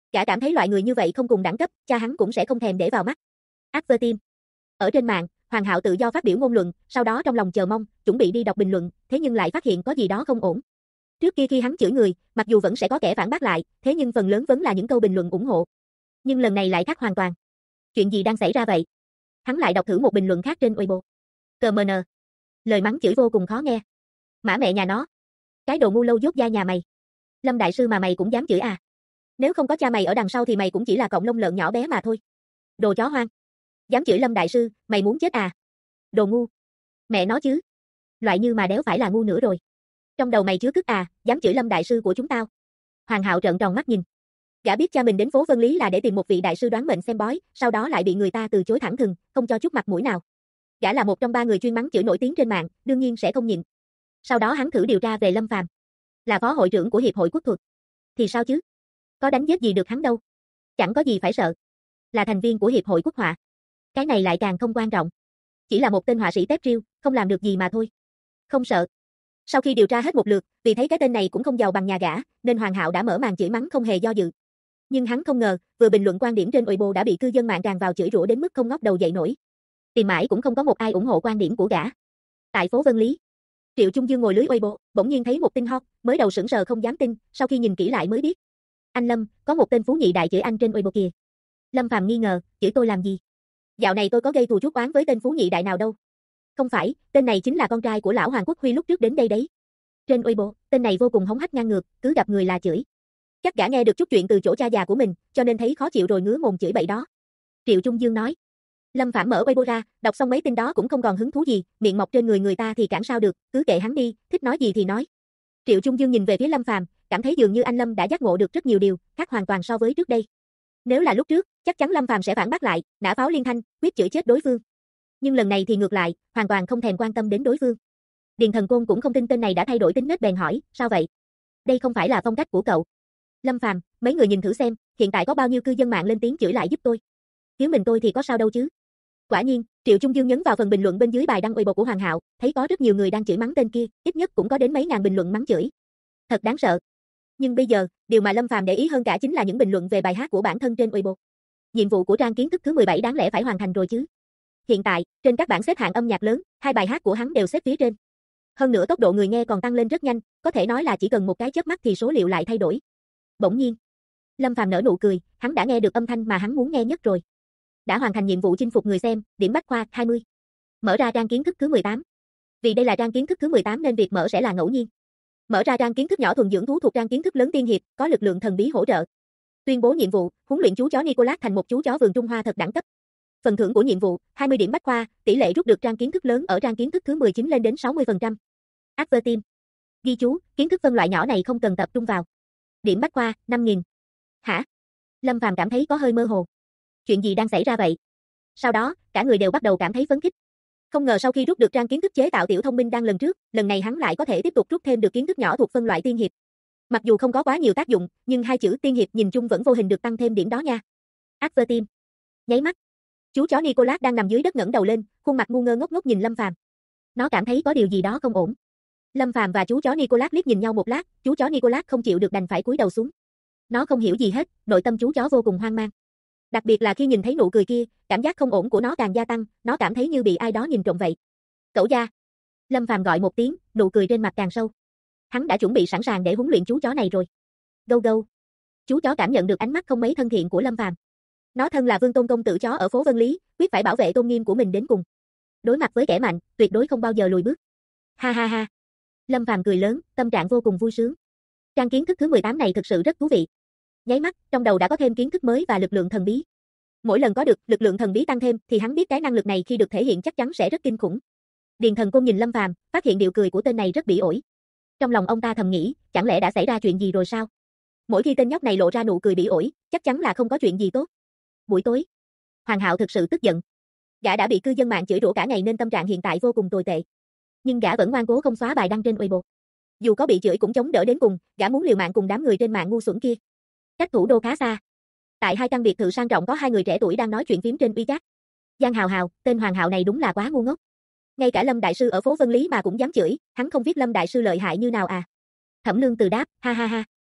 Gã cảm thấy loại người như vậy không cùng đẳng cấp, cha hắn cũng sẽ không thèm để vào mắt. Advertime. Ở trên mạng, Hoàng Hạo tự do phát biểu ngôn luận, sau đó trong lòng chờ mong, chuẩn bị đi đọc bình luận, thế nhưng lại phát hiện có gì đó không ổn. Trước kia khi hắn chửi người, mặc dù vẫn sẽ có kẻ phản bác lại, thế nhưng phần lớn vẫn là những câu bình luận ủng hộ. Nhưng lần này lại khác hoàn toàn. Chuyện gì đang xảy ra vậy? Hắn lại đọc thử một bình luận khác trên Weibo. CMN. Lời mắng chửi vô cùng khó nghe. Mã mẹ nhà nó. Cái đồ ngu lâu dốt da nhà mày. Lâm đại sư mà mày cũng dám chửi à? Nếu không có cha mày ở đằng sau thì mày cũng chỉ là cọng lông lợn nhỏ bé mà thôi. Đồ chó hoang. Dám chửi Lâm đại sư, mày muốn chết à? Đồ ngu. Mẹ nó chứ. Loại như mà đéo phải là ngu nữa rồi. Trong đầu mày chứa cứt à, dám chửi Lâm đại sư của chúng tao. Hoàng Hạo trợn tròn mắt nhìn. Gã biết cha mình đến phố Vân Lý là để tìm một vị đại sư đoán mệnh xem bói, sau đó lại bị người ta từ chối thẳng thừng, không cho chút mặt mũi nào. Gã là một trong 3 người chuyên mắng chửi nổi tiếng trên mạng, đương nhiên sẽ không nhịn. Sau đó hắn thử điều tra về Lâm Phàm. Là phó hội trưởng của Hiệp hội Quốc thuật. Thì sao chứ? Có đánh giết gì được hắn đâu. Chẳng có gì phải sợ. Là thành viên của Hiệp hội Quốc họa. Cái này lại càng không quan trọng. Chỉ là một tên họa sĩ tép riêu, không làm được gì mà thôi. Không sợ. Sau khi điều tra hết một lượt, vì thấy cái tên này cũng không giàu bằng nhà gã, nên Hoàng Hạo đã mở màn chửi mắng không hề do dự. Nhưng hắn không ngờ, vừa bình luận quan điểm trên Weibo đã bị cư dân mạng tràn vào chửi rủa đến mức không ngóc đầu dậy nổi. Tìm mãi cũng không có một ai ủng hộ quan điểm của gã. Tại phố Vân Lý, Triệu Trung Dương ngồi lưới Weibo, bỗng nhiên thấy một tin hot, mới đầu sững sờ không dám tin, sau khi nhìn kỹ lại mới biết. Anh Lâm, có một tên phú nhị đại chửi anh trên Weibo kìa. Lâm Phàm nghi ngờ, chửi tôi làm gì? Dạo này tôi có gây thù chuốc oán với tên phú nhị đại nào đâu. Không phải, tên này chính là con trai của lão Hoàng Quốc Huy lúc trước đến đây đấy. Trên Weibo, tên này vô cùng hống hách ngang ngược, cứ gặp người là chửi. Chắc gã nghe được chút chuyện từ chỗ cha già của mình, cho nên thấy khó chịu rồi ngứa mồm chửi bậy đó. Triệu Trung Dương nói. Lâm Phàm mở Weibo ra, đọc xong mấy tin đó cũng không còn hứng thú gì, miệng mọc trên người ta thì cản sao được, cứ kệ hắn đi, thích nói gì thì nói. Triệu Trung Dương nhìn về phía Lâm Phàm, cảm thấy dường như anh Lâm đã giác ngộ được rất nhiều điều, khác hoàn toàn so với trước đây. Nếu là lúc trước, chắc chắn Lâm Phàm sẽ phản bác lại, nã pháo liên thanh, quyết chửi chết đối phương. Nhưng lần này thì ngược lại, hoàn toàn không thèm quan tâm đến đối phương. Điền Thần Côn cũng không tin tên này đã thay đổi tính nết bèn hỏi, sao vậy? Đây không phải là phong cách của cậu. Lâm Phàm, mấy người nhìn thử xem, hiện tại có bao nhiêu cư dân mạng lên tiếng chửi lại giúp tôi. Thiếu mình tôi thì có sao đâu chứ. Quả nhiên, Triệu Trung Dương nhấn vào phần bình luận bên dưới bài đăng Weibo của Hoàng Hạo, thấy có rất nhiều người đang chửi mắng tên kia, ít nhất cũng có đến mấy ngàn bình luận mắng chửi. Thật đáng sợ. Nhưng bây giờ, điều mà Lâm Phàm để ý hơn cả chính là những bình luận về bài hát của bản thân trên Weibo. Nhiệm vụ của trang kiến thức thứ 17 đáng lẽ phải hoàn thành rồi chứ. Hiện tại, trên các bảng xếp hạng âm nhạc lớn, 2 bài hát của hắn đều xếp phía trên. Hơn nữa tốc độ người nghe còn tăng lên rất nhanh, có thể nói là chỉ cần một cái chớp mắt thì số liệu lại thay đổi. Bỗng nhiên, Lâm Phàm nở nụ cười, hắn đã nghe được âm thanh mà hắn muốn nghe nhất rồi. Đã hoàn thành nhiệm vụ chinh phục người xem, điểm bách khoa 20. Mở ra trang kiến thức thứ 18. Vì đây là trang kiến thức thứ 18 nên việc mở sẽ là ngẫu nhiên. Mở ra trang kiến thức nhỏ thuần dưỡng thú thuộc trang kiến thức lớn tiên hiệp, có lực lượng thần bí hỗ trợ. Tuyên bố nhiệm vụ, huấn luyện chú chó Nicolas thành một chú chó vườn Trung Hoa thật đẳng cấp. Phần thưởng của nhiệm vụ, 20 điểm bách khoa, tỷ lệ rút được trang kiến thức lớn ở trang kiến thức thứ 19 lên đến 60%. Advertime. Ghi chú, kiến thức phân loại nhỏ này không cần tập trung vào. Điểm bách khoa, 5.000. Hả? Lâm Phàm cảm thấy có hơi mơ hồ. Chuyện gì đang xảy ra vậy? Sau đó, cả người đều bắt đầu cảm thấy phấn khích. Không ngờ sau khi rút được trang kiến thức chế tạo tiểu thông minh đang lần trước, lần này hắn lại có thể tiếp tục rút thêm được kiến thức nhỏ thuộc phân loại tiên hiệp. Mặc dù không có quá nhiều tác dụng, nhưng 2 chữ tiên hiệp nhìn chung vẫn vô hình được tăng thêm điểm đó nha. Advertime. Nháy mắt. Chú chó Nicolas đang nằm dưới đất ngẩng đầu lên, khuôn mặt ngu ngơ ngốc ngốc nhìn Lâm Phàm. Nó cảm thấy có điều gì đó không ổn. Lâm Phàm và chú chó Nicolas liếc nhìn nhau một lát, chú chó Nicolas không chịu được đành phải cúi đầu xuống. Nó không hiểu gì hết, nội tâm chú chó vô cùng hoang mang. Đặc biệt là khi nhìn thấy nụ cười kia, cảm giác không ổn của nó càng gia tăng, nó cảm thấy như bị ai đó nhìn trộm vậy. Cậu gia. Lâm Phàm gọi một tiếng, nụ cười trên mặt càng sâu. Hắn đã chuẩn bị sẵn sàng để huấn luyện chú chó này rồi. Gâu gâu. Chú chó cảm nhận được ánh mắt không mấy thân thiện của Lâm Phàm. Nó thân là Vương Tôn công tử chó ở phố Vân Lý, quyết phải bảo vệ tôn nghiêm của mình đến cùng. Đối mặt với kẻ mạnh, tuyệt đối không bao giờ lùi bước. Ha ha ha. Lâm Phàm cười lớn, tâm trạng vô cùng vui sướng. Trang kiến thức thứ 18 này thực sự rất thú vị. Nháy mắt, trong đầu đã có thêm kiến thức mới và lực lượng thần bí. Mỗi lần có được lực lượng thần bí tăng thêm thì hắn biết cái năng lực này khi được thể hiện chắc chắn sẽ rất kinh khủng. Điền Thần Côn nhìn Lâm Phàm, phát hiện điệu cười của tên này rất bỉ ổi. Trong lòng ông ta thầm nghĩ, chẳng lẽ đã xảy ra chuyện gì rồi sao? Mỗi khi tên nhóc này lộ ra nụ cười bỉ ổi, chắc chắn là không có chuyện gì tốt. Buổi tối, Hoàng Hạo thực sự tức giận. Gã đã bị cư dân mạng chửi rủa cả ngày nên tâm trạng hiện tại vô cùng tồi tệ. Nhưng gã vẫn ngoan cố không xóa bài đăng trên Weibo. Dù có bị chửi cũng chống đỡ đến cùng, gã muốn liều mạng cùng đám người trên mạng ngu xuẩn kia. Cách thủ đô khá xa. Tại 2 căn biệt thự sang trọng có 2 người trẻ tuổi đang nói chuyện phím trên WeChat. Giang Hào Hào, tên Hoàng Hạo này đúng là quá ngu ngốc. Ngay cả Lâm đại sư ở phố Vân Lý mà cũng dám chửi, hắn không biết Lâm đại sư lợi hại như nào à? Thẩm Lương Từ đáp, ha ha ha.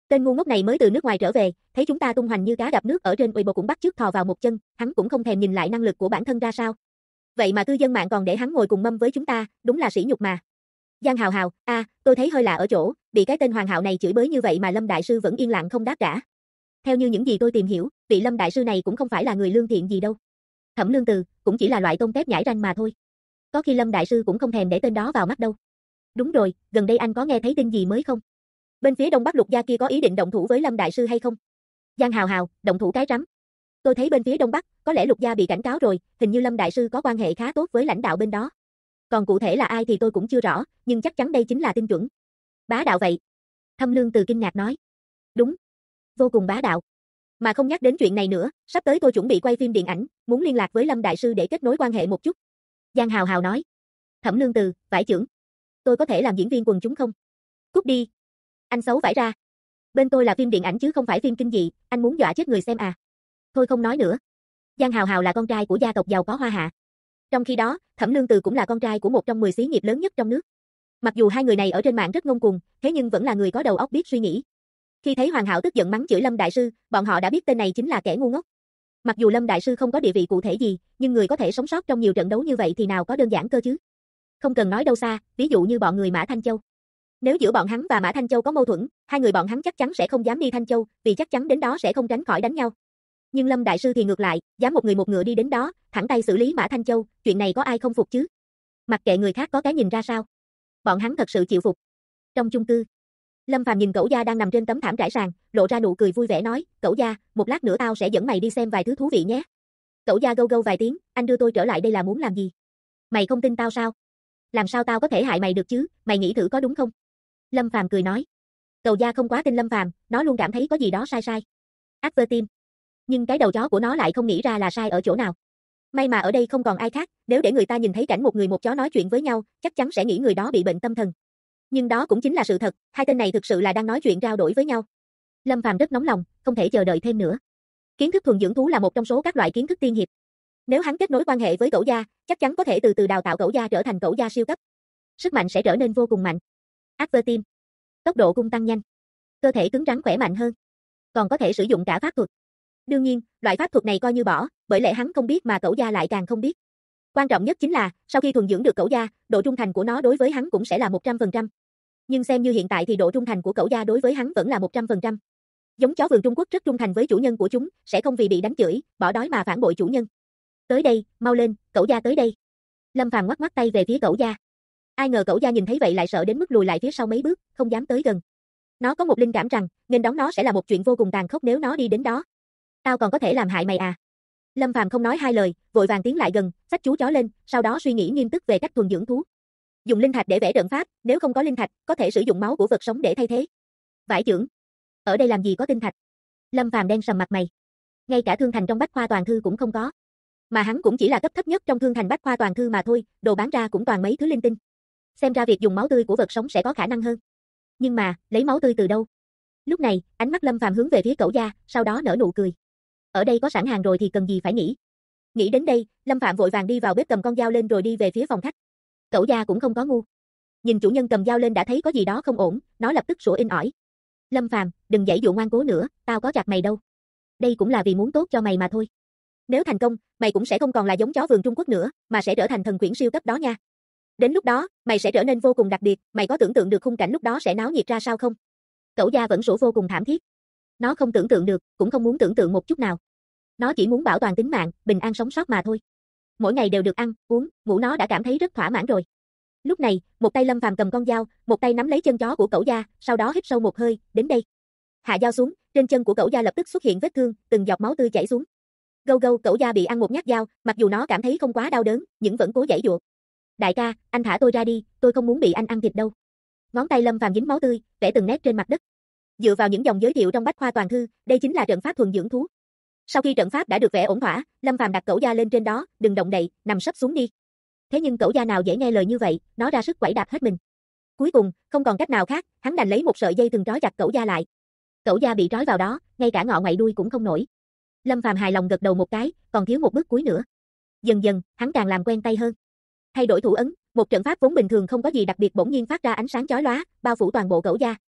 Tên ngu ngốc này mới từ nước ngoài trở về, thấy chúng ta tung hoành như cá gặp nước ở trên Weibo cũng bắt chước thò vào một chân, hắn cũng không thèm nhìn lại năng lực của bản thân ra sao. Vậy mà cư dân mạng còn để hắn ngồi cùng mâm với chúng ta, đúng là sỉ nhục mà. Giang Hào Hào, tôi thấy hơi lạ ở chỗ, bị cái tên Hoàng Hạo này chửi bới như vậy mà Lâm đại sư vẫn yên lặng không đáp trả. Theo như những gì tôi tìm hiểu, vị Lâm đại sư này cũng không phải là người lương thiện gì đâu. Thẩm Lương Từ cũng chỉ là loại tôm tép nhãi ranh mà thôi. Có khi Lâm đại sư cũng không thèm để tên đó vào mắt đâu. Đúng rồi, gần đây anh có nghe thấy tin gì mới không? Bên phía Đông Bắc Lục gia kia có ý định động thủ với Lâm đại sư hay không? Giang Hào Hào, động thủ cái rắm. Tôi thấy bên phía Đông Bắc, có lẽ Lục gia bị cảnh cáo rồi, hình như Lâm đại sư có quan hệ khá tốt với lãnh đạo bên đó. Còn cụ thể là ai thì tôi cũng chưa rõ, nhưng chắc chắn đây chính là tin chuẩn. Bá đạo vậy. Thâm Lương Từ kinh ngạc nói. Đúng. Vô cùng bá đạo. Mà không nhắc đến chuyện này nữa, sắp tới tôi chuẩn bị quay phim điện ảnh, muốn liên lạc với Lâm đại sư để kết nối quan hệ một chút. Giang Hào Hào nói. Thẩm Lương Từ, vải chưởng. Tôi có thể làm diễn viên quần chúng không? Cút đi. Anh xấu vải ra. Bên tôi là phim điện ảnh chứ không phải phim kinh dị, anh muốn dọa chết người xem à? Thôi không nói nữa. Giang Hào Hào là con trai của gia tộc giàu có Hoa Hạ. Trong khi đó, Thẩm Lương Từ cũng là con trai của một trong 10 xí nghiệp lớn nhất trong nước. Mặc dù hai người này ở trên mạng rất ngông cuồng, thế nhưng vẫn là người có đầu óc biết suy nghĩ. Khi thấy Hoàng Hạo tức giận mắng chửi Lâm đại sư, bọn họ đã biết tên này chính là kẻ ngu ngốc. Mặc dù Lâm đại sư không có địa vị cụ thể gì, nhưng người có thể sống sót trong nhiều trận đấu như vậy thì nào có đơn giản cơ chứ. Không cần nói đâu xa, ví dụ như bọn người Mã Thanh Châu. Nếu giữa bọn hắn và Mã Thanh Châu có mâu thuẫn, hai người bọn hắn chắc chắn sẽ không dám đi Thanh Châu, vì chắc chắn đến đó sẽ không tránh khỏi đánh nhau. Nhưng Lâm đại sư thì ngược lại, dám một người một ngựa đi đến đó, thẳng tay xử lý Mã Thanh Châu, chuyện này có ai không phục chứ? Mặc kệ người khác có cái nhìn ra sao, bọn hắn thật sự chịu phục. Trong chung cư, Lâm Phàm nhìn Cẩu Gia đang nằm trên tấm thảm trải sàn, lộ ra nụ cười vui vẻ nói, Cẩu Gia, một lát nữa tao sẽ dẫn mày đi xem vài thứ thú vị nhé. Cẩu Gia gâu gâu vài tiếng, anh đưa tôi trở lại đây là muốn làm gì? Mày không tin tao sao? Làm sao tao có thể hại mày được chứ, mày nghĩ thử có đúng không? Lâm Phàm cười nói. Cẩu Gia không quá tin Lâm Phàm, nó luôn cảm thấy có gì đó sai sai. Advertim. Nhưng cái đầu chó của nó lại không nghĩ ra là sai ở chỗ nào. May mà ở đây không còn ai khác, nếu để người ta nhìn thấy cảnh một người một chó nói chuyện với nhau, chắc chắn sẽ nghĩ người đó bị bệnh tâm thần. Nhưng đó cũng chính là sự thật, hai tên này thực sự là đang nói chuyện trao đổi với nhau. Lâm Phàm rất nóng lòng, không thể chờ đợi thêm nữa. Kiến thức thuần dưỡng thú là một trong số các loại kiến thức tiên hiệp. Nếu hắn kết nối quan hệ với Cẩu Gia, chắc chắn có thể từ từ đào tạo Cẩu Gia trở thành Cẩu Gia siêu cấp. Sức mạnh sẽ trở nên vô cùng mạnh. Advertim. Tốc độ cung tăng nhanh. Cơ thể cứng rắn khỏe mạnh hơn. Còn có thể sử dụng cả pháp thuật. Đương nhiên, loại pháp thuật này coi như bỏ, bởi lẽ hắn không biết mà Cẩu Gia lại càng không biết. Quan trọng nhất chính là, sau khi thuần dưỡng được Cẩu Gia, độ trung thành của nó đối với hắn cũng sẽ là 100%. Nhưng xem như hiện tại thì độ trung thành của Cẩu Gia đối với hắn vẫn là 100%. Giống chó vườn Trung Quốc rất trung thành với chủ nhân của chúng, sẽ không vì bị đánh chửi, bỏ đói mà phản bội chủ nhân. Tới đây, mau lên, Cẩu Gia tới đây. Lâm Phàm ngoắc ngoắc tay về phía Cẩu Gia. Ai ngờ Cẩu Gia nhìn thấy vậy lại sợ đến mức lùi lại phía sau mấy bước, không dám tới gần. Nó có một linh cảm rằng, nghênh đón nó sẽ là một chuyện vô cùng tàn khốc nếu nó đi đến đó. Tao còn có thể làm hại mày à? Lâm Phàm không nói hai lời, vội vàng tiến lại gần, xách chú chó lên, sau đó suy nghĩ nghiêm túc về cách thuần dưỡng thú. Dùng linh thạch để vẽ trận pháp, nếu không có linh thạch, có thể sử dụng máu của vật sống để thay thế. Vải chưởng. Ở đây làm gì có tinh thạch? Lâm Phàm đen sầm mặt mày. Ngay cả thương thành trong Bách Khoa Toàn Thư cũng không có. Mà hắn cũng chỉ là cấp thấp nhất trong thương thành Bách Khoa Toàn Thư mà thôi, đồ bán ra cũng toàn mấy thứ linh tinh. Xem ra việc dùng máu tươi của vật sống sẽ có khả năng hơn. Nhưng mà, lấy máu tươi từ đâu? Lúc này, ánh mắt Lâm Phàm hướng về phía Cẩu Gia, sau đó nở nụ cười. Ở đây có sẵn hàng rồi thì cần gì phải nghĩ. Nghĩ đến đây, Lâm Phạm vội vàng đi vào bếp cầm con dao lên rồi đi về phía phòng khách. Cẩu Gia cũng không có ngu. Nhìn chủ nhân cầm dao lên đã thấy có gì đó không ổn, nó lập tức sủa inh ỏi. Lâm Phàm, đừng giãy dụa ngoan cố nữa, tao có chặt mày đâu. Đây cũng là vì muốn tốt cho mày mà thôi. Nếu thành công, mày cũng sẽ không còn là giống chó vườn Trung Quốc nữa, mà sẽ trở thành thần quyển siêu cấp đó nha. Đến lúc đó, mày sẽ trở nên vô cùng đặc biệt, mày có tưởng tượng được khung cảnh lúc đó sẽ náo nhiệt ra sao không? Cẩu Gia vẫn sủa vô cùng thảm thiết. Nó không tưởng tượng được, cũng không muốn tưởng tượng một chút nào. Nó chỉ muốn bảo toàn tính mạng, bình an sống sót mà thôi. Mỗi ngày đều được ăn, uống, ngủ nó đã cảm thấy rất thỏa mãn rồi. Lúc này, một tay Lâm Phàm cầm con dao, một tay nắm lấy chân chó của Cẩu Gia, sau đó hít sâu một hơi, đến đây. Hạ dao xuống, trên chân của Cẩu Gia lập tức xuất hiện vết thương, từng giọt máu tươi chảy xuống. Gâu gâu, Cẩu Gia bị ăn một nhát dao, mặc dù nó cảm thấy không quá đau đớn, nhưng vẫn cố giãy giụa. Đại ca, anh thả tôi ra đi, tôi không muốn bị anh ăn thịt đâu. Ngón tay Lâm Phàm dính máu tươi, vẽ từng nét trên mặt đất. Dựa vào những dòng giới thiệu trong Bách Khoa Toàn Thư, đây chính là trận pháp thuần dưỡng thú. Sau khi trận pháp đã được vẽ ổn thỏa, Lâm Phàm đặt Cẩu Gia lên trên đó, đừng động đậy, nằm sấp xuống đi. Thế nhưng Cẩu Gia nào dễ nghe lời như vậy, nó ra sức quẩy đạp hết mình. Cuối cùng, không còn cách nào khác, hắn đành lấy một sợi dây thừng trói chặt Cẩu Gia lại. Cẩu Gia bị trói vào đó, ngay cả ngọ ngoại đuôi cũng không nổi. Lâm Phàm hài lòng gật đầu một cái, còn thiếu một bước cuối nữa. Dần dần, hắn càng làm quen tay hơn. Thay đổi thủ ấn, một trận pháp vốn bình thường không có gì đặc biệt bỗng nhiên phát ra ánh sáng chói lóa, bao phủ toàn bộ Cẩu Gia.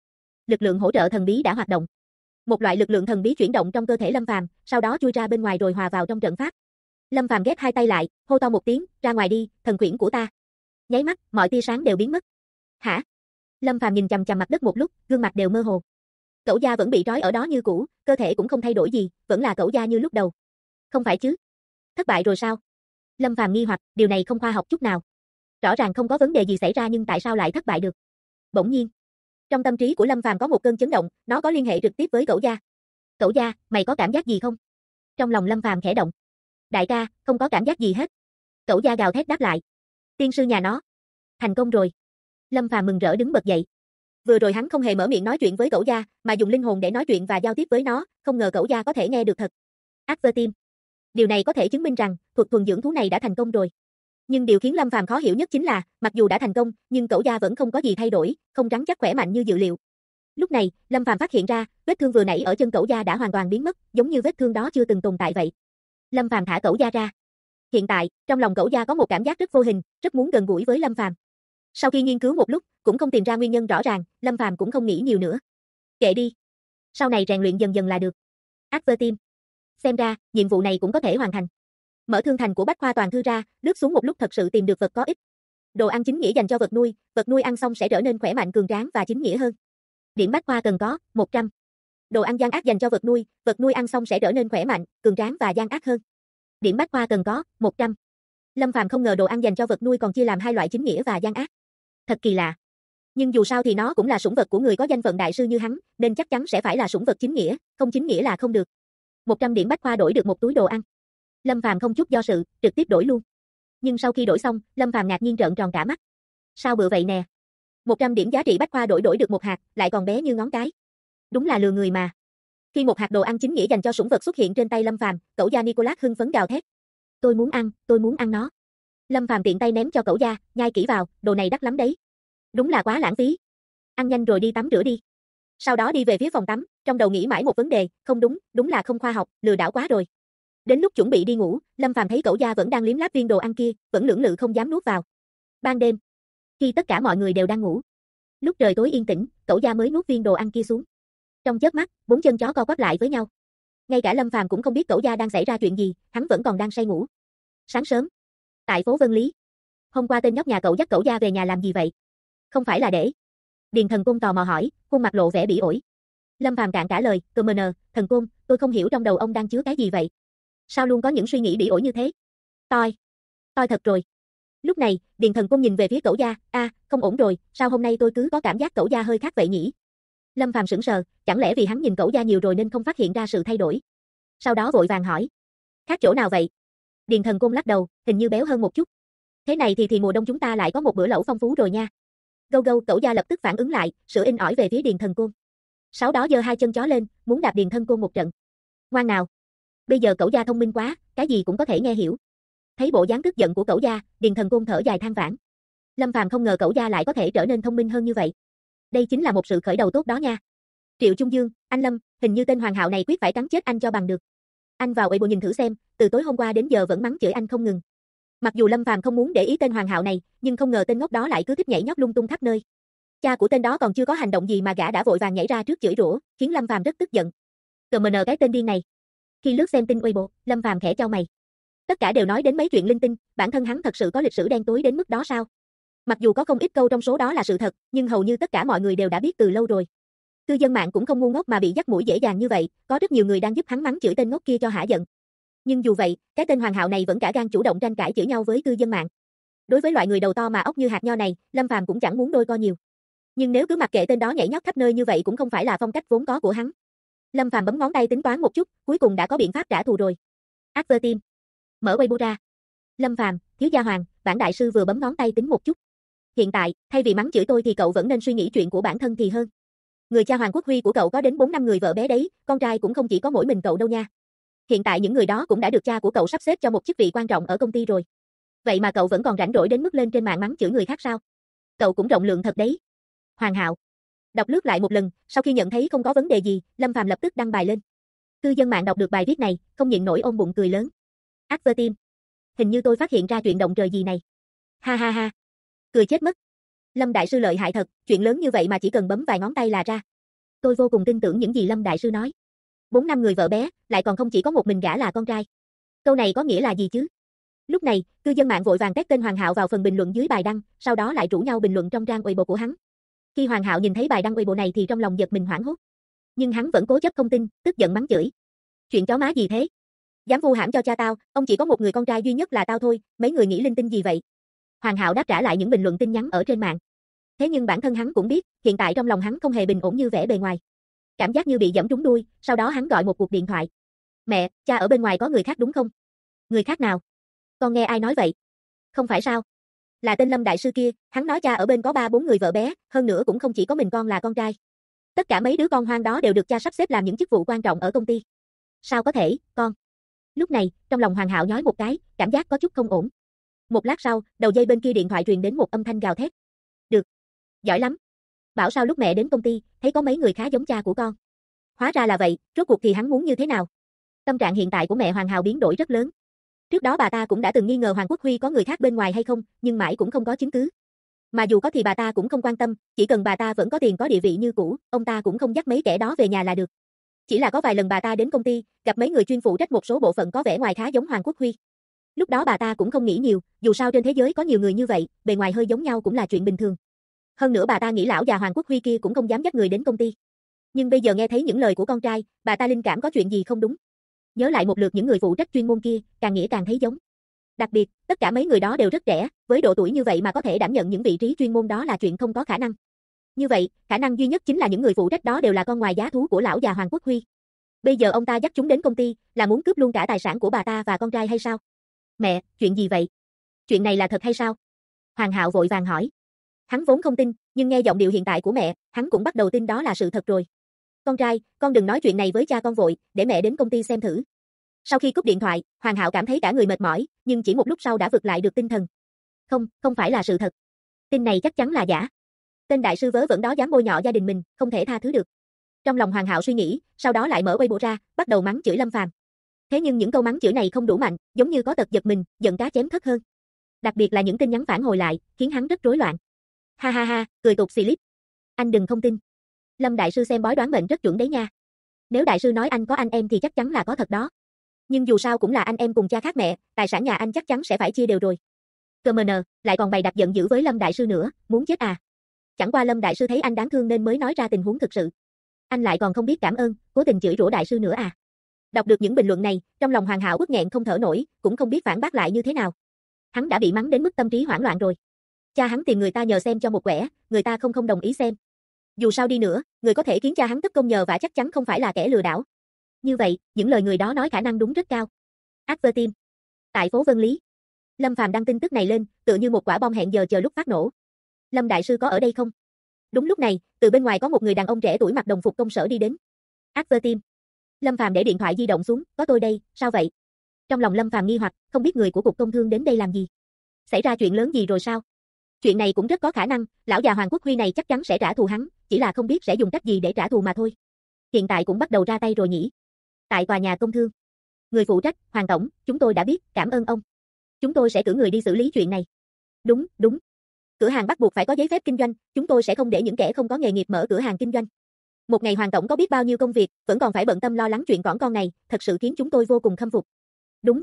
Lực lượng hỗ trợ thần bí đã hoạt động. Một loại lực lượng thần bí chuyển động trong cơ thể Lâm Phàm, sau đó chui ra bên ngoài rồi hòa vào trong trận pháp. Lâm Phàm ghép hai tay lại, hô to một tiếng, ra ngoài đi, thần quyển của ta. Nháy mắt, mọi tia sáng đều biến mất. Hả? Lâm Phàm nhìn chằm chằm mặt đất một lúc, gương mặt đều mơ hồ. Cẩu gia vẫn bị trói ở đó như cũ, cơ thể cũng không thay đổi gì, vẫn là cẩu gia như lúc đầu. Không phải chứ? Thất bại rồi sao? Lâm Phàm nghi hoặc, điều này không khoa học chút nào. Rõ ràng không có vấn đề gì xảy ra nhưng tại sao lại thất bại được? Bỗng nhiên, trong tâm trí của Lâm Phàm có một cơn chấn động, nó có liên hệ trực tiếp với cẩu gia. Cẩu gia, mày có cảm giác gì không? Trong lòng Lâm Phàm khẽ động. Đại ca, không có cảm giác gì hết. Cẩu gia gào thét đáp lại. Tiên sư nhà nó. Thành công rồi. Lâm Phàm mừng rỡ đứng bật dậy. Vừa rồi hắn không hề mở miệng nói chuyện với cẩu gia, mà dùng linh hồn để nói chuyện và giao tiếp với nó, không ngờ cẩu gia có thể nghe được thật. Advertim. Điều này có thể chứng minh rằng, thuật thuần dưỡng thú này đã thành công rồi. Nhưng điều khiến Lâm Phàm khó hiểu nhất chính là, mặc dù đã thành công, nhưng cẩu gia vẫn không có gì thay đổi, không rắn chắc khỏe mạnh như dự liệu. Lúc này, Lâm Phàm phát hiện ra, vết thương vừa nãy ở chân cẩu gia đã hoàn toàn biến mất, giống như vết thương đó chưa từng tồn tại vậy. Lâm Phàm thả cẩu gia ra. Hiện tại, trong lòng cẩu gia có một cảm giác rất vô hình, rất muốn gần gũi với Lâm Phàm. Sau khi nghiên cứu một lúc, cũng không tìm ra nguyên nhân rõ ràng, Lâm Phàm cũng không nghĩ nhiều nữa. Kệ đi. Sau này rèn luyện dần dần là được. Advertim. Xem ra, nhiệm vụ này cũng có thể hoàn thành. Mở thương thành của Bách Khoa Toàn Thư ra, lướt xuống một lúc thật sự tìm được vật có ích. Đồ ăn chính nghĩa dành cho vật nuôi ăn xong sẽ trở nên khỏe mạnh cường tráng và chính nghĩa hơn. Điểm Bách Khoa cần có, 100. Đồ ăn gian ác dành cho vật nuôi ăn xong sẽ trở nên khỏe mạnh, cường tráng và gian ác hơn. Điểm Bách Khoa cần có, 100. Lâm Phàm không ngờ đồ ăn dành cho vật nuôi còn chia làm hai loại chính nghĩa và gian ác. Thật kỳ lạ. Nhưng dù sao thì nó cũng là sủng vật của người có danh phận đại sư như hắn, nên chắc chắn sẽ phải là sủng vật chính nghĩa, không chính nghĩa là không được. 100 điểm Bách Khoa đổi được một túi đồ ăn. Lâm Phàm không chút do dự, trực tiếp đổi luôn. Nhưng sau khi đổi xong, Lâm Phàm ngạc nhiên trợn tròn cả mắt. Sao bự vậy nè? 100 điểm giá trị Bách Khoa đổi được một hạt, lại còn bé như ngón cái. Đúng là lừa người mà. Khi một hạt đồ ăn chính nghĩa dành cho sủng vật xuất hiện trên tay Lâm Phàm, cẩu gia Nicolas hưng phấn gào thét. Tôi muốn ăn nó. Lâm Phàm tiện tay ném cho cẩu gia, nhai kỹ vào, đồ này đắt lắm đấy. Đúng là quá lãng phí. Ăn nhanh rồi đi tắm rửa đi. Sau đó đi về phía phòng tắm, trong đầu nghĩ mãi một vấn đề, không đúng, đúng là không khoa học, lừa đảo quá rồi. Đến lúc chuẩn bị đi ngủ, Lâm Phàm thấy cẩu gia vẫn đang liếm láp viên đồ ăn kia, vẫn lưỡng lự không dám nuốt vào. Ban đêm, khi tất cả mọi người đều đang ngủ, lúc trời tối yên tĩnh, cẩu gia mới nuốt viên đồ ăn kia xuống. Trong chớp mắt, bốn chân chó co quắp lại với nhau. Ngay cả Lâm Phàm cũng không biết cẩu gia đang xảy ra chuyện gì, hắn vẫn còn đang say ngủ. Sáng sớm, tại phố Vân Lý. Hôm qua tên nhóc nhà cậu dắt cẩu gia về nhà làm gì vậy? Không phải là để... Điền Thần Côn tò mò hỏi, khuôn mặt lộ vẻ bỉ ổi. Lâm Phàm cạn trả lời, Thần Côn, tôi không hiểu trong đầu ông đang chứa cái gì vậy? Sao luôn có những suy nghĩ bỉ ổi như thế? Toi thật rồi. Lúc này, Điền Thần Côn nhìn về phía cẩu gia, không ổn rồi, sao hôm nay tôi cứ có cảm giác cẩu gia hơi khác vậy nhỉ? Lâm Phàm sững sờ, chẳng lẽ vì hắn nhìn cẩu gia nhiều rồi nên không phát hiện ra sự thay đổi? Sau đó vội vàng hỏi, khác chỗ nào vậy? Điền Thần Côn lắc đầu, hình như béo hơn một chút. Thế này thì mùa đông chúng ta lại có một bữa lẩu phong phú rồi nha. Gâu, cẩu gia lập tức phản ứng lại, sửa in ỏi về phía Điền Thần Côn. Sau đó giơ hai chân chó lên, muốn đạp Điền Thần Côn một trận. Ngoan nào. Bây giờ cẩu gia thông minh quá, cái gì cũng có thể nghe hiểu. Thấy bộ dáng tức giận của cẩu gia, Điền Thần Côn thở dài than vãn. Lâm Phàm không ngờ cẩu gia lại có thể trở nên thông minh hơn như vậy. Đây chính là một sự khởi đầu tốt đó nha. Triệu Trung Dương, anh Lâm, hình như tên Hoàng Hạo này quyết phải cắn chết anh cho bằng được. Anh vào Weibo nhìn thử xem, từ tối hôm qua đến giờ vẫn mắng chửi anh không ngừng. Mặc dù Lâm Phàm không muốn để ý tên Hoàng Hạo này, nhưng không ngờ tên ngốc đó lại cứ thích nhảy nhót lung tung khắp nơi. Cha của tên đó còn chưa có hành động gì mà gã đã vội vàng nhảy ra trước chửi rủa, khiến Lâm Phàm rất tức giận. Cái tên điên này. Khi lướt xem tin Weibo, Lâm Phàm khẽ chau mày. Tất cả đều nói đến mấy chuyện linh tinh, bản thân hắn thật sự có lịch sử đen tối đến mức đó sao? Mặc dù có không ít câu trong số đó là sự thật, nhưng hầu như tất cả mọi người đều đã biết từ lâu rồi. Cư dân mạng cũng không ngu ngốc mà bị dắt mũi dễ dàng như vậy, có rất nhiều người đang giúp hắn mắng chửi tên ngốc kia cho hả giận. Nhưng dù vậy, cái tên Hoàng Hạo này vẫn cả gan chủ động tranh cãi chửi nhau với cư dân mạng. Đối với loại người đầu to mà ốc như hạt nho này, Lâm Phàm cũng chẳng muốn đôi co nhiều. Nhưng nếu cứ mặc kệ tên đó nhảy nhót khắp nơi như vậy cũng không phải là phong cách vốn có của hắn. Lâm Phàm bấm ngón tay tính toán một chút, cuối cùng đã có biện pháp trả thù rồi. Advertim. Mở Weibo ra. Lâm Phàm, thiếu gia Hoàng, bản đại sư vừa bấm ngón tay tính một chút. Hiện tại, thay vì mắng chửi tôi thì cậu vẫn nên suy nghĩ chuyện của bản thân thì hơn. Người cha Hoàng Quốc Huy của cậu có đến 4 năm người vợ bé đấy, con trai cũng không chỉ có mỗi mình cậu đâu nha. Hiện tại những người đó cũng đã được cha của cậu sắp xếp cho một chức vị quan trọng ở công ty rồi. Vậy mà cậu vẫn còn rảnh rỗi đến mức lên trên mạng mắng chửi người khác sao? Cậu cũng rộng lượng thật đấy. Hoàng Hạo. Đọc lướt lại một lần, sau khi nhận thấy không có vấn đề gì, Lâm Phàm lập tức đăng bài lên. Cư dân mạng đọc được bài viết này, không nhịn nổi ôm bụng cười lớn. Advertim. Hình như tôi phát hiện ra chuyện động trời gì này. Ha ha ha. Cười chết mất. Lâm đại sư lợi hại thật, chuyện lớn như vậy mà chỉ cần bấm vài ngón tay là ra. Tôi vô cùng tin tưởng những gì Lâm đại sư nói. 4 năm người vợ bé, lại còn không chỉ có một mình gã là con trai. Câu này có nghĩa là gì chứ? Lúc này, cư dân mạng vội vàng tag tên Hoàng Hạo vào phần bình luận dưới bài đăng, sau đó lại rủ nhau bình luận trong trang Weibo của hắn. Khi Hoàng Hạo nhìn thấy bài đăng Weibo này thì trong lòng giật mình hoảng hốt. Nhưng hắn vẫn cố chấp không tin, tức giận mắng chửi. Chuyện chó má gì thế? Dám vu hãm cho cha tao, ông chỉ có một người con trai duy nhất là tao thôi, mấy người nghĩ linh tinh gì vậy? Hoàng Hạo đáp trả lại những bình luận tin nhắn ở trên mạng. Thế nhưng bản thân hắn cũng biết, hiện tại trong lòng hắn không hề bình ổn như vẻ bề ngoài. Cảm giác như bị giẫm trúng đuôi, sau đó hắn gọi một cuộc điện thoại. Mẹ, cha ở bên ngoài có người khác đúng không? Người khác nào? Con nghe ai nói vậy? Không phải sao? Là tên Lâm đại sư kia, hắn nói cha ở bên có 3-4 người vợ bé, hơn nữa cũng không chỉ có mình con là con trai. Tất cả mấy đứa con hoang đó đều được cha sắp xếp làm những chức vụ quan trọng ở công ty. Sao có thể, con? Lúc này, trong lòng Hoàng Hạo nhói một cái, cảm giác có chút không ổn. Một lát sau, đầu dây bên kia điện thoại truyền đến một âm thanh gào thét. Được. Giỏi lắm. Bảo sao lúc mẹ đến công ty, thấy có mấy người khá giống cha của con. Hóa ra là vậy, rốt cuộc thì hắn muốn như thế nào? Tâm trạng hiện tại của mẹ Hoàng Hạo biến đổi rất lớn. Trước đó bà ta cũng đã từng nghi ngờ Hoàng Quốc Huy có người khác bên ngoài hay không, nhưng mãi cũng không có chứng cứ. Mà dù có thì bà ta cũng không quan tâm, chỉ cần bà ta vẫn có tiền có địa vị như cũ, ông ta cũng không dắt mấy kẻ đó về nhà là được. Chỉ là có vài lần bà ta đến công ty, gặp mấy người chuyên phụ trách một số bộ phận có vẻ ngoài khá giống Hoàng Quốc Huy. Lúc đó bà ta cũng không nghĩ nhiều, dù sao trên thế giới có nhiều người như vậy, bề ngoài hơi giống nhau cũng là chuyện bình thường. Hơn nữa bà ta nghĩ lão già Hoàng Quốc Huy kia cũng không dám dắt người đến công ty. Nhưng bây giờ nghe thấy những lời của con trai, bà ta linh cảm có chuyện gì không đúng. Nhớ lại một lượt những người phụ trách chuyên môn kia, càng nghĩ càng thấy giống. Đặc biệt, tất cả mấy người đó đều rất trẻ, với độ tuổi như vậy mà có thể đảm nhận những vị trí chuyên môn đó là chuyện không có khả năng. Như vậy, khả năng duy nhất chính là những người phụ trách đó đều là con ngoài giá thú của lão già Hoàng Quốc Huy. Bây giờ ông ta dắt chúng đến công ty, là muốn cướp luôn cả tài sản của bà ta và con trai hay sao? Mẹ, chuyện gì vậy? Chuyện này là thật hay sao? Hoàng Hạo vội vàng hỏi. Hắn vốn không tin, nhưng nghe giọng điệu hiện tại của mẹ, hắn cũng bắt đầu tin đó là sự thật rồi. Con trai, con đừng nói chuyện này với cha con vội, để mẹ đến công ty xem thử. Sau khi cúp điện thoại, Hoàng Hạo cảm thấy cả người mệt mỏi, nhưng chỉ một lúc sau đã vực lại được tinh thần. Không phải là sự thật. Tin này chắc chắn là giả. Tên đại sư vớ vẩn đó dám bôi nhọ gia đình mình, không thể tha thứ được. Trong lòng Hoàng Hạo suy nghĩ, sau đó lại mở Weibo ra, bắt đầu mắng chửi Lâm Phàm. Thế nhưng những câu mắng chửi này không đủ mạnh, giống như có tật giật mình, giận cá chém thất hơn. Đặc biệt là những tin nhắn phản hồi lại, khiến hắn rất rối loạn. Ha ha ha, cười tụt xì lít. Anh đừng không tin. Lâm đại sư xem bói đoán mệnh rất chuẩn đấy nha. Nếu đại sư nói anh có anh em thì chắc chắn là có thật đó. Nhưng dù sao cũng là anh em cùng cha khác mẹ, tài sản nhà anh chắc chắn sẽ phải chia đều rồi. Cơ mờ nờ, lại còn bày đặt giận dữ với Lâm đại sư nữa, muốn chết à? Chẳng qua Lâm đại sư thấy anh đáng thương nên mới nói ra tình huống thực sự. Anh lại còn không biết cảm ơn, cố tình chửi rủa đại sư nữa à? Đọc được những bình luận này, trong lòng Hoàng Hạo uất nghẹn không thở nổi, cũng không biết phản bác lại như thế nào. Hắn đã bị mắng đến mức tâm trí hoảng loạn rồi. Cha hắn tìm người ta nhờ xem cho một quẻ, người ta không đồng ý xem. Dù sao đi nữa, người có thể khiến cha hắn tất công nhờ vả chắc chắn không phải là kẻ lừa đảo. Như vậy, những lời người đó nói khả năng đúng rất cao. Advertime. Tại phố Vân Lý. Lâm Phàm đăng tin tức này lên, tựa như một quả bom hẹn giờ chờ lúc phát nổ. Lâm đại sư có ở đây không? Đúng lúc này, từ bên ngoài có một người đàn ông trẻ tuổi mặc đồng phục công sở đi đến. Advertime. Lâm Phàm để điện thoại di động xuống, có tôi đây, sao vậy? Trong lòng Lâm Phàm nghi hoặc, không biết người của cục công thương đến đây làm gì. Xảy ra chuyện lớn gì rồi sao? Chuyện này cũng rất có khả năng, lão già Hoàng Quốc Huy này chắc chắn sẽ trả thù hắn, chỉ là không biết sẽ dùng cách gì để trả thù mà thôi. Hiện tại cũng bắt đầu ra tay rồi nhỉ? Tại tòa nhà công thương. Người phụ trách, Hoàng tổng, chúng tôi đã biết, cảm ơn ông. Chúng tôi sẽ cử người đi xử lý chuyện này. Đúng. Cửa hàng bắt buộc phải có giấy phép kinh doanh, chúng tôi sẽ không để những kẻ không có nghề nghiệp mở cửa hàng kinh doanh. Một ngày Hoàng tổng có biết bao nhiêu công việc, vẫn còn phải bận tâm lo lắng chuyện cỏn con này, thật sự khiến chúng tôi vô cùng khâm phục. Đúng.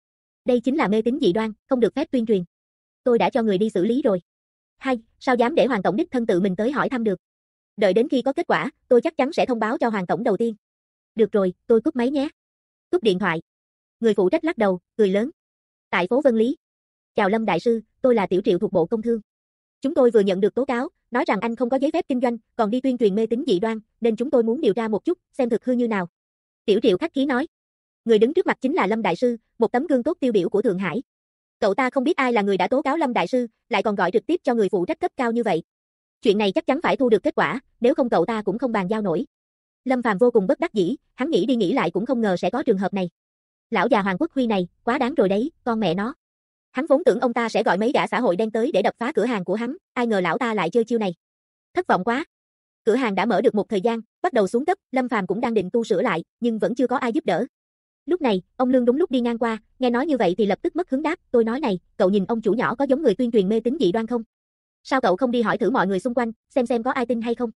Đây chính là mê tín dị đoan, không được phép tuyên truyền. Tôi đã cho người đi xử lý rồi. Hay, sao dám để Hoàng tổng đích thân tự mình tới hỏi thăm được. Đợi đến khi có kết quả, tôi chắc chắn sẽ thông báo cho Hoàng tổng đầu tiên. Được rồi, tôi cúp máy nhé. Cúp điện thoại. Người phụ trách lắc đầu, cười lớn. Tại phố Vân Lý. Chào Lâm đại sư, tôi là Tiểu Triệu thuộc Bộ Công Thương. Chúng tôi vừa nhận được tố cáo, nói rằng anh không có giấy phép kinh doanh, còn đi tuyên truyền mê tín dị đoan, nên chúng tôi muốn điều tra một chút, xem thực hư như nào. Tiểu Triệu khách khí nói. Người đứng trước mặt chính là Lâm đại sư, một tấm gương tốt tiêu biểu của Thượng Hải. Cậu ta không biết ai là người đã tố cáo Lâm đại sư, lại còn gọi trực tiếp cho người phụ trách cấp cao như vậy. Chuyện này chắc chắn phải thu được kết quả, nếu không cậu ta cũng không bàn giao nổi. Lâm Phàm vô cùng bất đắc dĩ, hắn nghĩ đi nghĩ lại cũng không ngờ sẽ có trường hợp này. Lão già Hoàng Quốc Huy này, quá đáng rồi đấy, con mẹ nó. Hắn vốn tưởng ông ta sẽ gọi mấy gã xã hội đen tới để đập phá cửa hàng của hắn, ai ngờ lão ta lại chơi chiêu này. Thất vọng quá. Cửa hàng đã mở được một thời gian, bắt đầu xuống cấp, Lâm Phàm cũng đang định tu sửa lại, nhưng vẫn chưa có ai giúp đỡ. Lúc này, ông Lương đúng lúc đi ngang qua, nghe nói như vậy thì lập tức mất hứng đáp, tôi nói này, cậu nhìn ông chủ nhỏ có giống người tuyên truyền mê tín dị đoan không? Sao cậu không đi hỏi thử mọi người xung quanh, xem có ai tin hay không?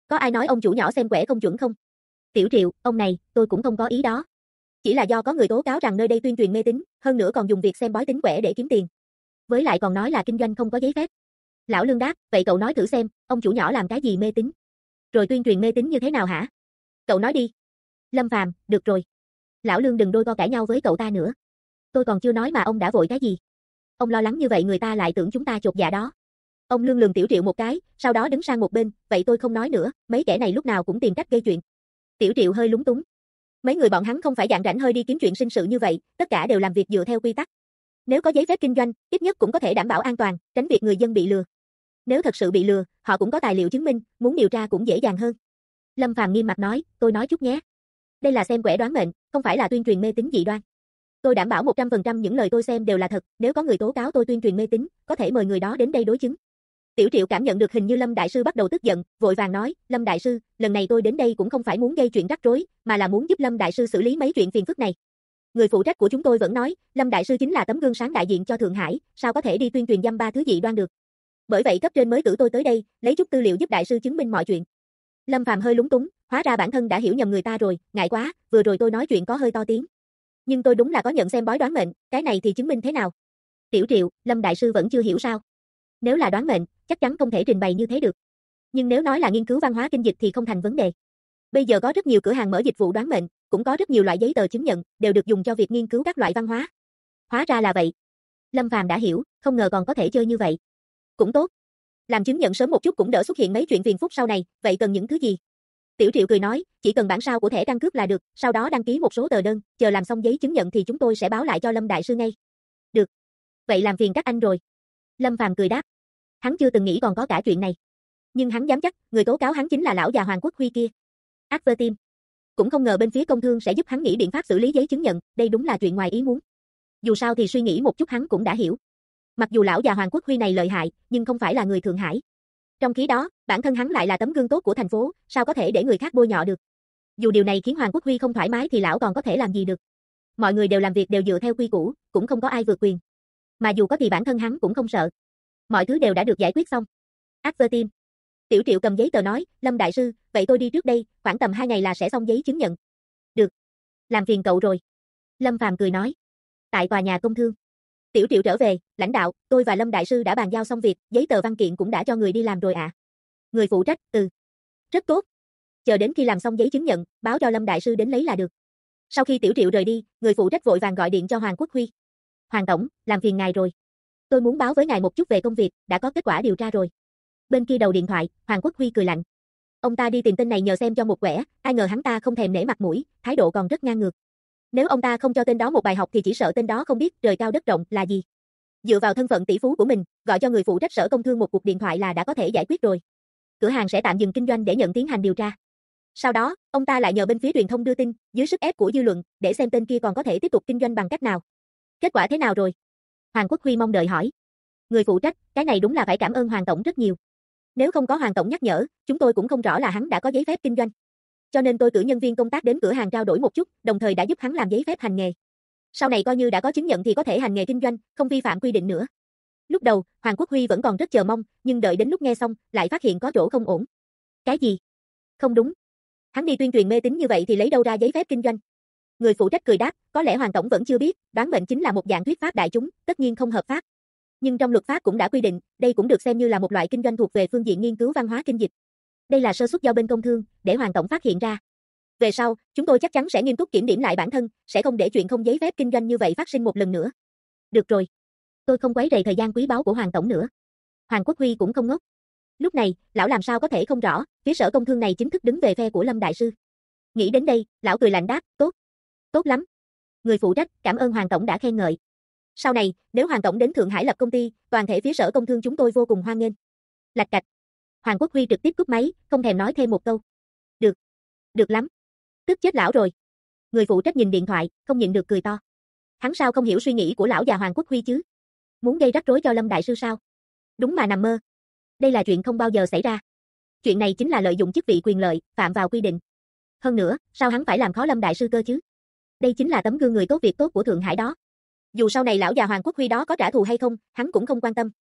Có ai nói ông chủ nhỏ xem quẻ không chuẩn không? Tiểu Triệu, ông này, tôi cũng không có ý đó. Chỉ là do có người tố cáo rằng nơi đây tuyên truyền mê tín, hơn nữa còn dùng việc xem bói tính quẻ để kiếm tiền. Với lại còn nói là kinh doanh không có giấy phép. Lão Lương đáp, vậy cậu nói thử xem, ông chủ nhỏ làm cái gì mê tín? Rồi tuyên truyền mê tín như thế nào hả? Cậu nói đi. Lâm Phàm, được rồi. Lão Lương đừng đôi co cãi nhau với cậu ta nữa. Tôi còn chưa nói mà ông đã vội cái gì? Ông lo lắng như vậy người ta lại tưởng chúng ta chột dạ đó. Ông Lương lườm Tiểu Triệu một cái, sau đó đứng sang một bên, vậy tôi không nói nữa, mấy kẻ này lúc nào cũng tìm cách gây chuyện. Tiểu Triệu hơi lúng túng. Mấy người bọn hắn không phải dạng rảnh hơi đi kiếm chuyện sinh sự như vậy, tất cả đều làm việc dựa theo quy tắc. Nếu có giấy phép kinh doanh, ít nhất cũng có thể đảm bảo an toàn, tránh việc người dân bị lừa. Nếu thật sự bị lừa, họ cũng có tài liệu chứng minh, muốn điều tra cũng dễ dàng hơn. Lâm Phàm nghiêm mặt nói, tôi nói chút nhé. Đây là xem quẻ đoán mệnh, không phải là tuyên truyền mê tín dị đoan. Tôi đảm bảo 100% những lời tôi xem đều là thật, nếu có người tố cáo tôi tuyên truyền mê tín, có thể mời người đó đến đây đối chứng. Tiểu Triệu cảm nhận được hình như Lâm Đại Sư bắt đầu tức giận, vội vàng nói, Lâm Đại Sư, lần này tôi đến đây cũng không phải muốn gây chuyện rắc rối, mà là muốn giúp Lâm Đại Sư xử lý mấy chuyện phiền phức này. Người phụ trách của chúng tôi vẫn nói, Lâm Đại Sư chính là tấm gương sáng đại diện cho Thượng Hải, sao có thể đi tuyên truyền dăm ba thứ dị đoan được. Bởi vậy cấp trên mới cử tôi tới đây, lấy chút tư liệu giúp Đại Sư chứng minh mọi chuyện. Lâm Phàm hơi lúng túng, hóa ra bản thân đã hiểu nhầm người ta rồi, ngại quá, vừa rồi tôi nói chuyện có hơi to tiếng. Nhưng tôi đúng là có nhận xem bói đoán mệnh, cái này thì chứng minh thế nào? Tiểu Triệu, Lâm Đại Sư vẫn chưa hiểu sao? Nếu là đoán mệnh, chắc chắn không thể trình bày như thế được. Nhưng nếu nói là nghiên cứu văn hóa kinh dịch thì không thành vấn đề. Bây giờ có rất nhiều cửa hàng mở dịch vụ đoán mệnh, cũng có rất nhiều loại giấy tờ chứng nhận, đều được dùng cho việc nghiên cứu các loại văn hóa. Hóa ra là vậy. Lâm Phàm đã hiểu, không ngờ còn có thể chơi như vậy. Cũng tốt. Làm chứng nhận sớm một chút cũng đỡ xuất hiện mấy chuyện phiền phức sau này, vậy cần những thứ gì? Tiểu Triệu cười nói, chỉ cần bản sao của thẻ căn cước là được, sau đó đăng ký một số tờ đơn, chờ làm xong giấy chứng nhận thì chúng tôi sẽ báo lại cho Lâm Đại Sư ngay. Được. Vậy làm phiền các anh rồi. Lâm Phàm cười đáp. Hắn chưa từng nghĩ còn có cả chuyện này. Nhưng hắn dám chắc, người tố cáo hắn chính là lão già Hoàng Quốc Huy kia. Ác vơ tim. Cũng không ngờ bên phía công thương sẽ giúp hắn nghĩ biện pháp xử lý giấy chứng nhận, đây đúng là chuyện ngoài ý muốn. Dù sao thì suy nghĩ một chút hắn cũng đã hiểu. Mặc dù lão già Hoàng Quốc Huy này lợi hại, nhưng không phải là người Thượng Hải. Trong khi đó, bản thân hắn lại là tấm gương tốt của thành phố, sao có thể để người khác bôi nhọ được. Dù điều này khiến Hoàng Quốc Huy không thoải mái thì lão còn có thể làm gì được. Mọi người đều làm việc đều dựa theo quy củ, cũng không có ai vượt quyền. Mà dù có thì bản thân hắn cũng không sợ. Mọi thứ đều đã được giải quyết xong. Ác vơ tim. Tiểu Triệu cầm giấy tờ nói, Lâm Đại Sư, vậy tôi đi trước đây, khoảng tầm 2 ngày là sẽ xong giấy chứng nhận. Được. Làm phiền cậu rồi. Lâm Phàm cười nói. Tại tòa nhà công thương. Tiểu Triệu trở về, lãnh đạo, tôi và Lâm Đại Sư đã bàn giao xong việc, giấy tờ văn kiện cũng đã cho người đi làm rồi ạ. Người phụ trách, rất tốt. Chờ đến khi làm xong giấy chứng nhận, báo cho Lâm Đại Sư đến lấy là được. Sau khi Tiểu Triệu rời đi, người phụ trách vội vàng gọi điện cho Hoàng Quốc Huy. Hoàng tổng, làm phiền ngài rồi. Tôi muốn báo với ngài một chút về công việc, đã có kết quả điều tra rồi. Bên kia đầu điện thoại, Hoàng Quốc Huy cười lạnh. Ông ta đi tìm tên này nhờ xem cho một quẻ, ai ngờ hắn ta không thèm nể mặt mũi, thái độ còn rất ngang ngược. Nếu ông ta không cho tên đó một bài học thì chỉ sợ tên đó không biết trời cao đất rộng là gì. Dựa vào thân phận tỷ phú của mình, gọi cho người phụ trách sở công thương một cuộc điện thoại là đã có thể giải quyết rồi. Cửa hàng sẽ tạm dừng kinh doanh để nhận tiến hành điều tra. Sau đó, ông ta lại nhờ bên phía truyền thông đưa tin, dưới sức ép của dư luận, để xem tên kia còn có thể tiếp tục kinh doanh bằng cách nào. Kết quả thế nào rồi? Hoàng Quốc Huy mong đợi hỏi. Người phụ trách, cái này đúng là phải cảm ơn Hoàng tổng rất nhiều. Nếu không có Hoàng tổng nhắc nhở, chúng tôi cũng không rõ là hắn đã có giấy phép kinh doanh. Cho nên tôi cử nhân viên công tác đến cửa hàng trao đổi một chút, đồng thời đã giúp hắn làm giấy phép hành nghề. Sau này coi như đã có chứng nhận thì có thể hành nghề kinh doanh, không vi phạm quy định nữa. Lúc đầu, Hoàng Quốc Huy vẫn còn rất chờ mong, nhưng đợi đến lúc nghe xong, lại phát hiện có chỗ không ổn. Cái gì? Không đúng. Hắn đi tuyên truyền mê tín như vậy thì lấy đâu ra giấy phép kinh doanh? Người phụ trách cười đáp, có lẽ Hoàng tổng vẫn chưa biết, đoán mệnh chính là một dạng thuyết pháp đại chúng, tất nhiên không hợp pháp. Nhưng trong luật pháp cũng đã quy định, đây cũng được xem như là một loại kinh doanh thuộc về phương diện nghiên cứu văn hóa kinh dịch. Đây là sơ suất do bên công thương, để Hoàng tổng phát hiện ra. Về sau, chúng tôi chắc chắn sẽ nghiêm túc kiểm điểm lại bản thân, sẽ không để chuyện không giấy phép kinh doanh như vậy phát sinh một lần nữa. Được rồi. Tôi không quấy rầy thời gian quý báu của Hoàng tổng nữa. Hoàng Quốc Huy cũng không ngốc. Lúc này, lão làm sao có thể không rõ, phía sở công thương này chính thức đứng về phe của Lâm Đại Sư. Nghĩ đến đây, lão cười lạnh đáp, tốt. Tốt lắm. Người phụ trách, cảm ơn Hoàng tổng đã khen ngợi. Sau này, nếu Hoàng tổng đến Thượng Hải lập công ty, toàn thể phía sở công thương chúng tôi vô cùng hoan nghênh. Lạch cạch. Hoàng Quốc Huy trực tiếp cúp máy, không thèm nói thêm một câu. Được. Được lắm. Tức chết lão rồi. Người phụ trách nhìn điện thoại, không nhịn được cười to. Hắn sao không hiểu suy nghĩ của lão già Hoàng Quốc Huy chứ? Muốn gây rắc rối cho Lâm Đại Sư sao? Đúng mà nằm mơ. Đây là chuyện không bao giờ xảy ra. Chuyện này chính là lợi dụng chức vị quyền lợi, phạm vào quy định. Hơn nữa, sao hắn phải làm khó Lâm Đại Sư cơ chứ? Đây chính là tấm gương người tốt việc tốt của Thượng Hải đó. Dù sau này lão già Hoàng Quốc Huy đó có trả thù hay không, hắn cũng không quan tâm.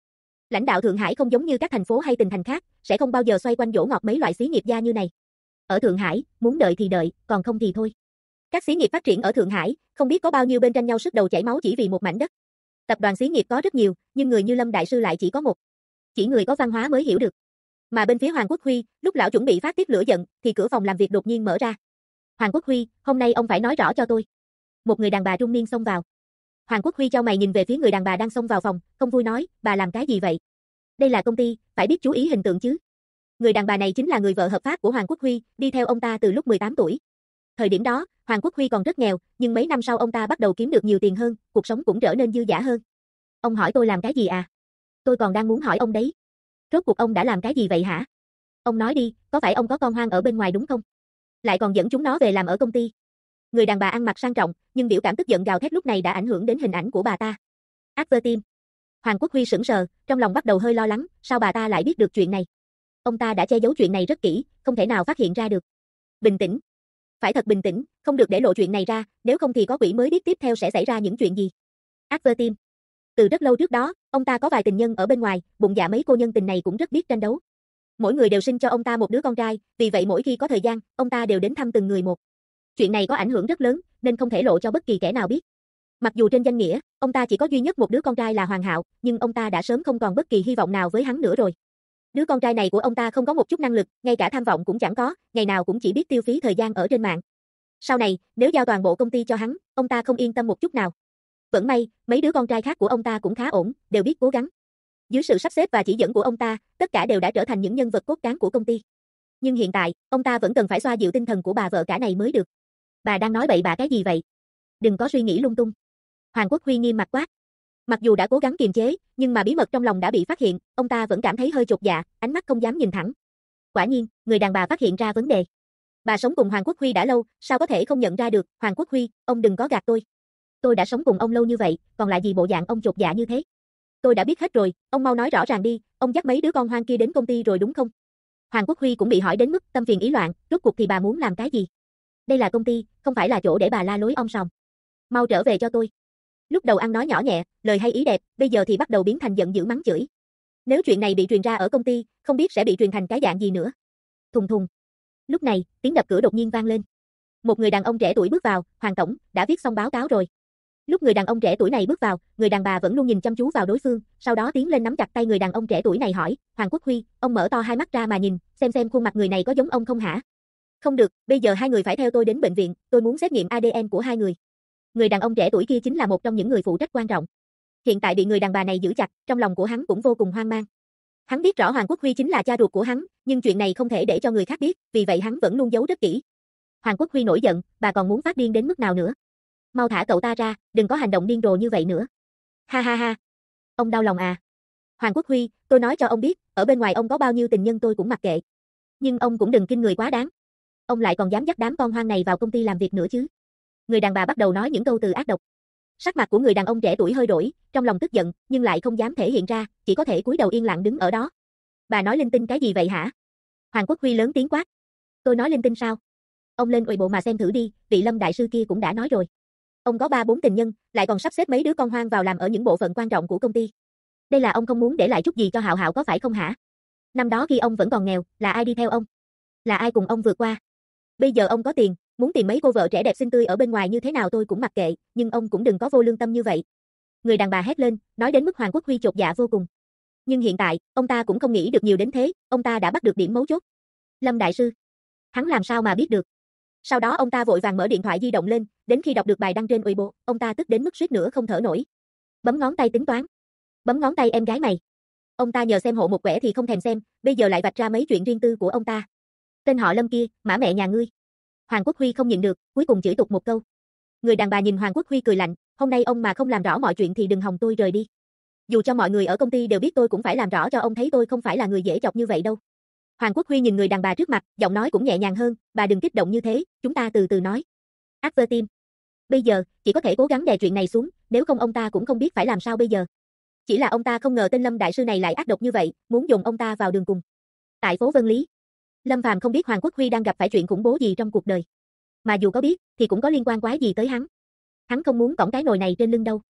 Lãnh đạo Thượng Hải không giống như các thành phố hay tỉnh thành khác, sẽ không bao giờ xoay quanh dỗ ngọt mấy loại xí nghiệp gia như này. Ở Thượng Hải, muốn đợi thì đợi, còn không thì thôi. Các xí nghiệp phát triển ở Thượng Hải, không biết có bao nhiêu bên tranh nhau sức đầu chảy máu chỉ vì một mảnh đất. Tập đoàn xí nghiệp có rất nhiều, nhưng người như Lâm đại sư lại chỉ có một. Chỉ người có văn hóa mới hiểu được. Mà bên phía Hoàng Quốc Huy, lúc lão chuẩn bị phát tiết lửa giận, thì cửa phòng làm việc đột nhiên mở ra. Hoàng Quốc Huy, hôm nay ông phải nói rõ cho tôi. Một người đàn bà trung niên xông vào. Hoàng Quốc Huy chau mày nhìn về phía người đàn bà đang xông vào phòng, không vui nói, bà làm cái gì vậy? Đây là công ty, phải biết chú ý hình tượng chứ. Người đàn bà này chính là người vợ hợp pháp của Hoàng Quốc Huy, đi theo ông ta từ lúc 18 tuổi. Thời điểm đó, Hoàng Quốc Huy còn rất nghèo, nhưng mấy năm sau ông ta bắt đầu kiếm được nhiều tiền hơn, cuộc sống cũng trở nên dư dả hơn. Ông hỏi tôi làm cái gì à? Tôi còn đang muốn hỏi ông đấy. Rốt cuộc ông đã làm cái gì vậy hả? Ông nói đi, có phải ông có con hoang ở bên ngoài đúng không? Lại còn dẫn chúng nó về làm ở công ty. Người đàn bà ăn mặc sang trọng, nhưng biểu cảm tức giận gào thét lúc này đã ảnh hưởng đến hình ảnh của bà ta. Advertim. Hoàng Quốc Huy sững sờ, trong lòng bắt đầu hơi lo lắng, sao bà ta lại biết được chuyện này? Ông ta đã che giấu chuyện này rất kỹ, không thể nào phát hiện ra được. Bình tĩnh. Phải thật bình tĩnh, không được để lộ chuyện này ra, nếu không thì có quỷ mới biết tiếp theo sẽ xảy ra những chuyện gì. Advertim. Từ rất lâu trước đó, ông ta có vài tình nhân ở bên ngoài, bụng dạ mấy cô nhân tình này cũng rất biết tranh đấu. Mỗi người đều sinh cho ông ta một đứa con trai, vì vậy mỗi khi có thời gian, ông ta đều đến thăm từng người một. Chuyện này có ảnh hưởng rất lớn, nên không thể lộ cho bất kỳ kẻ nào biết. Mặc dù trên danh nghĩa, ông ta chỉ có duy nhất một đứa con trai là Hoàng Hạo, nhưng ông ta đã sớm không còn bất kỳ hy vọng nào với hắn nữa rồi. Đứa con trai này của ông ta không có một chút năng lực, ngay cả tham vọng cũng chẳng có, ngày nào cũng chỉ biết tiêu phí thời gian ở trên mạng. Sau này, nếu giao toàn bộ công ty cho hắn, ông ta không yên tâm một chút nào. Vẫn may, mấy đứa con trai khác của ông ta cũng khá ổn, đều biết cố gắng. Dưới sự sắp xếp và chỉ dẫn của ông ta, tất cả đều đã trở thành những nhân vật cốt cán của công ty. Nhưng hiện tại, ông ta vẫn cần phải xoa dịu tinh thần của bà vợ cả này mới được. Bà đang nói bậy bạ cái gì vậy? Đừng có suy nghĩ lung tung. Hoàng Quốc Huy nghiêm mặt quát. Mặc dù đã cố gắng kiềm chế, nhưng mà bí mật trong lòng đã bị phát hiện, ông ta vẫn cảm thấy hơi chột dạ, ánh mắt không dám nhìn thẳng. Quả nhiên, người đàn bà phát hiện ra vấn đề. Bà sống cùng Hoàng Quốc Huy đã lâu, sao có thể không nhận ra được, Hoàng Quốc Huy, ông đừng có gạt tôi. Tôi đã sống cùng ông lâu như vậy, còn lại gì bộ dạng ông chột dạ như thế? Tôi đã biết hết rồi, ông mau nói rõ ràng đi, ông dắt mấy đứa con hoang kia đến công ty rồi đúng không? Hoàng Quốc Huy cũng bị hỏi đến mức tâm phiền ý loạn, rốt cuộc thì bà muốn làm cái gì? Đây là công ty, không phải là chỗ để bà la lối om sòm. Mau trở về cho tôi. Lúc đầu ăn nói nhỏ nhẹ, lời hay ý đẹp, bây giờ thì bắt đầu biến thành giận dữ mắng chửi. Nếu chuyện này bị truyền ra ở công ty, không biết sẽ bị truyền thành cái dạng gì nữa. Thùng thùng. Lúc này, tiếng đập cửa đột nhiên vang lên. Một người đàn ông trẻ tuổi bước vào, Hoàng tổng, đã viết xong báo cáo rồi. Lúc người đàn ông trẻ tuổi này bước vào, người đàn bà vẫn luôn nhìn chăm chú vào đối phương, sau đó tiến lên nắm chặt tay người đàn ông trẻ tuổi này hỏi, Hoàng Quốc Huy, ông mở to hai mắt ra mà nhìn, xem khuôn mặt người này có giống ông không hả? Không được, bây giờ hai người phải theo tôi đến bệnh viện, tôi muốn xét nghiệm ADN của hai người. Người đàn ông trẻ tuổi kia chính là một trong những người phụ trách quan trọng. Hiện tại bị người đàn bà này giữ chặt, trong lòng của hắn cũng vô cùng hoang mang. Hắn biết rõ Hoàng Quốc Huy chính là cha ruột của hắn, nhưng chuyện này không thể để cho người khác biết, vì vậy hắn vẫn luôn giấu rất kỹ. Hoàng Quốc Huy nổi giận, bà còn muốn phát điên đến mức nào nữa? Mau thả cậu ta ra, đừng có hành động điên rồ như vậy nữa. Ha ha ha. Ông đau lòng à? Hoàng Quốc Huy, tôi nói cho ông biết, ở bên ngoài ông có bao nhiêu tình nhân tôi cũng mặc kệ. Nhưng ông cũng đừng kinh người quá đáng. Ông lại còn dám dắt đám con hoang này vào công ty làm việc nữa chứ? Người đàn bà bắt đầu nói những câu từ ác độc. Sắc mặt của người đàn ông trẻ tuổi hơi đổi, trong lòng tức giận, nhưng lại không dám thể hiện ra, chỉ có thể cúi đầu yên lặng đứng ở đó. Bà nói linh tinh cái gì vậy hả? Hoàng Quốc Huy lớn tiếng quát. Tôi nói linh tinh sao? Ông lên Weibo mà xem thử đi, vị Lâm đại sư kia cũng đã nói rồi. Ông có 3-4 tình nhân, lại còn sắp xếp mấy đứa con hoang vào làm ở những bộ phận quan trọng của công ty. Đây là ông không muốn để lại chút gì cho Hạo Hạo có phải không hả? Năm đó khi ông vẫn còn nghèo, là ai đi theo ông? Là ai cùng ông vượt qua? Bây giờ ông có tiền, muốn tìm mấy cô vợ trẻ đẹp xinh tươi ở bên ngoài như thế nào tôi cũng mặc kệ, nhưng ông cũng đừng có vô lương tâm như vậy. Người đàn bà hét lên, nói đến mức Hoàng Quốc Huy chột dạ vô cùng. Nhưng hiện tại, ông ta cũng không nghĩ được nhiều đến thế, ông ta đã bắt được điểm mấu chốt. Lâm đại sư. Hắn làm sao mà biết được? Sau đó ông ta vội vàng mở điện thoại di động lên, đến khi đọc được bài đăng trên Weibo, ông ta tức đến mức suýt nữa không thở nổi. Bấm ngón tay tính toán. Bấm ngón tay em gái mày. Ông ta nhờ xem hộ một quẻ thì không thèm xem, bây giờ lại vạch ra mấy chuyện riêng tư của ông ta. Tên họ Lâm kia, mã mẹ nhà ngươi. Hoàng Quốc Huy không nhịn được, cuối cùng chửi tục một câu. Người đàn bà nhìn Hoàng Quốc Huy cười lạnh, hôm nay ông mà không làm rõ mọi chuyện thì đừng hòng tôi rời đi. Dù cho mọi người ở công ty đều biết tôi cũng phải làm rõ cho ông thấy tôi không phải là người dễ chọc như vậy đâu. Hoàng Quốc Huy nhìn người đàn bà trước mặt, giọng nói cũng nhẹ nhàng hơn, bà đừng kích động như thế, chúng ta từ từ nói. Advertim. Bây giờ, chỉ có thể cố gắng đè chuyện này xuống, nếu không ông ta cũng không biết phải làm sao bây giờ. Chỉ là ông ta không ngờ tên Lâm đại sư này lại ác độc như vậy, muốn dồn ông ta vào đường cùng. Tại phố Vân Lý, Lâm Phàm không biết Hoàng Quốc Huy đang gặp phải chuyện khủng bố gì trong cuộc đời. Mà dù có biết, thì cũng có liên quan quái gì tới hắn. Hắn không muốn cõng cái nồi này trên lưng đâu.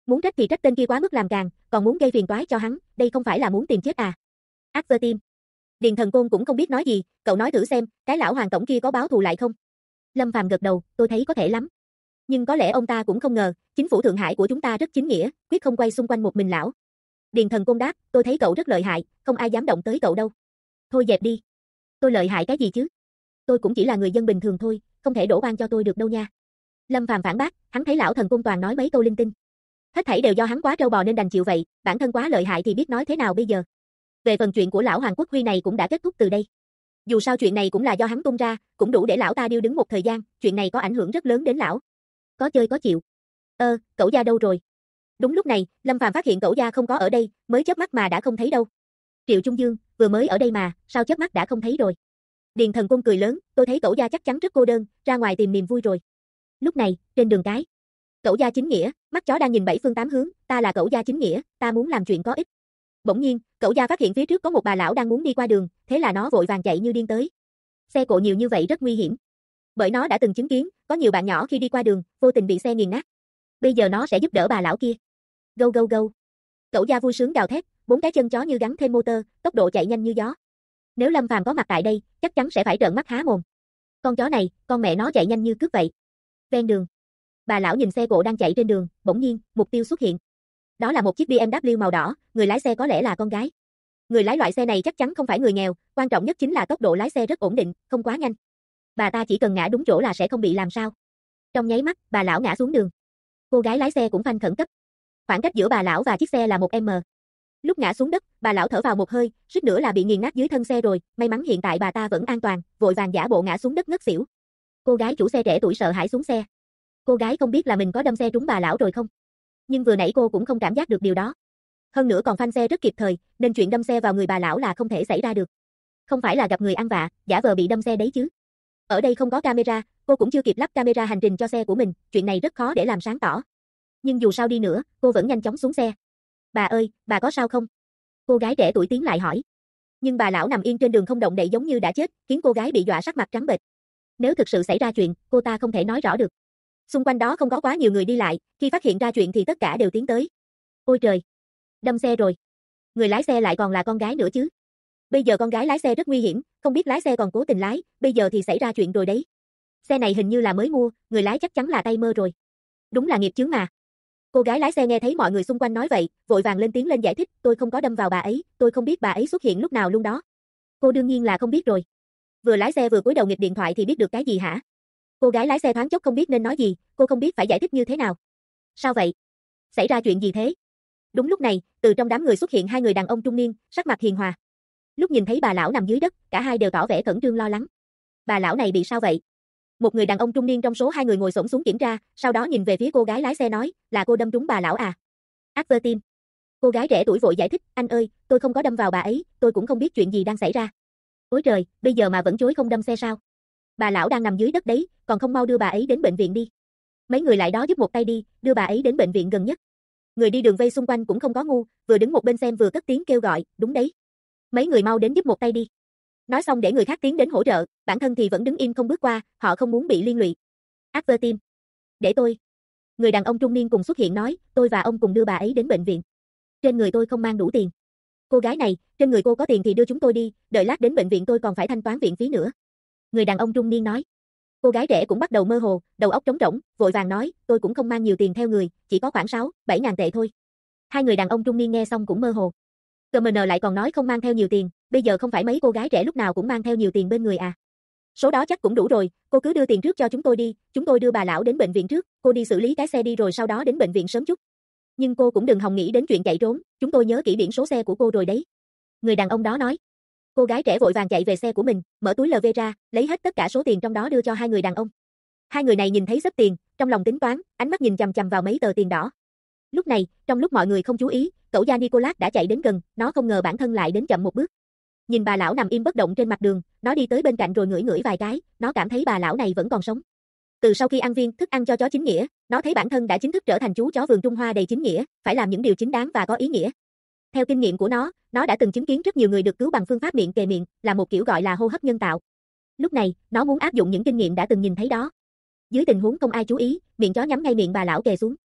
Muốn trách thì trách tên kia quá mức làm càng, còn muốn gây phiền toái cho hắn, đây không phải là muốn tìm chết à? Ác vơ tim. Điền Thần Côn cũng không biết nói gì, cậu nói thử xem, cái lão hoàng tổng kia có báo thù lại không? Lâm Phàm gật đầu, tôi thấy có thể lắm. Nhưng có lẽ ông ta cũng không ngờ, chính phủ Thượng Hải của chúng ta rất chính nghĩa, quyết không quay xung quanh một mình lão. Điền Thần Côn đáp, tôi thấy cậu rất lợi hại, không ai dám động tới cậu đâu. Thôi dẹp đi. Tôi lợi hại cái gì chứ? Tôi cũng chỉ là người dân bình thường thôi, không thể đổ oan cho tôi được đâu nha. Lâm Phàm phản bác, hắn thấy lão thần Côn toàn nói mấy câu linh tinh. Hết thảy đều do hắn quá trâu bò nên đành chịu vậy, bản thân quá lợi hại thì biết nói thế nào bây giờ. Về phần chuyện của lão Hoàng Quốc Huy này cũng đã kết thúc từ đây. Dù sao chuyện này cũng là do hắn tung ra, cũng đủ để lão ta điêu đứng một thời gian, chuyện này có ảnh hưởng rất lớn đến lão. Có chơi có chịu. Cẩu gia đâu rồi? Đúng lúc này, Lâm Phàm phát hiện cẩu gia không có ở đây, mới chớp mắt mà đã không thấy đâu. Triệu Trung Dương, vừa mới ở đây mà, sao chớp mắt đã không thấy rồi? Điền Thần Côn cười lớn, tôi thấy cẩu gia chắc chắn rất cô đơn, ra ngoài tìm niềm vui rồi. Lúc này, trên đường cái, cẩu gia chính nghĩa, mắt chó đang nhìn bảy phương tám hướng, ta là cẩu gia chính nghĩa, ta muốn làm chuyện có ích. Bỗng nhiên, cẩu gia phát hiện phía trước có một bà lão đang muốn đi qua đường, thế là nó vội vàng chạy như điên tới. Xe cộ nhiều như vậy rất nguy hiểm. Bởi nó đã từng chứng kiến, có nhiều bạn nhỏ khi đi qua đường, vô tình bị xe nghiền nát. Bây giờ nó sẽ giúp đỡ bà lão kia. Go go go. Cẩu gia vui sướng gào thét, bốn cái chân chó như gắn thêm motor, tốc độ chạy nhanh như gió. Nếu Lâm Phàm có mặt tại đây, chắc chắn sẽ phải trợn mắt há mồm. Con chó này, con mẹ nó chạy nhanh như cướp vậy. Ven đường, bà lão nhìn xe cộ đang chạy trên đường, bỗng nhiên, mục tiêu xuất hiện. Đó là một chiếc BMW màu đỏ, người lái xe có lẽ là con gái. Người lái loại xe này chắc chắn không phải người nghèo, quan trọng nhất chính là tốc độ lái xe rất ổn định, không quá nhanh. Bà ta chỉ cần ngã đúng chỗ là sẽ không bị làm sao. Trong nháy mắt, bà lão ngã xuống đường. Cô gái lái xe cũng phanh khẩn cấp. Khoảng cách giữa bà lão và chiếc xe là 1m. Lúc ngã xuống đất, bà lão thở vào một hơi, suýt nữa là bị nghiền nát dưới thân xe rồi, may mắn hiện tại bà ta vẫn an toàn, vội vàng giả bộ ngã xuống đất ngất xỉu. Cô gái chủ xe trẻ tuổi sợ hãi xuống xe. Cô gái không biết là mình có đâm xe trúng bà lão rồi không? Nhưng vừa nãy cô cũng không cảm giác được điều đó. Hơn nữa còn phanh xe rất kịp thời, nên chuyện đâm xe vào người bà lão là không thể xảy ra được. Không phải là gặp người ăn vạ, giả vờ bị đâm xe đấy chứ. Ở đây không có camera, cô cũng chưa kịp lắp camera hành trình cho xe của mình, chuyện này rất khó để làm sáng tỏ. Nhưng dù sao đi nữa, cô vẫn nhanh chóng xuống xe. Bà ơi, bà có sao không? Cô gái trẻ tuổi tiến lại hỏi. Nhưng bà lão nằm yên trên đường không động đậy giống như đã chết, khiến cô gái bị dọa sắc mặt trắng bệch. Nếu thực sự xảy ra chuyện, cô ta không thể nói rõ được. Xung quanh đó không có quá nhiều người đi lại, khi phát hiện ra chuyện thì tất cả đều tiến tới. Ôi trời, đâm xe rồi. Người lái xe lại còn là con gái nữa chứ. Bây giờ con gái lái xe rất nguy hiểm, không biết lái xe còn cố tình lái, bây giờ thì xảy ra chuyện rồi đấy. Xe này hình như là mới mua, người lái chắc chắn là tay mơ rồi. Đúng là nghiệp chướng mà. Cô gái lái xe nghe thấy mọi người xung quanh nói vậy, vội vàng lên tiếng lên giải thích, tôi không có đâm vào bà ấy, tôi không biết bà ấy xuất hiện lúc nào luôn đó. Cô đương nhiên là không biết rồi. Vừa lái xe vừa cúi đầu nghịch điện thoại thì biết được cái gì hả? Cô gái lái xe thoáng chốc không biết nên nói gì, cô không biết phải giải thích như thế nào. Sao vậy? Xảy ra chuyện gì thế? Đúng lúc này, từ trong đám người xuất hiện hai người đàn ông trung niên, sắc mặt hiền hòa. Lúc nhìn thấy bà lão nằm dưới đất, cả hai đều tỏ vẻ khẩn trương lo lắng. Bà lão này bị sao vậy? Một người đàn ông trung niên trong số hai người ngồi xổm xuống kiểm tra, sau đó nhìn về phía cô gái lái xe nói, là cô đâm trúng bà lão à? Ác vơ tim. Cô gái trẻ tuổi vội giải thích, anh ơi, tôi không có đâm vào bà ấy, tôi cũng không biết chuyện gì đang xảy ra. Ôi trời, bây giờ mà vẫn chối không đâm xe sao? Bà lão đang nằm dưới đất đấy, còn không mau đưa bà ấy đến bệnh viện đi. Mấy người lại đó giúp một tay đi, đưa bà ấy đến bệnh viện gần nhất. Người đi đường vây xung quanh cũng không có ngu, vừa đứng một bên xem vừa cất tiếng kêu gọi, đúng đấy. Mấy người mau đến giúp một tay đi. Nói xong để người khác tiến đến hỗ trợ, bản thân thì vẫn đứng im không bước qua, họ không muốn bị liên lụy. Ác vơ tim. Để tôi. Người đàn ông trung niên cùng xuất hiện nói, tôi và ông cùng đưa bà ấy đến bệnh viện. Trên người tôi không mang đủ tiền. Cô gái này, trên người cô có tiền thì đưa chúng tôi đi, đợi lát đến bệnh viện tôi còn phải thanh toán viện phí nữa. Người đàn ông trung niên nói. Cô gái trẻ cũng bắt đầu mơ hồ, đầu óc trống rỗng, vội vàng nói, tôi cũng không mang nhiều tiền theo người, chỉ có khoảng 6-7 ngàn tệ thôi. Hai người đàn ông trung niên nghe xong cũng mơ hồ. CMN lại còn nói không mang theo nhiều tiền, bây giờ không phải mấy cô gái trẻ lúc nào cũng mang theo nhiều tiền bên người à. Số đó chắc cũng đủ rồi, cô cứ đưa tiền trước cho chúng tôi đi, chúng tôi đưa bà lão đến bệnh viện trước, cô đi xử lý cái xe đi rồi sau đó đến bệnh viện sớm chút. Nhưng cô cũng đừng hòng nghĩ đến chuyện chạy trốn, chúng tôi nhớ kỹ biển số xe của cô rồi đấy. Người đàn ông đó nói. Cô gái trẻ vội vàng chạy về xe của mình, mở túi LV ra, lấy hết tất cả số tiền trong đó đưa cho hai người đàn ông. Hai người này nhìn thấy xếp tiền, trong lòng tính toán, ánh mắt nhìn chằm chằm vào mấy tờ tiền đỏ. Lúc này, trong lúc mọi người không chú ý, cẩu gia Nicolas đã chạy đến gần, nó không ngờ bản thân lại đến chậm một bước. Nhìn bà lão nằm im bất động trên mặt đường, nó đi tới bên cạnh rồi ngửi ngửi vài cái, nó cảm thấy bà lão này vẫn còn sống. Từ sau khi ăn viên thức ăn cho chó chính nghĩa, nó thấy bản thân đã chính thức trở thành chú chó vườn Trung Hoa đầy chính nghĩa, phải làm những điều chính đáng và có ý nghĩa. Theo kinh nghiệm của nó đã từng chứng kiến rất nhiều người được cứu bằng phương pháp miệng kề miệng, là một kiểu gọi là hô hấp nhân tạo. Lúc này, nó muốn áp dụng những kinh nghiệm đã từng nhìn thấy đó. Dưới tình huống không ai chú ý, miệng chó nhắm ngay miệng bà lão kề xuống.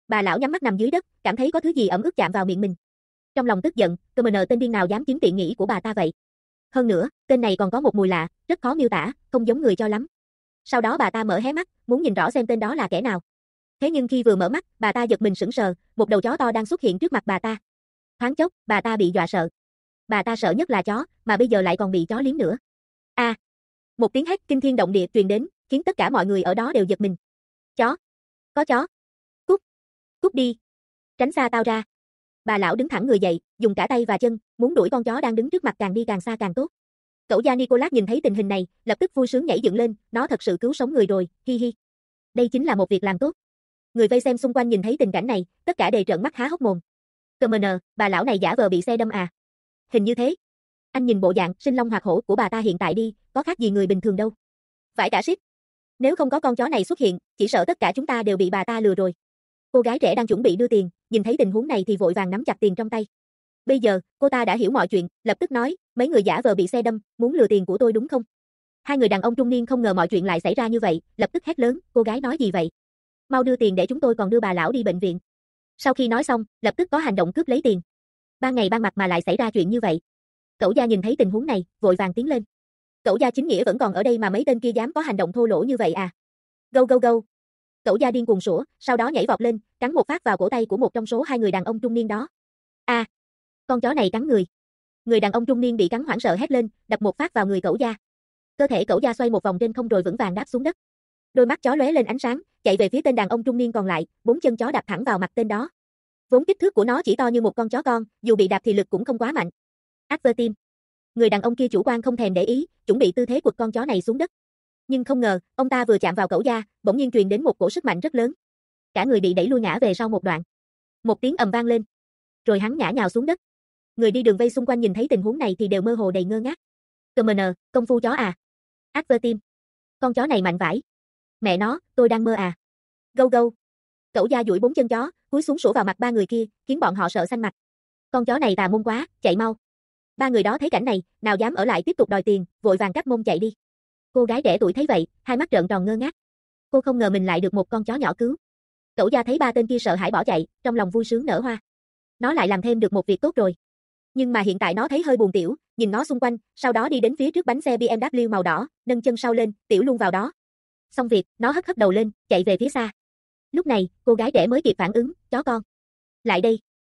Bà lão nhắm mắt nằm dưới đất, cảm thấy có thứ gì ẩm ướt chạm vào miệng mình. Trong lòng tức giận, CMN tên điên nào dám chiếm tiện nghỉ của bà ta vậy? Hơn nữa, tên này còn có một mùi lạ, rất khó miêu tả, không giống người cho lắm. Sau đó bà ta mở hé mắt, muốn nhìn rõ xem tên đó là kẻ nào. Thế nhưng khi vừa mở mắt, bà ta giật mình sững sờ, một đầu chó to đang xuất hiện trước mặt bà ta. Thoáng chốc, bà ta bị dọa sợ. Bà ta sợ nhất là chó, mà bây giờ lại còn bị chó liếm nữa. A! Một tiếng hét kinh thiên động địa truyền đến, khiến tất cả mọi người ở đó đều giật mình. Chó! Có chó! Cút! Cút đi! Tránh xa tao ra! Bà lão đứng thẳng người dậy, dùng cả tay và chân, muốn đuổi con chó đang đứng trước mặt càng đi càng xa càng tốt. Cẩu gia Nicholas nhìn thấy tình hình này, lập tức vui sướng nhảy dựng lên, nó thật sự cứu sống người rồi, hi hi. Đây chính là một việc làm tốt. Người vây xem xung quanh nhìn thấy tình cảnh này, tất cả đều trợn mắt há hốc mồm. CMN, bà lão này giả vờ bị xe đâm à? Hình như thế. Anh nhìn bộ dạng sinh long hoạt hổ của bà ta hiện tại đi, có khác gì người bình thường đâu. Phải cả shit. Nếu không có con chó này xuất hiện, chỉ sợ tất cả chúng ta đều bị bà ta lừa rồi. Cô gái trẻ đang chuẩn bị đưa tiền, nhìn thấy tình huống này thì vội vàng nắm chặt tiền trong tay. Bây giờ, cô ta đã hiểu mọi chuyện, lập tức nói, mấy người giả vờ bị xe đâm, muốn lừa tiền của tôi đúng không? Hai người đàn ông trung niên không ngờ mọi chuyện lại xảy ra như vậy, lập tức hét lớn, cô gái nói gì vậy? Mau đưa tiền để chúng tôi còn đưa bà lão đi bệnh viện. Sau khi nói xong, lập tức có hành động cướp lấy tiền. Ban ngày ban mặt mà lại xảy ra chuyện như vậy. Cẩu gia nhìn thấy tình huống này, vội vàng tiến lên. Cẩu gia chính nghĩa vẫn còn ở đây mà mấy tên kia dám có hành động thô lỗ như vậy à? Go go go. Cẩu gia điên cuồng sủa, sau đó nhảy vọt lên, cắn một phát vào cổ tay của một trong số hai người đàn ông trung niên đó. A, con chó này cắn người. Người đàn ông trung niên bị cắn hoảng sợ hét lên, đập một phát vào người cẩu gia. Cơ thể cẩu gia xoay một vòng trên không rồi vững vàng đáp xuống đất. Đôi mắt chó lóe lên ánh sáng, chạy về phía tên đàn ông trung niên còn lại, bốn chân chó đạp thẳng vào mặt tên đó. Vốn kích thước của nó chỉ to như một con chó con, dù bị đạp thì lực cũng không quá mạnh. Advertim. Người đàn ông kia chủ quan không thèm để ý, chuẩn bị tư thế quật con chó này xuống đất. Nhưng không ngờ, ông ta vừa chạm vào cẩu gia, bỗng nhiên truyền đến một cổ sức mạnh rất lớn. Cả người bị đẩy lui ngã về sau một đoạn. Một tiếng ầm vang lên, rồi hắn ngã nhào xuống đất. Người đi đường vây xung quanh nhìn thấy tình huống này thì đều mơ hồ đầy ngơ ngác. CMN, công phu chó à? Advertim. Con chó này mạnh vãi. Mẹ nó, tôi đang mơ à? Go go. Cẩu gia duỗi bốn chân chó, cúi xuống sủa vào mặt ba người kia, khiến bọn họ sợ xanh mặt. Con chó này tà môn quá, chạy mau. Ba người đó thấy cảnh này, nào dám ở lại tiếp tục đòi tiền, vội vàng cắp mông chạy đi. Cô gái trẻ tuổi thấy vậy, hai mắt trợn tròn ngơ ngác. Cô không ngờ mình lại được một con chó nhỏ cứu. Cẩu gia thấy ba tên kia sợ hãi bỏ chạy, trong lòng vui sướng nở hoa. Nó lại làm thêm được một việc tốt rồi. Nhưng mà hiện tại nó thấy hơi buồn tiểu, nhìn nó xung quanh, sau đó đi đến phía trước bánh xe BMW màu đỏ, nâng chân sau lên, tiểu luôn vào đó. Xong việc, nó hất hất đầu lên, chạy về phía xa. Lúc này, cô gái trẻ mới kịp phản ứng, chó con. Lại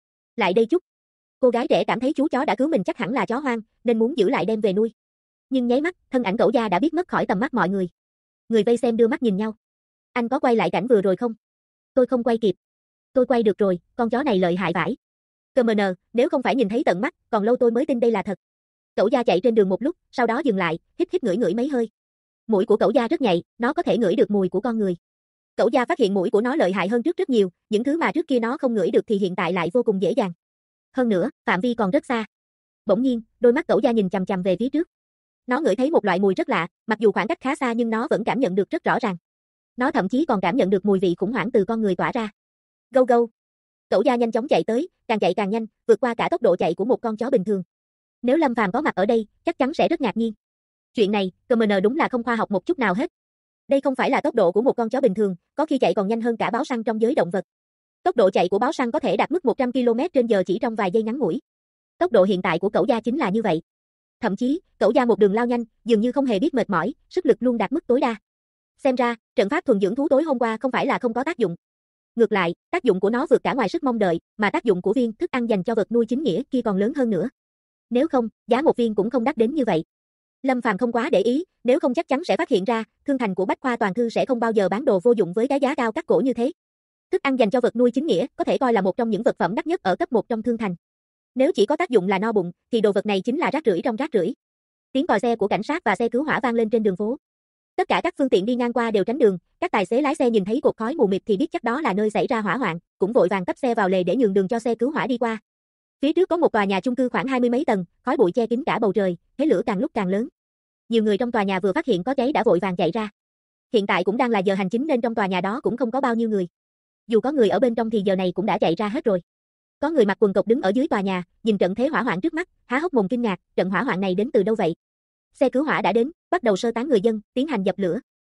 đây chút. Cô gái trẻ cảm thấy chú chó đã cứu mình chắc hẳn là chó hoang, nên muốn giữ lại đem về nuôi. Nhưng nháy mắt, thân ảnh cẩu gia đã biết mất khỏi tầm mắt mọi người. Người vây xem đưa mắt nhìn nhau. Anh có quay lại cảnh vừa rồi không? Tôi không quay kịp. Tôi quay được rồi, con chó này lợi hại vãi. CMN, nếu không phải nhìn thấy tận mắt, còn lâu tôi mới tin đây là thật. Cẩu gia chạy trên đường một lúc, sau đó dừng lại, hít hít ngửi ngửi mấy hơi. Mũi của cẩu gia rất nhạy, nó có thể ngửi được mùi của con người. Cẩu gia phát hiện mũi của nó lợi hại hơn trước rất nhiều, những thứ mà trước kia nó không ngửi được thì hiện tại lại vô cùng dễ dàng. Hơn nữa, phạm vi còn rất xa. Bỗng nhiên, đôi mắt cẩu gia nhìn chằm chằm về phía trước. Nó ngửi thấy một loại mùi rất lạ, mặc dù khoảng cách khá xa nhưng nó vẫn cảm nhận được rất rõ ràng. Nó thậm chí còn cảm nhận được mùi vị khủng hoảng từ con người tỏa ra. Go go. Cẩu gia nhanh chóng chạy tới, càng chạy càng nhanh, vượt qua cả tốc độ chạy của một con chó bình thường. Nếu Lâm Phàm có mặt ở đây, chắc chắn sẽ rất ngạc nhiên. Chuyện này, CMN đúng là không khoa học một chút nào hết. Đây không phải là tốc độ của một con chó bình thường, có khi chạy còn nhanh hơn cả báo săn trong giới động vật. Tốc độ chạy của báo săn có thể đạt mức 100 km/h chỉ trong vài giây ngắn ngủi. Tốc độ hiện tại của cẩu gia chính là như vậy. Thậm chí, cẩu gia một đường lao nhanh, dường như không hề biết mệt mỏi, sức lực luôn đạt mức tối đa. Xem ra, trận pháp thuần dưỡng thú tối hôm qua không phải là không có tác dụng. Ngược lại, tác dụng của nó vượt cả ngoài sức mong đợi, mà tác dụng của viên thức ăn dành cho vật nuôi chính nghĩa kia còn lớn hơn nữa. Nếu không, giá một viên cũng không đắt đến như vậy. Lâm Phàm không quá để ý, nếu không chắc chắn sẽ phát hiện ra, thương thành của Bách Khoa Toàn Thư sẽ không bao giờ bán đồ vô dụng với cái giá cao cắt cổ như thế. Thức ăn dành cho vật nuôi chính nghĩa có thể coi là một trong những vật phẩm đắt nhất ở cấp 1 trong thương thành. Nếu chỉ có tác dụng là no bụng, thì đồ vật này chính là rác rưởi trong rác rưởi. Tiếng còi xe của cảnh sát và xe cứu hỏa vang lên trên đường phố. Tất cả các phương tiện đi ngang qua đều tránh đường, các tài xế lái xe nhìn thấy cột khói mù mịt thì biết chắc đó là nơi xảy ra hỏa hoạn, cũng vội vàng tấp xe vào lề để nhường đường cho xe cứu hỏa đi qua. Phía trước có một tòa nhà chung cư khoảng 20 mấy tầng, khói bụi che kín cả bầu trời, thế lửa càng lúc càng lớn. Nhiều người trong tòa nhà vừa phát hiện có cháy đã vội vàng chạy ra. Hiện tại cũng đang là giờ hành chính nên trong tòa nhà đó cũng không có bao nhiêu người. Dù có người ở bên trong thì giờ này cũng đã chạy ra hết rồi. Có người mặc quần cộc đứng ở dưới tòa nhà, nhìn trận thế hỏa hoạn trước mắt, há hốc mồm kinh ngạc, trận hỏa hoạn này đến từ đâu vậy? Xe cứu hỏa đã đến, bắt đầu sơ tán người dân, tiến hành dập lửa.